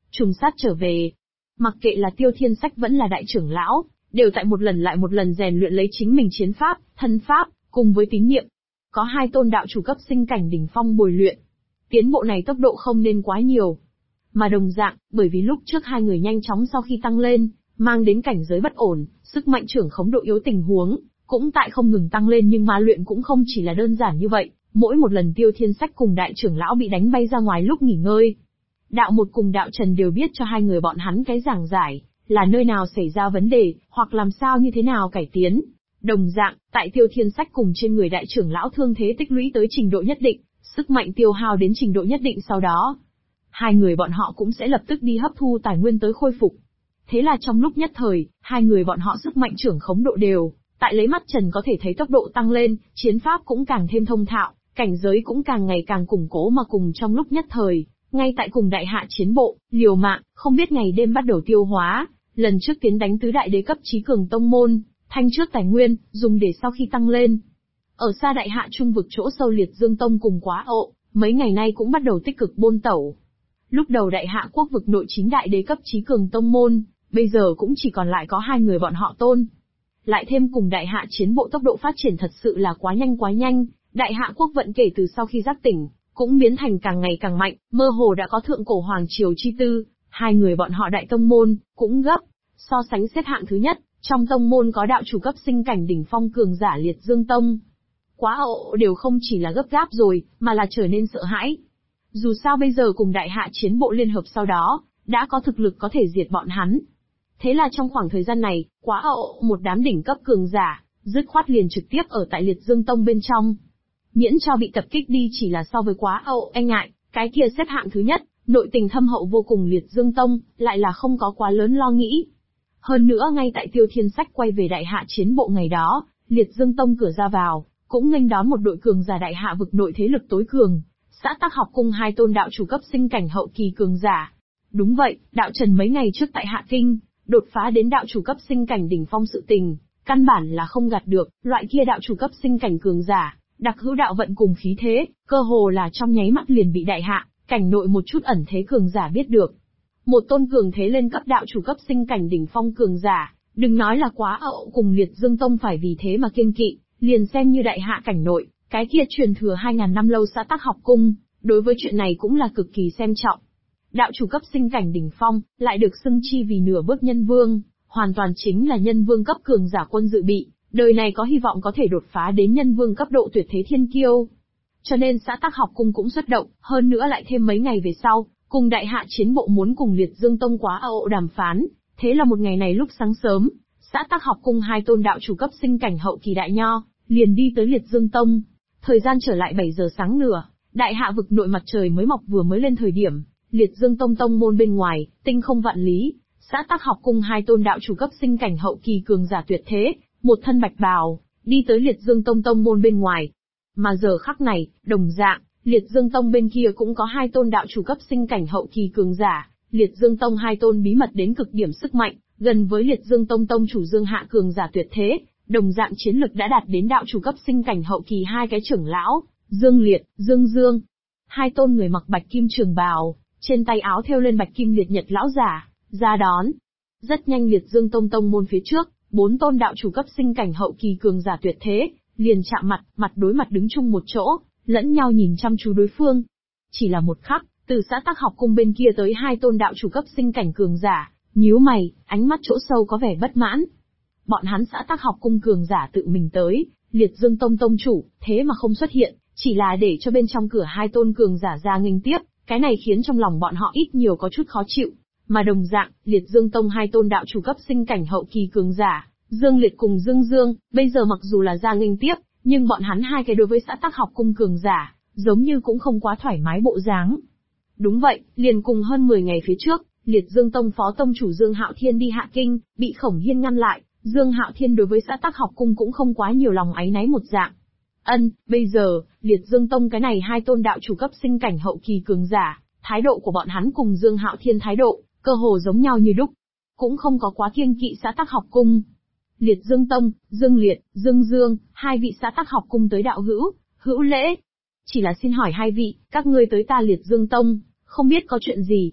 trùng sát trở về. Mặc kệ là Tiêu Thiên Sách vẫn là đại trưởng lão, đều tại một lần lại một lần rèn luyện lấy chính mình chiến pháp, thân pháp, cùng với tín niệm. Có hai tôn đạo chủ cấp sinh cảnh đỉnh phong bồi luyện. Tiến bộ này tốc độ không nên quá nhiều. Mà đồng dạng, bởi vì lúc trước hai người nhanh chóng sau khi tăng lên, mang đến cảnh giới bất ổn, sức mạnh trưởng khống độ yếu tình huống, cũng tại không ngừng tăng lên, nhưng mà luyện cũng không chỉ là đơn giản như vậy. Mỗi một lần Tiêu Thiên Sách cùng đại trưởng lão bị đánh bay ra ngoài lúc nghỉ ngơi, đạo một cùng đạo Trần đều biết cho hai người bọn hắn cái giảng giải, là nơi nào xảy ra vấn đề, hoặc làm sao như thế nào cải tiến. Đồng dạng, tại Tiêu Thiên Sách cùng trên người đại trưởng lão thương thế tích lũy tới trình độ nhất định, sức mạnh tiêu hao đến trình độ nhất định sau đó, hai người bọn họ cũng sẽ lập tức đi hấp thu tài nguyên tới khôi phục. Thế là trong lúc nhất thời, hai người bọn họ sức mạnh trưởng khống độ đều, tại lấy mắt Trần có thể thấy tốc độ tăng lên, chiến pháp cũng càng thêm thông thạo, cảnh giới cũng càng ngày càng củng cố, mà cùng trong lúc nhất thời, ngay tại cùng đại hạ chiến bộ, liều mạng, không biết ngày đêm bắt đầu tiêu hóa, lần trước tiến đánh tứ đại đế cấp chí cường tông môn, thanh trước tài nguyên, dùng để sau khi tăng lên. Ở xa đại hạ trung vực chỗ sâu Liệt Dương Tông cùng Quá Ộ, mấy ngày nay cũng bắt đầu tích cực bôn tẩu. Lúc đầu đại hạ quốc vực nội chính đại đế cấp chí cường tông môn, bây giờ cũng chỉ còn lại có hai người bọn họ tôn. Lại thêm cùng đại hạ chiến bộ tốc độ phát triển thật sự là quá nhanh, đại hạ quốc vận kể từ sau khi giác tỉnh, cũng biến thành càng ngày càng mạnh, mơ hồ đã có thượng cổ hoàng triều chi tư, hai người bọn họ đại tông môn, cũng gấp. So sánh xếp hạng thứ nhất, trong tông môn có đạo chủ cấp sinh cảnh đỉnh phong cường giả Liệt Dương Tông. Quá Ộ đều không chỉ là gấp gáp rồi, mà là trở nên sợ hãi. Dù sao bây giờ cùng đại hạ chiến bộ liên hợp sau đó, đã có thực lực có thể diệt bọn hắn. Thế là trong khoảng thời gian này, Quá Ộ một đám đỉnh cấp cường giả, dứt khoát liền trực tiếp ở tại Liệt Dương Tông bên trong. Miễn cho bị tập kích đi chỉ là so với Quá Ộ e ngại, cái kia xếp hạng thứ nhất, nội tình thâm hậu vô cùng Liệt Dương Tông, lại là không có quá lớn lo nghĩ. Hơn nữa ngay tại Tiêu Thiên Sách quay về đại hạ chiến bộ ngày đó, Liệt Dương Tông cửa ra vào, cũng nghênh đón một đội cường giả đại hạ vực nội thế lực tối cường, xã Tắc Học Cung hai tôn đạo chủ cấp sinh cảnh hậu kỳ cường giả. Đúng vậy, đạo Trần mấy ngày trước tại Hạ Kinh, đột phá đến đạo chủ cấp sinh cảnh đỉnh phong sự tình, căn bản là không gạt được, loại kia đạo chủ cấp sinh cảnh cường giả, đặc hữu đạo vận cùng khí thế, cơ hồ là trong nháy mắt liền bị đại hạ, cảnh nội một chút ẩn thế cường giả biết được. Một tôn cường thế lên cấp đạo chủ cấp sinh cảnh đỉnh phong cường giả, đừng nói là Quá Ộ cùng Liệt Dương Tông phải vì thế mà kiêng kỵ, liền xem như đại hạ cảnh nội, cái kia truyền thừa 2000 năm lâu xã Tắc Học Cung, đối với chuyện này cũng là cực kỳ xem trọng. Đạo chủ cấp sinh cảnh đỉnh phong, lại được xưng chi vì nửa bước nhân vương, hoàn toàn chính là nhân vương cấp cường giả quân dự bị, đời này có hy vọng có thể đột phá đến nhân vương cấp độ tuyệt thế thiên kiêu. Cho nên xã Tắc Học Cung cũng xuất động, hơn nữa lại thêm mấy ngày về sau, cùng đại hạ chiến bộ muốn cùng Liệt Dương Tông Quá Ộ đàm phán, thế là một ngày này lúc sáng sớm, xã Tắc Học Cung hai tôn đạo chủ cấp sinh cảnh hậu kỳ đại nho, liền đi tới Liệt Dương Tông. Thời gian trở lại 7 giờ sáng nửa, đại hạ vực nội mặt trời mới mọc vừa mới lên thời điểm, Liệt Dương Tông tông môn bên ngoài, tinh không vạn lý, xã Tắc Học Cung hai tôn đạo chủ cấp sinh cảnh hậu kỳ cường giả tuyệt thế, một thân bạch bào, đi tới Liệt Dương Tông tông môn bên ngoài. Mà giờ khắc này, đồng dạng, Liệt Dương Tông bên kia cũng có hai tôn đạo chủ cấp sinh cảnh hậu kỳ cường giả, Liệt Dương Tông hai tôn bí mật đến cực điểm sức mạnh, gần với Liệt Dương Tông tông chủ Dương Hạ cường giả tuyệt thế, đồng dạng chiến lực đã đạt đến đạo chủ cấp sinh cảnh hậu kỳ hai cái trưởng lão, Dương Liệt, Dương Dương. Hai tôn người mặc bạch kim trường bào, trên tay áo thêu lên bạch kim liệt nhật lão giả, ra đón. Rất nhanh Liệt Dương Tông tông môn phía trước, bốn tôn đạo chủ cấp sinh cảnh hậu kỳ cường giả tuyệt thế, liền chạm mặt, mặt đối mặt đứng chung một chỗ, lẫn nhau nhìn chăm chú đối phương. Chỉ là một khắc, từ xã Tắc Học Cung bên kia tới hai tôn đạo chủ cấp sinh cảnh cường giả, nhíu mày, ánh mắt chỗ sâu có vẻ bất mãn. Bọn hắn xã Tắc Học Cung cường giả tự mình tới, Liệt Dương Tông tông chủ, thế mà không xuất hiện, chỉ là để cho bên trong cửa hai tôn cường giả ra nghênh tiếp, cái này khiến trong lòng bọn họ ít nhiều có chút khó chịu. Mà đồng dạng, Liệt Dương Tông hai tôn đạo chủ cấp sinh cảnh hậu kỳ cường giả, Dương Liệt cùng Dương Dương, bây giờ mặc dù là ra nghênh tiếp, nhưng bọn hắn hai cái đối với xã Tắc Học Cung cường giả, giống như cũng không quá thoải mái bộ dáng. Đúng vậy, liền cùng hơn 10 ngày phía trước, Liệt Dương Tông phó tông chủ Dương Hạo Thiên đi Hạ Kinh, bị Khổng Hiên ngăn lại, Dương Hạo Thiên đối với xã Tắc Học Cung cũng không quá nhiều lòng áy náy một dạng. Bây giờ, Liệt Dương Tông cái này hai tôn đạo chủ cấp sinh cảnh hậu kỳ cường giả, thái độ của bọn hắn cùng Dương Hạo Thiên thái độ, cơ hồ giống nhau như đúc. Cũng không có quá kiêng kỵ xã Tắc Học Cung. Liệt Dương Tông, Dương Liệt, Dương Dương, hai vị xã Tắc Học Cung tới đạo hữu, hữu lễ. Chỉ là xin hỏi hai vị, các ngươi tới ta Liệt Dương Tông, không biết có chuyện gì?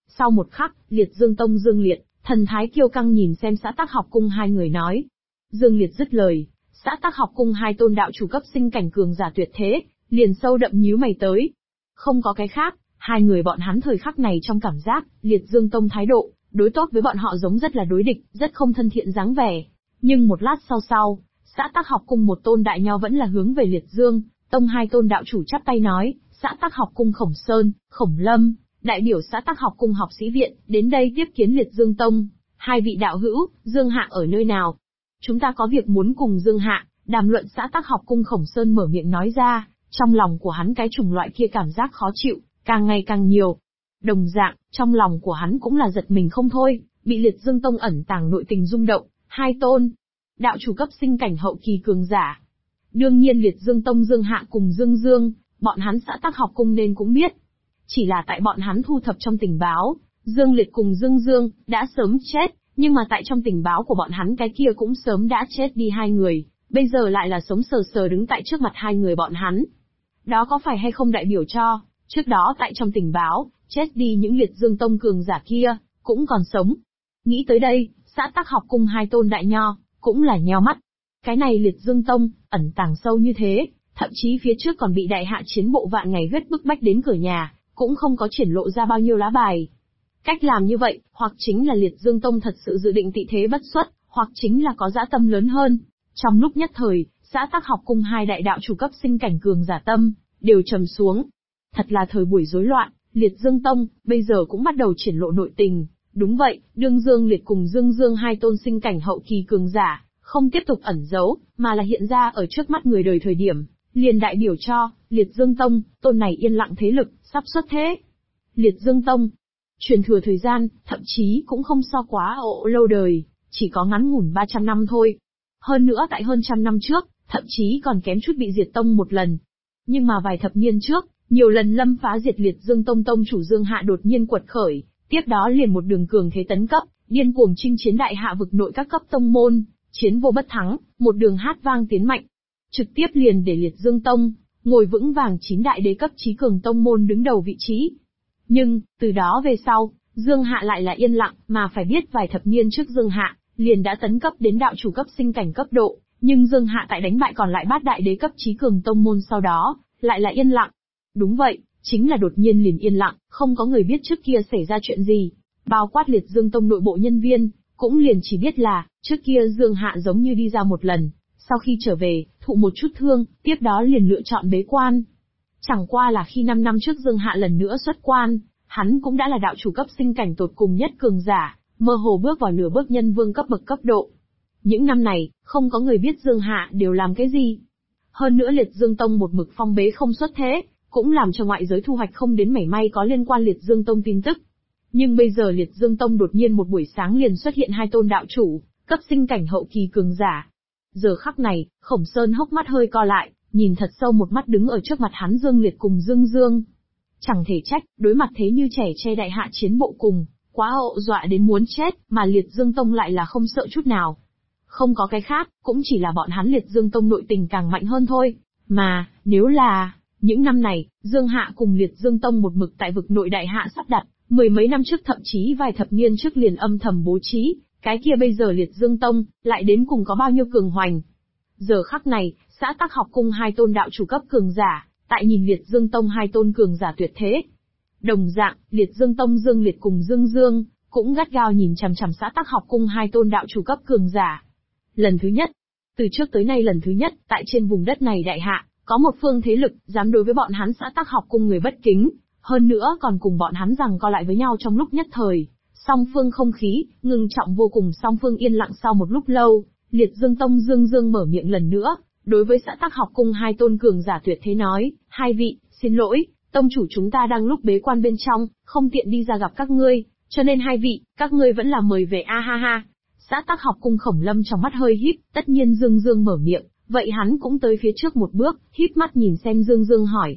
Sau một khắc, Liệt Dương Tông Dương Liệt, thần thái kiêu căng nhìn xem Xã Tắc Học Cung hai người nói. Dương Liệt dứt lời, Xã Tắc Học Cung hai tôn đạo chủ cấp sinh cảnh cường giả tuyệt thế, liền sâu đậm nhíu mày tới. Không có cái khác, hai người bọn hắn thời khắc này trong cảm giác, Liệt Dương Tông thái độ, đối tốt với bọn họ giống rất là đối địch, rất không thân thiện dáng vẻ. Nhưng một lát sau, Xã Tắc Học Cung một tôn đại nho vẫn là hướng về Liệt Dương Tông hai tôn đạo chủ chắp tay nói, Xã Tắc Học Cung Khổng Sơn, Khổng Lâm, đại biểu Xã Tắc Học Cung học sĩ viện, đến đây tiếp kiến Liệt Dương Tông. Hai vị đạo hữu, Dương Hạ ở nơi nào? Chúng ta có việc muốn cùng Dương Hạ đàm luận. Xã Tắc Học Cung Khổng Sơn mở miệng nói ra, trong lòng của hắn cái chủng loại kia cảm giác khó chịu, càng ngày càng nhiều. Đồng dạng, trong lòng của hắn cũng là giật mình không thôi, bị Liệt Dương Tông ẩn tàng nội tình rung động, hai tôn đạo chủ cấp sinh cảnh hậu kỳ cường giả. Đương nhiên Liệt Dương Tông Dương Hạ cùng Dương Dương, bọn hắn Xã Tắc Học Cung nên cũng biết. Chỉ là tại bọn hắn thu thập trong tình báo, Dương Liệt cùng Dương Dương đã sớm chết, nhưng mà tại trong tình báo của bọn hắn cái kia cũng sớm đã chết đi hai người, bây giờ lại là sống sờ sờ đứng tại trước mặt hai người bọn hắn. Đó có phải hay không đại biểu cho, trước đó tại trong tình báo, chết đi những Liệt Dương Tông cường giả kia, cũng còn sống. Nghĩ tới đây, Xã Tắc Học Cung hai tôn đại nho, cũng là nheo mắt. Cái này Liệt Dương Tông, ẩn tàng sâu như thế, thậm chí phía trước còn bị đại hạ chiến bộ vạn ngày huyết bức bách đến cửa nhà, cũng không có triển lộ ra bao nhiêu lá bài. Cách làm như vậy, hoặc chính là Liệt Dương Tông thật sự dự định tị thế bất xuất, hoặc chính là có dã tâm lớn hơn. Trong lúc nhất thời, Xã Tắc Học Cung hai đại đạo chủ cấp sinh cảnh cường giả tâm, đều trầm xuống. Thật là thời buổi rối loạn, Liệt Dương Tông, bây giờ cũng bắt đầu triển lộ nội tình. Đúng vậy, đương Dương Liệt cùng Dương Dương hai tôn sinh cảnh hậu kỳ cường giả, không tiếp tục ẩn giấu, mà là hiện ra ở trước mắt người đời thời điểm, liền đại biểu cho, Liệt Dương Tông, tôn này yên lặng thế lực, sắp xuất thế. Liệt Dương Tông, truyền thừa thời gian, thậm chí cũng không so quá lâu đời, chỉ có ngắn ngủn 300 năm thôi. Hơn nữa tại hơn trăm năm trước, thậm chí còn kém chút bị diệt tông một lần. Nhưng mà vài thập niên trước, nhiều lần lâm phá diệt Liệt Dương Tông tông chủ Dương Hạ đột nhiên quật khởi, tiếp đó liền một đường cường thế tấn cấp, điên cuồng chinh chiến đại hạ vực nội các cấp tông môn, chiến vô bất thắng, một đường hát vang tiến mạnh. Trực tiếp liền để Liệt Dương Tông ngồi vững vàng 9 đại đế cấp chí cường tông môn đứng đầu vị trí. Nhưng, từ đó về sau, Dương Hạ lại là yên lặng, mà phải biết vài thập niên trước Dương Hạ, liền đã tấn cấp đến đạo chủ cấp sinh cảnh cấp độ, nhưng Dương Hạ tại đánh bại còn lại 8 đại đế cấp chí cường tông môn sau đó, lại là yên lặng. Đúng vậy, chính là đột nhiên liền yên lặng, không có người biết trước kia xảy ra chuyện gì. Bao quát Liệt Dương Tông nội bộ nhân viên, cũng liền chỉ biết là, trước kia Dương Hạ giống như đi ra một lần, sau khi trở về, thụ một chút thương, tiếp đó liền lựa chọn bế quan. Chẳng qua là khi 5 năm trước Dương Hạ lần nữa xuất quan, hắn cũng đã là đạo chủ cấp sinh cảnh tột cùng nhất cường giả, mơ hồ bước vào nửa bước nhân vương cấp bậc cấp độ. Những năm này, không có người biết Dương Hạ đều làm cái gì. Hơn nữa Liệt Dương Tông một mực phong bế không xuất thế, cũng làm cho ngoại giới thu hoạch không đến mảy may có liên quan Liệt Dương Tông tin tức. Nhưng bây giờ Liệt Dương Tông đột nhiên một buổi sáng liền xuất hiện hai tôn đạo chủ, cấp sinh cảnh hậu kỳ cường giả. Giờ khắc này, Khổng Sơn hốc mắt hơi co lại, nhìn thật sâu một mắt đứng ở trước mặt hắn Dương Liệt cùng Dương Dương. Chẳng thể trách, đối mặt thế như trẻ che đại hạ chiến bộ cùng, quá dọa đến muốn chết, mà Liệt Dương Tông lại là không sợ chút nào. Không có cái khác, cũng chỉ là bọn hắn Liệt Dương Tông nội tình càng mạnh hơn thôi. Mà, nếu là, những năm này, Dương Hạ cùng Liệt Dương Tông một mực tại vực nội đại hạ sắp đặt, mười mấy năm trước thậm chí vài thập niên trước liền âm thầm bố trí, cái kia bây giờ Liệt Dương Tông, lại đến cùng có bao nhiêu cường hoành. Giờ khắc này, Xã Tắc Học Cung hai tôn đạo chủ cấp cường giả, tại nhìn Liệt Dương Tông hai tôn cường giả tuyệt thế. Đồng dạng, Liệt Dương Tông Dương Liệt cùng Dương Dương, cũng gắt gao nhìn chằm chằm Xã Tắc Học Cung hai tôn đạo chủ cấp cường giả. Lần thứ nhất, từ trước tới nay lần thứ nhất, tại trên vùng đất này đại hạ, có một phương thế lực, dám đối với bọn hắn Xã Tắc Học Cung người bất kính, hơn nữa còn cùng bọn hắn giằng co lại với nhau trong lúc nhất thời. Song phương không khí, ngưng trọng vô cùng, song phương yên lặng sau một lúc lâu, Liệt Dương Tông Dương Dương mở miệng lần nữa, đối với Xã Tắc Học Cung hai tôn cường giả tuyệt thế nói, hai vị, xin lỗi, tông chủ chúng ta đang lúc bế quan bên trong, không tiện đi ra gặp các ngươi, cho nên hai vị, các ngươi vẫn là mời về a ha ha. Xã Tắc Học Cung Khổng Lâm trong mắt hơi híp, tất nhiên Dương Dương mở miệng, vậy hắn cũng tới phía trước một bước, híp mắt nhìn xem Dương Dương hỏi,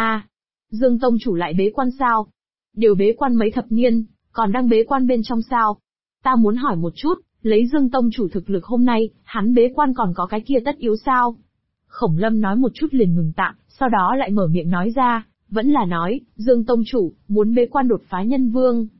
Dương tông chủ lại bế quan sao? Đều bế quan mấy thập niên, còn đang bế quan bên trong sao? Ta muốn hỏi một chút, lấy Dương tông chủ thực lực hôm nay, hắn bế quan còn có cái kia tất yếu sao? Khổng Lâm nói một chút liền ngừng tạm, sau đó lại mở miệng nói ra, vẫn là nói, Dương tông chủ, muốn bế quan đột phá nhân vương.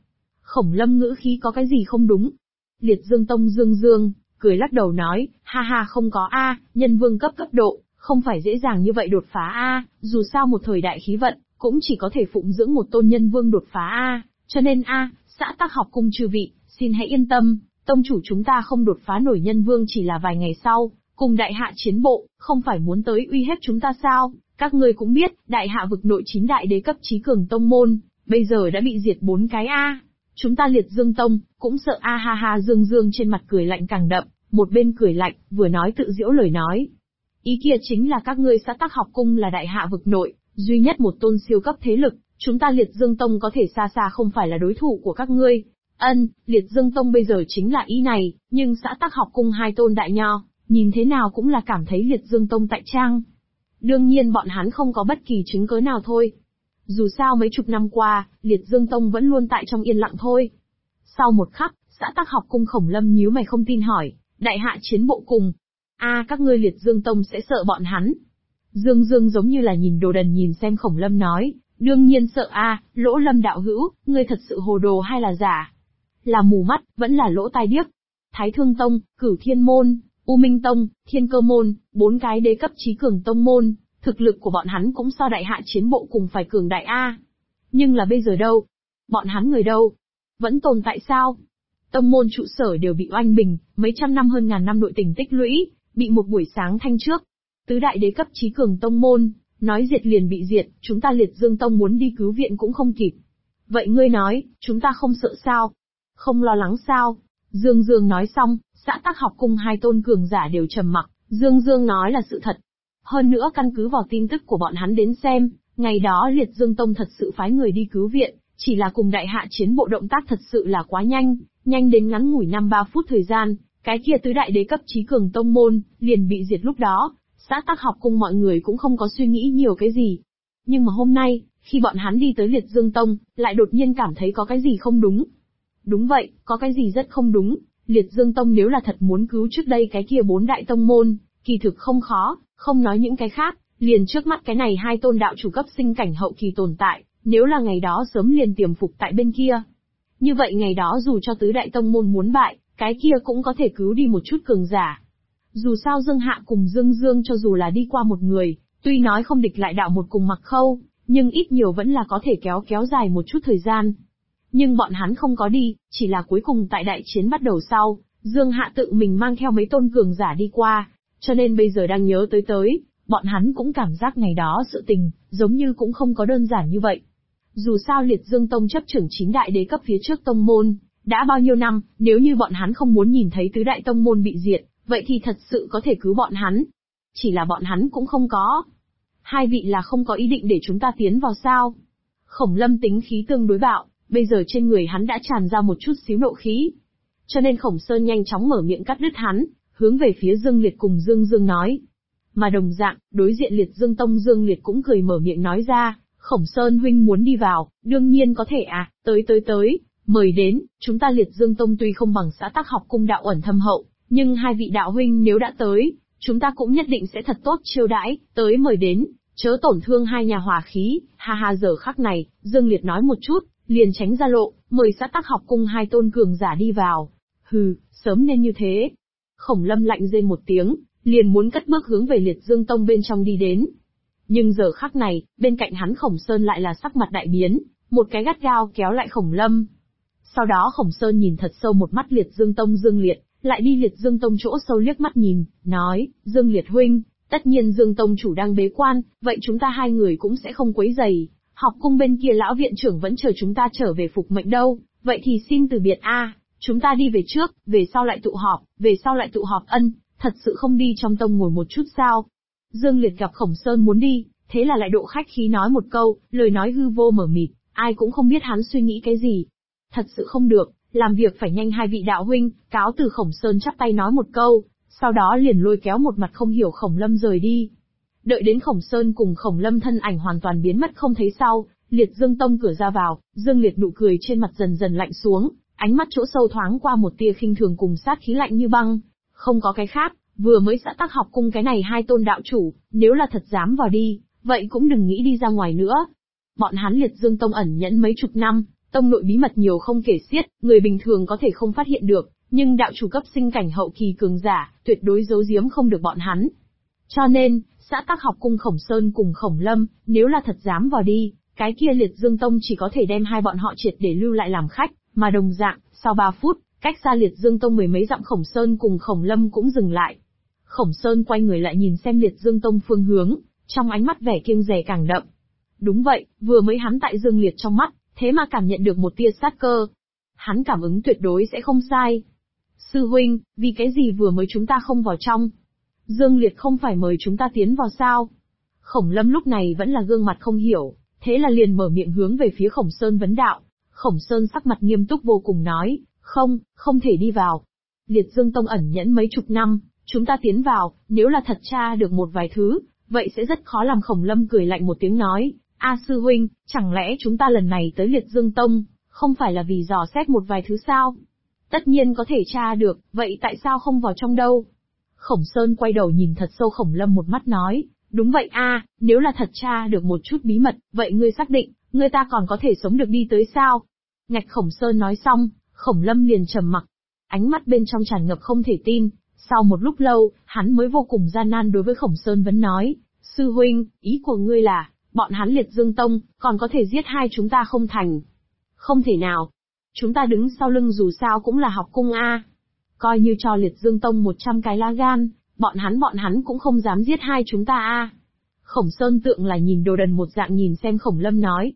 Khổng Lâm ngữ khí có cái gì không đúng? Liệt Dương Tông Dương Dương, cười lắc đầu nói, ha ha không có a, nhân vương cấp độ, không phải dễ dàng như vậy đột phá a, dù sao một thời đại khí vận, cũng chỉ có thể phụng dưỡng một tôn nhân vương đột phá a, cho nên a, xã Tắc Học cung chư vị, xin hãy yên tâm, tông chủ chúng ta không đột phá nổi nhân vương chỉ là vài ngày sau, cùng đại hạ chiến bộ, không phải muốn tới uy hiếp chúng ta sao? Các ngươi cũng biết, đại hạ vực nội 9 đại đế cấp chí cường tông môn, bây giờ đã bị diệt 4 cái a. Chúng ta Liệt Dương Tông, cũng sợ a ha ha. Dương Dương trên mặt cười lạnh càng đậm, một bên cười lạnh, vừa nói tự giễu lời nói. Ý kia chính là các ngươi xã Tắc Học cung là đại hạ vực nội, duy nhất một tôn siêu cấp thế lực, chúng ta Liệt Dương Tông có thể xa xa không phải là đối thủ của các ngươi. Liệt Dương Tông bây giờ chính là ý này, nhưng xã Tắc Học cung hai tôn đại nho, nhìn thế nào cũng là cảm thấy Liệt Dương Tông tại trang. Đương nhiên bọn hắn không có bất kỳ chứng cớ nào thôi. Dù sao mấy chục năm qua, Liệt Dương Tông vẫn luôn tại trong yên lặng thôi. Sau một khắc, xã Tắc Học cung Khổng Lâm nhíu mày không tin hỏi, đại hạ chiến bộ cùng. Các ngươi Liệt Dương Tông sẽ sợ bọn hắn. Dương Dương giống như là nhìn đồ đần nhìn xem Khổng Lâm nói, đương nhiên sợ Lỗ Lâm đạo hữu, ngươi thật sự hồ đồ hay là giả? Là mù mắt, vẫn là lỗ tai điếc. Thái Thương Tông, Cửu Thiên Môn, U Minh Tông, Thiên Cơ Môn, 4 cái đế cấp chí cường tông môn, thực lực của bọn hắn cũng so đại hạ chiến bộ cùng phải cường đại a. Nhưng là bây giờ đâu? Bọn hắn người đâu? Vẫn tồn tại sao? Tông môn trụ sở đều bị oanh bình, mấy trăm năm hơn ngàn năm nội tình tích lũy, bị một buổi sáng thanh trước. Tứ đại đế cấp chí cường tông môn, nói diệt liền bị diệt, chúng ta Liệt Dương Tông muốn đi cứu viện cũng không kịp. Vậy ngươi nói, chúng ta không sợ sao? Không lo lắng sao? Dương Dương nói xong, xã Tắc Học cung hai tôn cường giả đều trầm mặc, Dương Dương nói là sự thật. Hơn nữa căn cứ vào tin tức của bọn hắn đến xem, ngày đó Liệt Dương Tông thật sự phái người đi cứu viện, chỉ là cùng đại hạ chiến bộ động tác thật sự là quá nhanh, nhanh đến ngắn ngủi 5-3 phút thời gian, cái kia tứ đại đế cấp chí cường tông môn, liền bị diệt lúc đó, xã Tắc Học cung mọi người cũng không có suy nghĩ nhiều cái gì. Nhưng mà hôm nay, khi bọn hắn đi tới Liệt Dương Tông, lại đột nhiên cảm thấy có cái gì không đúng. Đúng vậy, có cái gì rất không đúng, Liệt Dương Tông nếu là thật muốn cứu trước đây cái kia 4 đại tông môn, kỳ thực không khó, không nói những cái khác, liền trước mắt cái này hai tôn đạo chủ cấp sinh cảnh hậu kỳ tồn tại, nếu là ngày đó sớm liền tiềm phục tại bên kia. Như vậy ngày đó dù cho tứ đại tông môn muốn bại, cái kia cũng có thể cứu đi một chút cường giả. Dù sao Dương Hạ cùng Dương Dương cho dù là đi qua một người, tuy nói không địch lại đạo một cùng Mặc Khâu, nhưng ít nhiều vẫn là có thể kéo dài một chút thời gian. Nhưng bọn hắn không có đi, chỉ là cuối cùng tại đại chiến bắt đầu sau, Dương Hạ tự mình mang theo mấy tôn cường giả đi qua, cho nên bây giờ đang nhớ tới, bọn hắn cũng cảm giác ngày đó sự tình, giống như cũng không có đơn giản như vậy. Dù sao Liệt Dương Tông chấp trưởng 9 đại đế cấp phía trước tông môn, đã bao nhiêu năm, nếu như bọn hắn không muốn nhìn thấy tứ đại tông môn bị diệt, vậy thì thật sự có thể cứu bọn hắn. Chỉ là bọn hắn cũng không có. Hai vị là không có ý định để chúng ta tiến vào sao? Khổng Lâm tính khí tương đối bạo, bây giờ trên người hắn đã tràn ra một chút xíu nộ khí. Cho nên Khổng Sơn nhanh chóng mở miệng cắt đứt hắn, hướng về phía Dương Liệt cùng Dương Dương nói. Mà đồng dạng, đối diện Liệt Dương Tông Dương Liệt cũng cười mở miệng nói ra, Khổng Sơn huynh muốn đi vào, đương nhiên có thể tới, mời đến, chúng ta Liệt Dương Tông tuy không bằng xã Tắc Học cung đạo ẩn thâm hậu, nhưng hai vị đạo huynh nếu đã tới, chúng ta cũng nhất định sẽ thật tốt chiêu đãi, tới mời đến, chớ tổn thương hai nhà hòa khí, ha ha. Giờ khắc này, Dương Liệt nói một chút, liền tránh ra lộ, mời xã Tắc Học cung hai tôn cường giả đi vào. Hừ, sớm nên như thế. Khổng Lâm lạnh rên một tiếng, liền muốn cất bước hướng về Liệt Dương Tông bên trong đi đến. Nhưng giờ khắc này, bên cạnh hắn Khổng Sơn lại là sắc mặt đại biến, một cái gắt gao kéo lại Khổng Lâm. Sau đó Khổng Sơn nhìn thật sâu một mắt Liệt Dương Tông Dương Liệt, lại đi Liệt Dương Tông chỗ sâu liếc mắt nhìn, nói, Dương Liệt huynh, tất nhiên Dương Tông chủ đang bế quan, vậy chúng ta hai người cũng sẽ không quấy rầy. Học cung bên kia lão viện trưởng vẫn chờ chúng ta trở về phục mệnh đâu, vậy thì xin từ biệt chúng ta đi về trước, về sau lại tụ họp thật sự không đi trong tông ngồi một chút sao? Dương Liệt gặp Khổng Sơn muốn đi, thế là lại độ khách khí nói một câu, lời nói hư vô mờ mịt, ai cũng không biết hắn suy nghĩ cái gì. Thật sự không được, làm việc phải nhanh hai vị đạo huynh, cáo từ. Khổng Sơn chắp tay nói một câu, sau đó liền lôi kéo một mặt không hiểu Khổng Lâm rời đi. Đợi đến Khổng Sơn cùng Khổng Lâm thân ảnh hoàn toàn biến mất không thấy sau, Liệt Dương Tông cửa ra vào, Dương Liệt nụ cười trên mặt dần dần lạnh xuống, ánh mắt chỗ sâu thoáng qua một tia khinh thường cùng sát khí lạnh như băng. Không có cái khác, vừa mới xã Tắc Học cung cái này hai tôn đạo chủ, nếu là thật dám vào đi, vậy cũng đừng nghĩ đi ra ngoài nữa. Bọn hắn Liệt Dương Tông ẩn nhẫn mấy chục năm, Tông nội bí mật nhiều không kể xiết, người bình thường có thể không phát hiện được, nhưng đạo chủ cấp sinh cảnh hậu kỳ cường giả, tuyệt đối giấu giếm không được bọn hắn. Cho nên, xã Tắc Học Cung Khổng Sơn cùng Khổng Lâm, nếu là thật dám vào đi, cái kia Liệt Dương Tông chỉ có thể đem hai bọn họ triệt để lưu lại làm khách, mà đồng dạng, sau 3 phút, cách xa Liệt Dương Tông mười mấy dặm Khổng Sơn cùng Khổng Lâm cũng dừng lại. Khổng Sơn quay người lại nhìn xem Liệt Dương Tông phương hướng, trong ánh mắt vẻ kiêng dè càng đậm. Đúng vậy, vừa mới hắn tại Dương Liệt trong mắt, thế mà cảm nhận được một tia sát cơ. Hắn cảm ứng tuyệt đối sẽ không sai. Sư huynh, vì cái gì vừa mới chúng ta không vào trong? Dương Liệt không phải mời chúng ta tiến vào sao? Khổng Lâm lúc này vẫn là gương mặt không hiểu, thế là liền mở miệng hướng về phía Khổng Sơn vấn đạo. Khổng Sơn sắc mặt nghiêm túc vô cùng nói, không thể đi vào. Liệt Dương Tông ẩn nhẫn mấy chục năm, chúng ta tiến vào, nếu là thật tra được một vài thứ, vậy sẽ rất khó làm. Khổng Lâm cười lạnh một tiếng nói, sư huynh, chẳng lẽ chúng ta lần này tới Liệt Dương Tông, không phải là vì dò xét một vài thứ sao? Tất nhiên có thể tra được, vậy tại sao không vào trong đâu? Khổng Sơn quay đầu nhìn thật sâu Khổng Lâm một mắt nói, đúng vậy nếu là thật tra được một chút bí mật, vậy ngươi xác định, ngươi ta còn có thể sống được đi tới sao? Ngạch Khổng Sơn nói xong, Khổng Lâm liền trầm mặc, ánh mắt bên trong tràn ngập không thể tin. Sau một lúc lâu, hắn mới vô cùng gian nan đối với Khổng Sơn vấn nói, sư huynh, ý của ngươi là, bọn hắn Liệt Dương Tông, còn có thể giết hai chúng ta không thành? Không thể nào. Chúng ta đứng sau lưng dù sao cũng là học cung Coi như cho Liệt Dương Tông 100 cái lá gan, bọn hắn cũng không dám giết hai chúng ta Khổng Sơn tượng là nhìn đồ đần một dạng nhìn xem Khổng Lâm nói,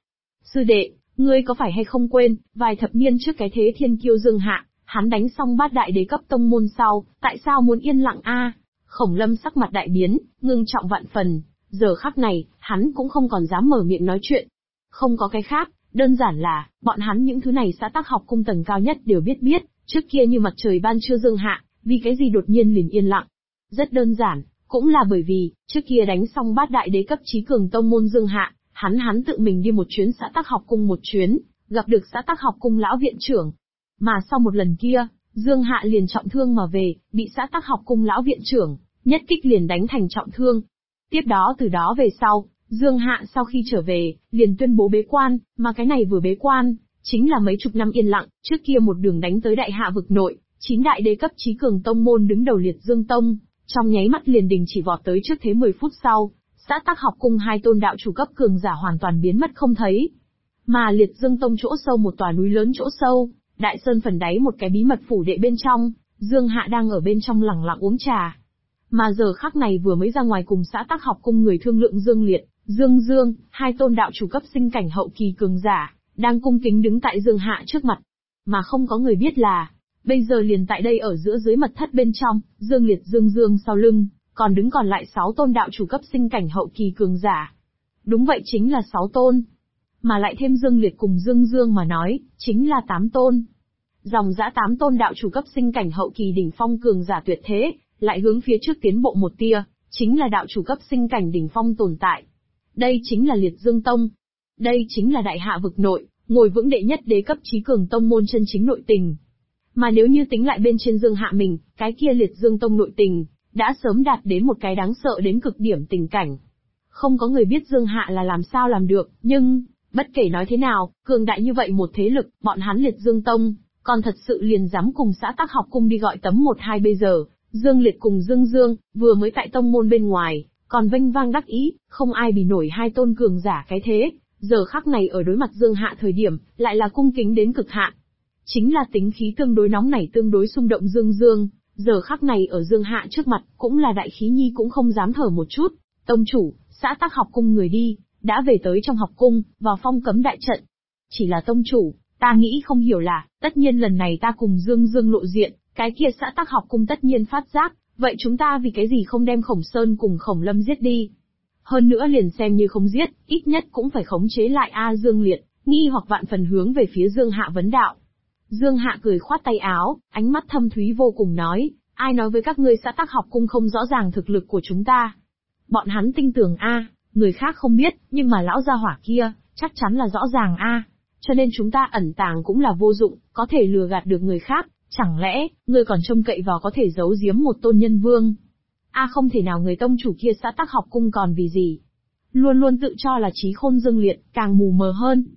sư đệ, ngươi có phải hay không quên, vài thập niên trước cái thế thiên kiêu Dương Hạ, hắn đánh xong bát đại đế cấp tông môn sau, tại sao muốn yên lặng Khổng Lâm sắc mặt đại biến, ngưng trọng vạn phần, giờ khắc này, hắn cũng không còn dám mở miệng nói chuyện. Không có cái khác, đơn giản là, bọn hắn những thứ này xã Tắc Học Cung tầng cao nhất đều biết, trước kia như mặt trời ban trưa Dương Hạ, vì cái gì đột nhiên liền yên lặng. Rất đơn giản, cũng là bởi vì, trước kia đánh xong bát đại đế cấp chí cường tông môn Dương Hạ, hắn tự mình đi một chuyến xã Tắc Học Cung một chuyến, gặp được xã Tắc Học Cung lão viện trưởng. Mà sau một lần kia, Dương Hạ liền trọng thương mà về, bị xã Tắc Học Cung lão viện trưởng, nhất kích liền đánh thành trọng thương. Tiếp đó từ đó về sau, Dương Hạ sau khi trở về, liền tuyên bố bế quan, mà cái này vừa bế quan, chính là mấy chục năm yên lặng, trước kia một đường đánh tới đại hạ vực nội, 9 đại đế cấp chí cường tông môn đứng đầu Liệt Dương Tông, trong nháy mắt liền đình chỉ vọt tới trước thế 10 phút sau, xã Tắc Học Cung hai tôn đạo chủ cấp cường giả hoàn toàn biến mất không thấy. Mà Liệt Dương Tông chỗ sâu một tòa núi lớn chỗ sâu, đại sơn phần đáy một cái bí mật phủ đệ bên trong, Dương Hạ đang ở bên trong lẳng lặng uống trà. Mà giờ khắc này vừa mới ra ngoài cùng xã Tắc Học Cung người thương lượng Dương Liệt, Dương, hai tôn đạo chủ cấp sinh cảnh hậu kỳ cường giả, đang cung kính đứng tại Dương Hạ trước mặt. Mà không có người biết là, bây giờ liền tại đây ở giữa dưới mật thất bên trong, Dương Liệt Dương sau lưng, còn đứng còn lại 6 tôn đạo chủ cấp sinh cảnh hậu kỳ cường giả. Đúng vậy chính là 6 tôn. Mà lại thêm Dương Liệt cùng Dương mà nói, chính là 8 tôn. Dòng dã 8 tôn đạo chủ cấp sinh cảnh hậu kỳ đỉnh phong cường giả tuyệt thế, lại hướng phía trước tiến bộ một tia, chính là đạo chủ cấp sinh cảnh đỉnh phong tồn tại. Đây chính là Liệt Dương Tông. Đây chính là đại hạ vực nội, ngồi vững đệ nhất đế cấp chí cường tông môn chân chính nội tình. Mà nếu như tính lại bên trên Dương Hạ mình, cái kia Liệt Dương Tông nội tình, đã sớm đạt đến một cái đáng sợ đến cực điểm tình cảnh. Không có người biết Dương Hạ là làm sao làm được, nhưng, bất kể nói thế nào, cường đại như vậy một thế lực, bọn hắn Liệt Dương Tông, còn thật sự liền dám cùng xã Tắc Học Cung đi gọi tấm 1-2 bây giờ, Dương Liệt cùng Dương, vừa mới tại tông môn bên ngoài, còn vênh vang đắc ý, không ai bì nổi hai tôn cường giả cái thế, giờ khắc này ở đối mặt Dương Hạ thời điểm, lại là cung kính đến cực hạn. Chính là tính khí tương đối nóng nảy tương đối xung động Dương, giờ khắc này ở Dương Hạ trước mặt, cũng là đại khí nhi cũng không dám thở một chút. Tông chủ, xã Tắc Học Cung người đi, đã về tới trong học cung, vào phong cấm đại trận. Chỉ là tông chủ, ta nghĩ không hiểu là, tất nhiên lần này ta cùng Dương lộ diện, cái kia xã Tắc Học Cung tất nhiên phát giác, vậy chúng ta vì cái gì không đem Khổng Sơn cùng Khổng Lâm giết đi? Hơn nữa liền xem như không giết, ít nhất cũng phải khống chế lại Dương Liệt, nghi hoặc vạn phần hướng về phía Dương Hạ vấn đạo. Dương Hạ cười khoát tay áo, ánh mắt thâm thúy vô cùng nói, ai nói với các ngươi xã Tắc Học Cung không rõ ràng thực lực của chúng ta? Bọn hắn tin tưởng người khác không biết, nhưng mà lão gia hỏa kia, chắc chắn là rõ ràng cho nên chúng ta ẩn tàng cũng là vô dụng, có thể lừa gạt được người khác, chẳng lẽ, ngươi còn trông cậy vào có thể giấu giếm một tôn nhân vương? Không thể nào, người tông chủ kia xã Tắc Học Cung còn vì gì? Luôn luôn tự cho là trí khôn Dương Liệt, càng mù mờ hơn.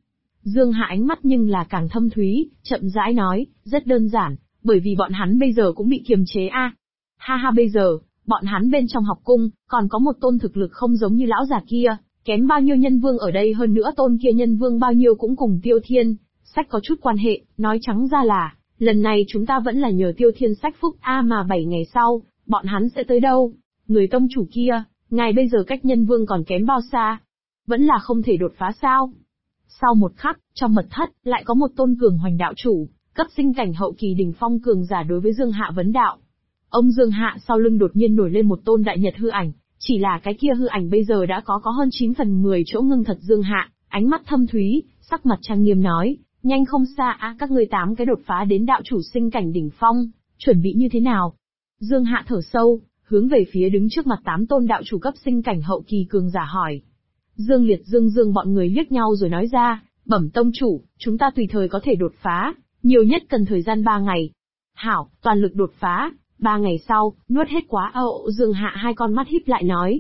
Dương Hạ ánh mắt nhưng là càng thâm thúy, chậm rãi nói, rất đơn giản, bởi vì bọn hắn bây giờ cũng bị kiềm chế a. Ha ha, bây giờ, bọn hắn bên trong học cung, còn có một tôn thực lực không giống như lão già kia, kém bao nhiêu nhân vương ở đây, hơn nữa tôn kia nhân vương bao nhiêu cũng cùng Tiêu Thiên Sách có chút quan hệ, nói trắng ra là, lần này chúng ta vẫn là nhờ Tiêu Thiên Sách phúc mà 7 ngày sau, bọn hắn sẽ tới đâu? Người tông chủ kia, ngài bây giờ cách nhân vương còn kém bao xa? Vẫn là không thể đột phá sao? Sau một khắc, trong mật thất, lại có một tôn cường hoành đạo chủ, cấp sinh cảnh hậu kỳ đỉnh phong cường giả đối với Dương Hạ vấn đạo. Ông Dương Hạ sau lưng đột nhiên nổi lên một tôn đại nhật hư ảnh, chỉ là cái kia hư ảnh bây giờ đã có hơn 9 phần 10 chỗ ngưng thật. Dương Hạ, ánh mắt thâm thúy, sắc mặt trang nghiêm nói, nhanh không xa các ngươi 8 cái đột phá đến đạo chủ sinh cảnh đỉnh phong, chuẩn bị như thế nào? Dương Hạ thở sâu, hướng về phía đứng trước mặt 8 tôn đạo chủ cấp sinh cảnh hậu kỳ cường giả hỏi. Dương Liệt, Dương bọn người liếc nhau rồi nói ra, bẩm tông chủ, chúng ta tùy thời có thể đột phá, nhiều nhất cần thời gian 3 ngày. Hảo, toàn lực đột phá, 3 ngày sau, nuốt hết quá Dương Hạ hai con mắt híp lại nói.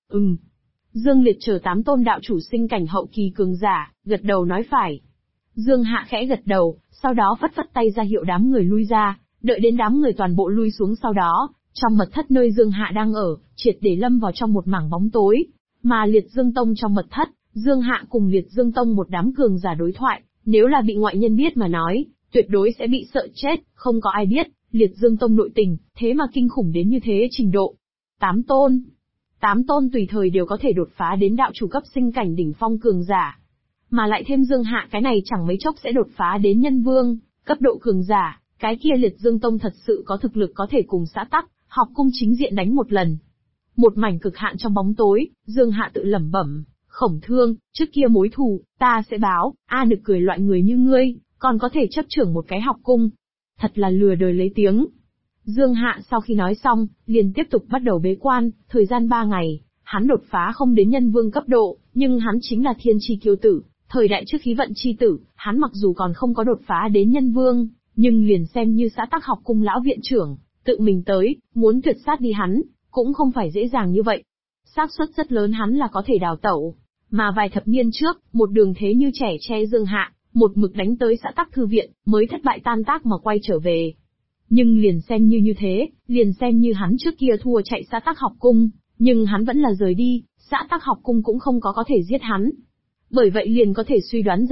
Dương Liệt chờ 8 tôn đạo chủ sinh cảnh hậu kỳ cường giả, gật đầu nói phải. Dương Hạ khẽ gật đầu, sau đó phất tay ra hiệu đám người lui ra, đợi đến đám người toàn bộ lui xuống sau đó, trong mật thất nơi Dương Hạ đang ở, triệt để lâm vào trong một mảng bóng tối. Mà Liệt Dương Tông trong mật thất, Dương Hạ cùng Liệt Dương Tông một đám cường giả đối thoại, nếu là bị ngoại nhân biết mà nói, tuyệt đối sẽ bị sợ chết, không có ai biết, Liệt Dương Tông nội tình, thế mà kinh khủng đến như thế trình độ. 8 tôn tùy thời đều có thể đột phá đến đạo chủ cấp sinh cảnh đỉnh phong cường giả. Mà lại thêm Dương Hạ cái này chẳng mấy chốc sẽ đột phá đến nhân vương, cấp độ cường giả, cái kia Liệt Dương Tông thật sự có thực lực có thể cùng xã tắc, học cung chính diện đánh một lần. Một mảnh cực hạn trong bóng tối, Dương Hạ tự lẩm bẩm, Khổng Thương, trước kia mối thù, ta sẽ báo, nực cười, loại người như ngươi, còn có thể chấp trưởng một cái học cung. Thật là lừa đời lấy tiếng. Dương Hạ sau khi nói xong, liền tiếp tục bắt đầu bế quan, thời gian 3 ngày, hắn đột phá không đến nhân vương cấp độ, nhưng hắn chính là thiên chi kiêu tử, thời đại trước khí vận chi tử, hắn mặc dù còn không có đột phá đến nhân vương, nhưng liền xem như xã tắc học cung lão viện trưởng, tự mình tới, muốn tuyệt sát đi hắn, cũng không phải dễ dàng như vậy. Xác suất rất lớn hắn là có thể đào tẩu, mà vài thập niên trước, một đường thế như trẻ tre Dương Hạ, một mực đánh tới xã tắc thư viện, mới thất bại tan tác mà quay trở về. Nhưng liền xem như thế, liền xem như hắn trước kia thua chạy xã tắc học cung, nhưng hắn vẫn là rời đi, xã tắc học cung cũng không có thể giết hắn. Bởi vậy liền có thể suy đoán